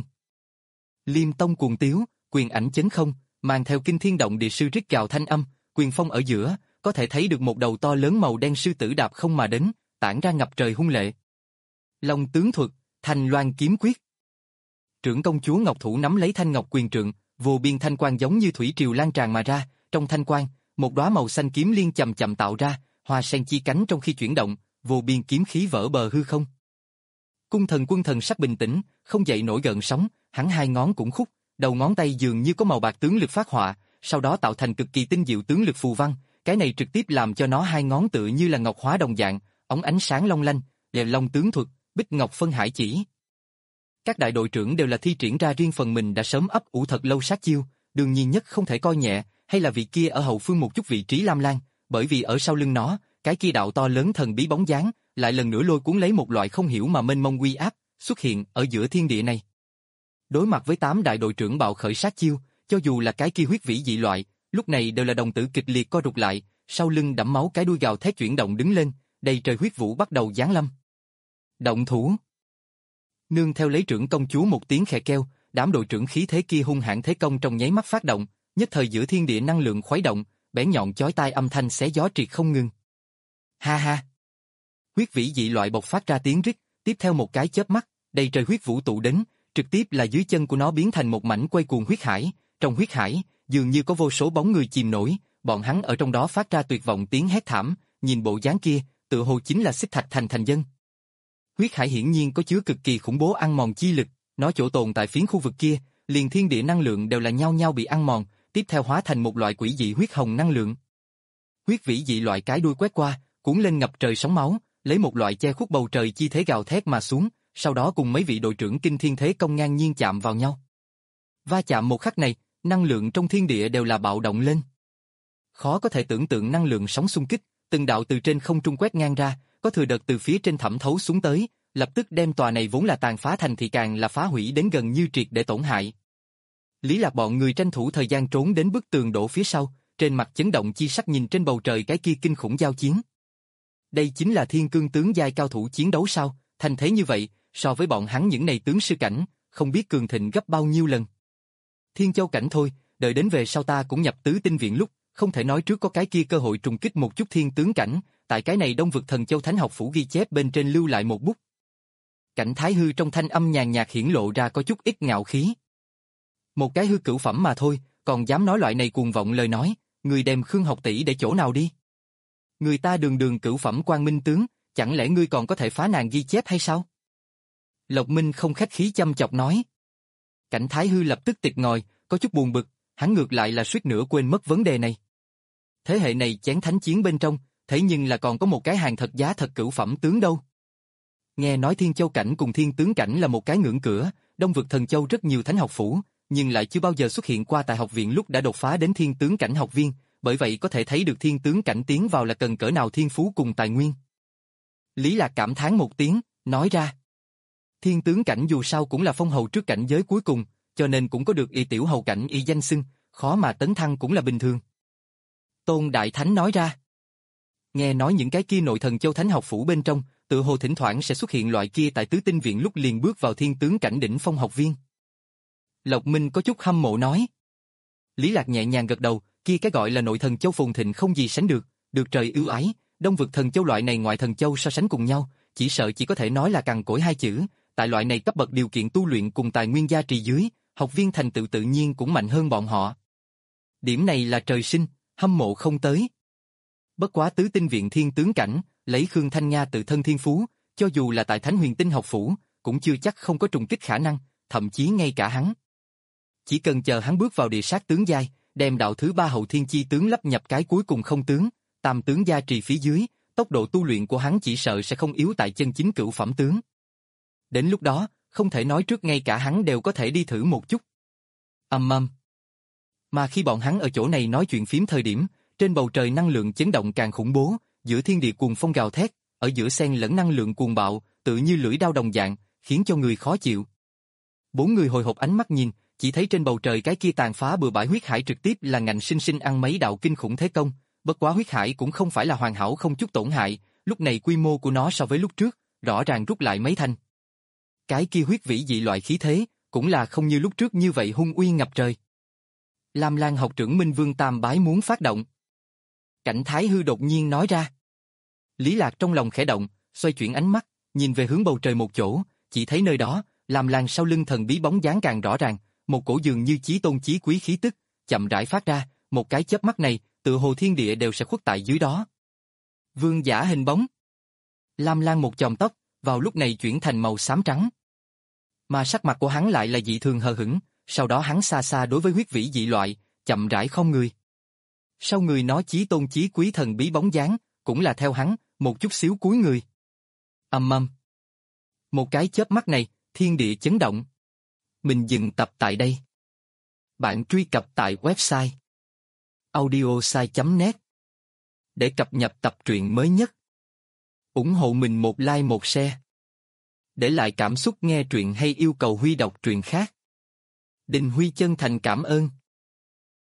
Liêm Tông cuồng tiếu, quyền ảnh chấn không, mang theo kinh thiên động địa sư rít gào thanh âm, quyền phong ở giữa, có thể thấy được một đầu to lớn màu đen sư tử đạp không mà đến, tản ra ngập trời hung lệ. Long tướng thuật, Thanh Loan kiếm quyết. Trưởng công chúa Ngọc Thủ nắm lấy thanh ngọc quyền trượng, vô biên thanh quang giống như thủy triều lan tràn mà ra, trong thanh quang, một đóa màu xanh kiếm liên chậm chậm tạo ra, hoa sen chi cánh trong khi chuyển động, vô biên kiếm khí vỡ bờ hư không. Cung Thần Quân thần sắc bình tĩnh, không dậy nổi gợn sóng, hắn hai ngón cũng khúc, đầu ngón tay dường như có màu bạc tướng lực phát họa, sau đó tạo thành cực kỳ tinh diệu tướng lực phù văn, cái này trực tiếp làm cho nó hai ngón tựa như là ngọc hóa đồng dạng, óng ánh sáng long lanh, lèo long tướng thuật, Bích Ngọc Phân Hải Chỉ. Các đại đội trưởng đều là thi triển ra riêng phần mình đã sớm ấp ủ thật lâu sát chiêu, đương nhiên nhất không thể coi nhẹ, hay là vị kia ở hậu phương một chút vị trí Lam Lan, bởi vì ở sau lưng nó, cái kia đạo to lớn thần bí bóng dáng, lại lần nữa lôi cuốn lấy một loại không hiểu mà mênh mông uy áp, xuất hiện ở giữa thiên địa này. Đối mặt với tám đại đội trưởng bạo khởi sát chiêu, cho dù là cái kia huyết vĩ dị loại, lúc này đều là đồng tử kịch liệt co rụt lại, sau lưng đẫm máu cái đuôi gào thét chuyển động đứng lên, đầy trời huyết vũ bắt đầu giáng lâm. Động thủ. Nương theo lấy trưởng công chúa một tiếng khẽ kêu, đám đội trưởng khí thế kia hung hãn thế công trong nháy mắt phát động, nhất thời giữa thiên địa năng lượng khuấy động, bén nhọn chói tai âm thanh xé gió triệt không ngừng. Ha ha. Huyết vĩ dị loại bộc phát ra tiếng rít, tiếp theo một cái chớp mắt, đầy trời huyết vũ tụ đến, trực tiếp là dưới chân của nó biến thành một mảnh quay cuồng huyết hải, trong huyết hải, dường như có vô số bóng người chìm nổi, bọn hắn ở trong đó phát ra tuyệt vọng tiếng hét thảm, nhìn bộ dáng kia, tựa hồ chính là Xích Thạch Thành thành dân. Huyết hải hiển nhiên có chứa cực kỳ khủng bố ăn mòn chi lực, nó chỗ tồn tại phiến khu vực kia, liền thiên địa năng lượng đều là nhau nhau bị ăn mòn, tiếp theo hóa thành một loại quỷ dị huyết hồng năng lượng. Huyết vĩ dị loại cái đuôi quét qua, cuốn lên ngập trời sóng máu, lấy một loại che khuất bầu trời chi thế gào thét mà xuống, sau đó cùng mấy vị đội trưởng kinh thiên thế công ngang nhiên chạm vào nhau. Va chạm một khắc này, năng lượng trong thiên địa đều là bạo động lên. Khó có thể tưởng tượng năng lượng sóng xung kích, từng đạo từ trên không trung quét ngang ra, có thừa đợt từ phía trên thẩm thấu xuống tới, lập tức đem tòa này vốn là tàn phá thành thị càng là phá hủy đến gần như triệt để tổn hại. Lý Lạc bọn người tranh thủ thời gian trốn đến bức tường đổ phía sau, trên mặt chấn động chi sắc nhìn trên bầu trời cái kia kinh khủng giao chiến. Đây chính là thiên cương tướng giai cao thủ chiến đấu sao, thành thế như vậy, so với bọn hắn những này tướng sư cảnh, không biết cường thịnh gấp bao nhiêu lần. Thiên Châu cảnh thôi, đợi đến về sau ta cũng nhập tứ tinh viện lúc, không thể nói trước có cái kia cơ hội trùng kích một chút thiên tướng cảnh, tại cái này Đông vực Thần Châu Thánh học phủ ghi chép bên trên lưu lại một bút. Cảnh Thái Hư trong thanh âm nhàn nhạt hiển lộ ra có chút ít ngạo khí. Một cái hư cửu phẩm mà thôi, còn dám nói loại này cuồng vọng lời nói, người đem Khương học tỷ để chỗ nào đi? Người ta đường đường cửu phẩm quang minh tướng, chẳng lẽ ngươi còn có thể phá nàng ghi chép hay sao? Lộc Minh không khách khí chăm chọc nói. Cảnh Thái Hư lập tức tịch ngòi, có chút buồn bực, hắn ngược lại là suýt nữa quên mất vấn đề này. Thế hệ này chén thánh chiến bên trong, thế nhưng là còn có một cái hàng thật giá thật cửu phẩm tướng đâu. Nghe nói Thiên Châu cảnh cùng Thiên tướng cảnh là một cái ngưỡng cửa, Đông vực Thần Châu rất nhiều thánh học phủ, nhưng lại chưa bao giờ xuất hiện qua tại học viện lúc đã đột phá đến Thiên tướng cảnh học viên, bởi vậy có thể thấy được Thiên tướng cảnh tiến vào là cần cỡ nào thiên phú cùng tài nguyên. Lý Lạc cảm thán một tiếng, nói ra. Thiên tướng cảnh dù sao cũng là phong hầu trước cảnh giới cuối cùng, cho nên cũng có được y tiểu hầu cảnh y danh xưng, khó mà tấn thăng cũng là bình thường. Tôn Đại Thánh nói ra. Nghe nói những cái kia nội Thần Châu Thánh học phủ bên trong, tự hồ thỉnh thoảng sẽ xuất hiện loại kia tại tứ tinh viện lúc liền bước vào thiên tướng cảnh đỉnh phong học viên. Lộc Minh có chút hâm mộ nói. Lý Lạc nhẹ nhàng gật đầu, kia cái gọi là nội Thần Châu phồn thịnh không gì sánh được, được trời ưu ái, Đông vực Thần Châu loại này ngoại Thần Châu so sánh cùng nhau, chỉ sợ chỉ có thể nói là cằn cỗi hai chữ, tại loại này cấp bậc điều kiện tu luyện cùng tài nguyên gia trì dưới, học viên thành tựu tự nhiên cũng mạnh hơn bọn họ. Điểm này là trời sinh, hâm mộ không tới. Bất quá tứ tinh viện thiên tướng cảnh, lấy Khương Thanh Nga tự thân thiên phú, cho dù là tại Thánh Huyền Tinh học phủ, cũng chưa chắc không có trùng kích khả năng, thậm chí ngay cả hắn. Chỉ cần chờ hắn bước vào địa sát tướng giai, đem đạo thứ ba hậu thiên chi tướng lắp nhập cái cuối cùng không tướng, tam tướng gia trì phía dưới, tốc độ tu luyện của hắn chỉ sợ sẽ không yếu tại chân chính cửu phẩm tướng. Đến lúc đó, không thể nói trước ngay cả hắn đều có thể đi thử một chút. Ầm ầm. Mà khi bọn hắn ở chỗ này nói chuyện phím thời điểm, trên bầu trời năng lượng chấn động càng khủng bố, giữa thiên địa cuồng phong gào thét, ở giữa xen lẫn năng lượng cuồng bạo, tự như lưỡi đao đồng dạng, khiến cho người khó chịu. Bốn người hồi hộp ánh mắt nhìn, chỉ thấy trên bầu trời cái kia tàn phá bừa bãi huyết hải trực tiếp là ngạnh sinh sinh ăn mấy đạo kinh khủng thế công, bất quá huyết hải cũng không phải là hoàn hảo không chút tổn hại, lúc này quy mô của nó so với lúc trước, rõ ràng rút lại mấy thành. Cái kia huyết vĩ dị loại khí thế, cũng là không như lúc trước như vậy hung uy ngập trời. Lam Lan học trưởng Minh Vương Tam Bái muốn phát động. Cảnh Thái Hư đột nhiên nói ra. Lý Lạc trong lòng khẽ động, xoay chuyển ánh mắt, nhìn về hướng bầu trời một chỗ, chỉ thấy nơi đó, Lam Lan sau lưng thần bí bóng dáng càng rõ ràng, một cổ dường như chí tôn chí quý khí tức, chậm rãi phát ra, một cái chớp mắt này, tự hồ thiên địa đều sẽ khuất tại dưới đó. Vương giả hình bóng. Lam Lan một chòm tóc, vào lúc này chuyển thành màu xám trắng. Mà sắc mặt của hắn lại là dị thường hờ hững, sau đó hắn xa xa đối với huyết vĩ dị loại, chậm rãi không người. Sau người nó chí tôn chí quý thần bí bóng dáng, cũng là theo hắn, một chút xíu cúi người. Ầm ầm. Một cái chớp mắt này, thiên địa chấn động. Mình dừng tập tại đây. Bạn truy cập tại website audiosai chấm net để cập nhật tập truyện mới nhất. Ủng hộ mình một like một share. Để lại cảm xúc nghe truyện hay yêu cầu Huy đọc truyện khác. Đình Huy chân thành cảm ơn.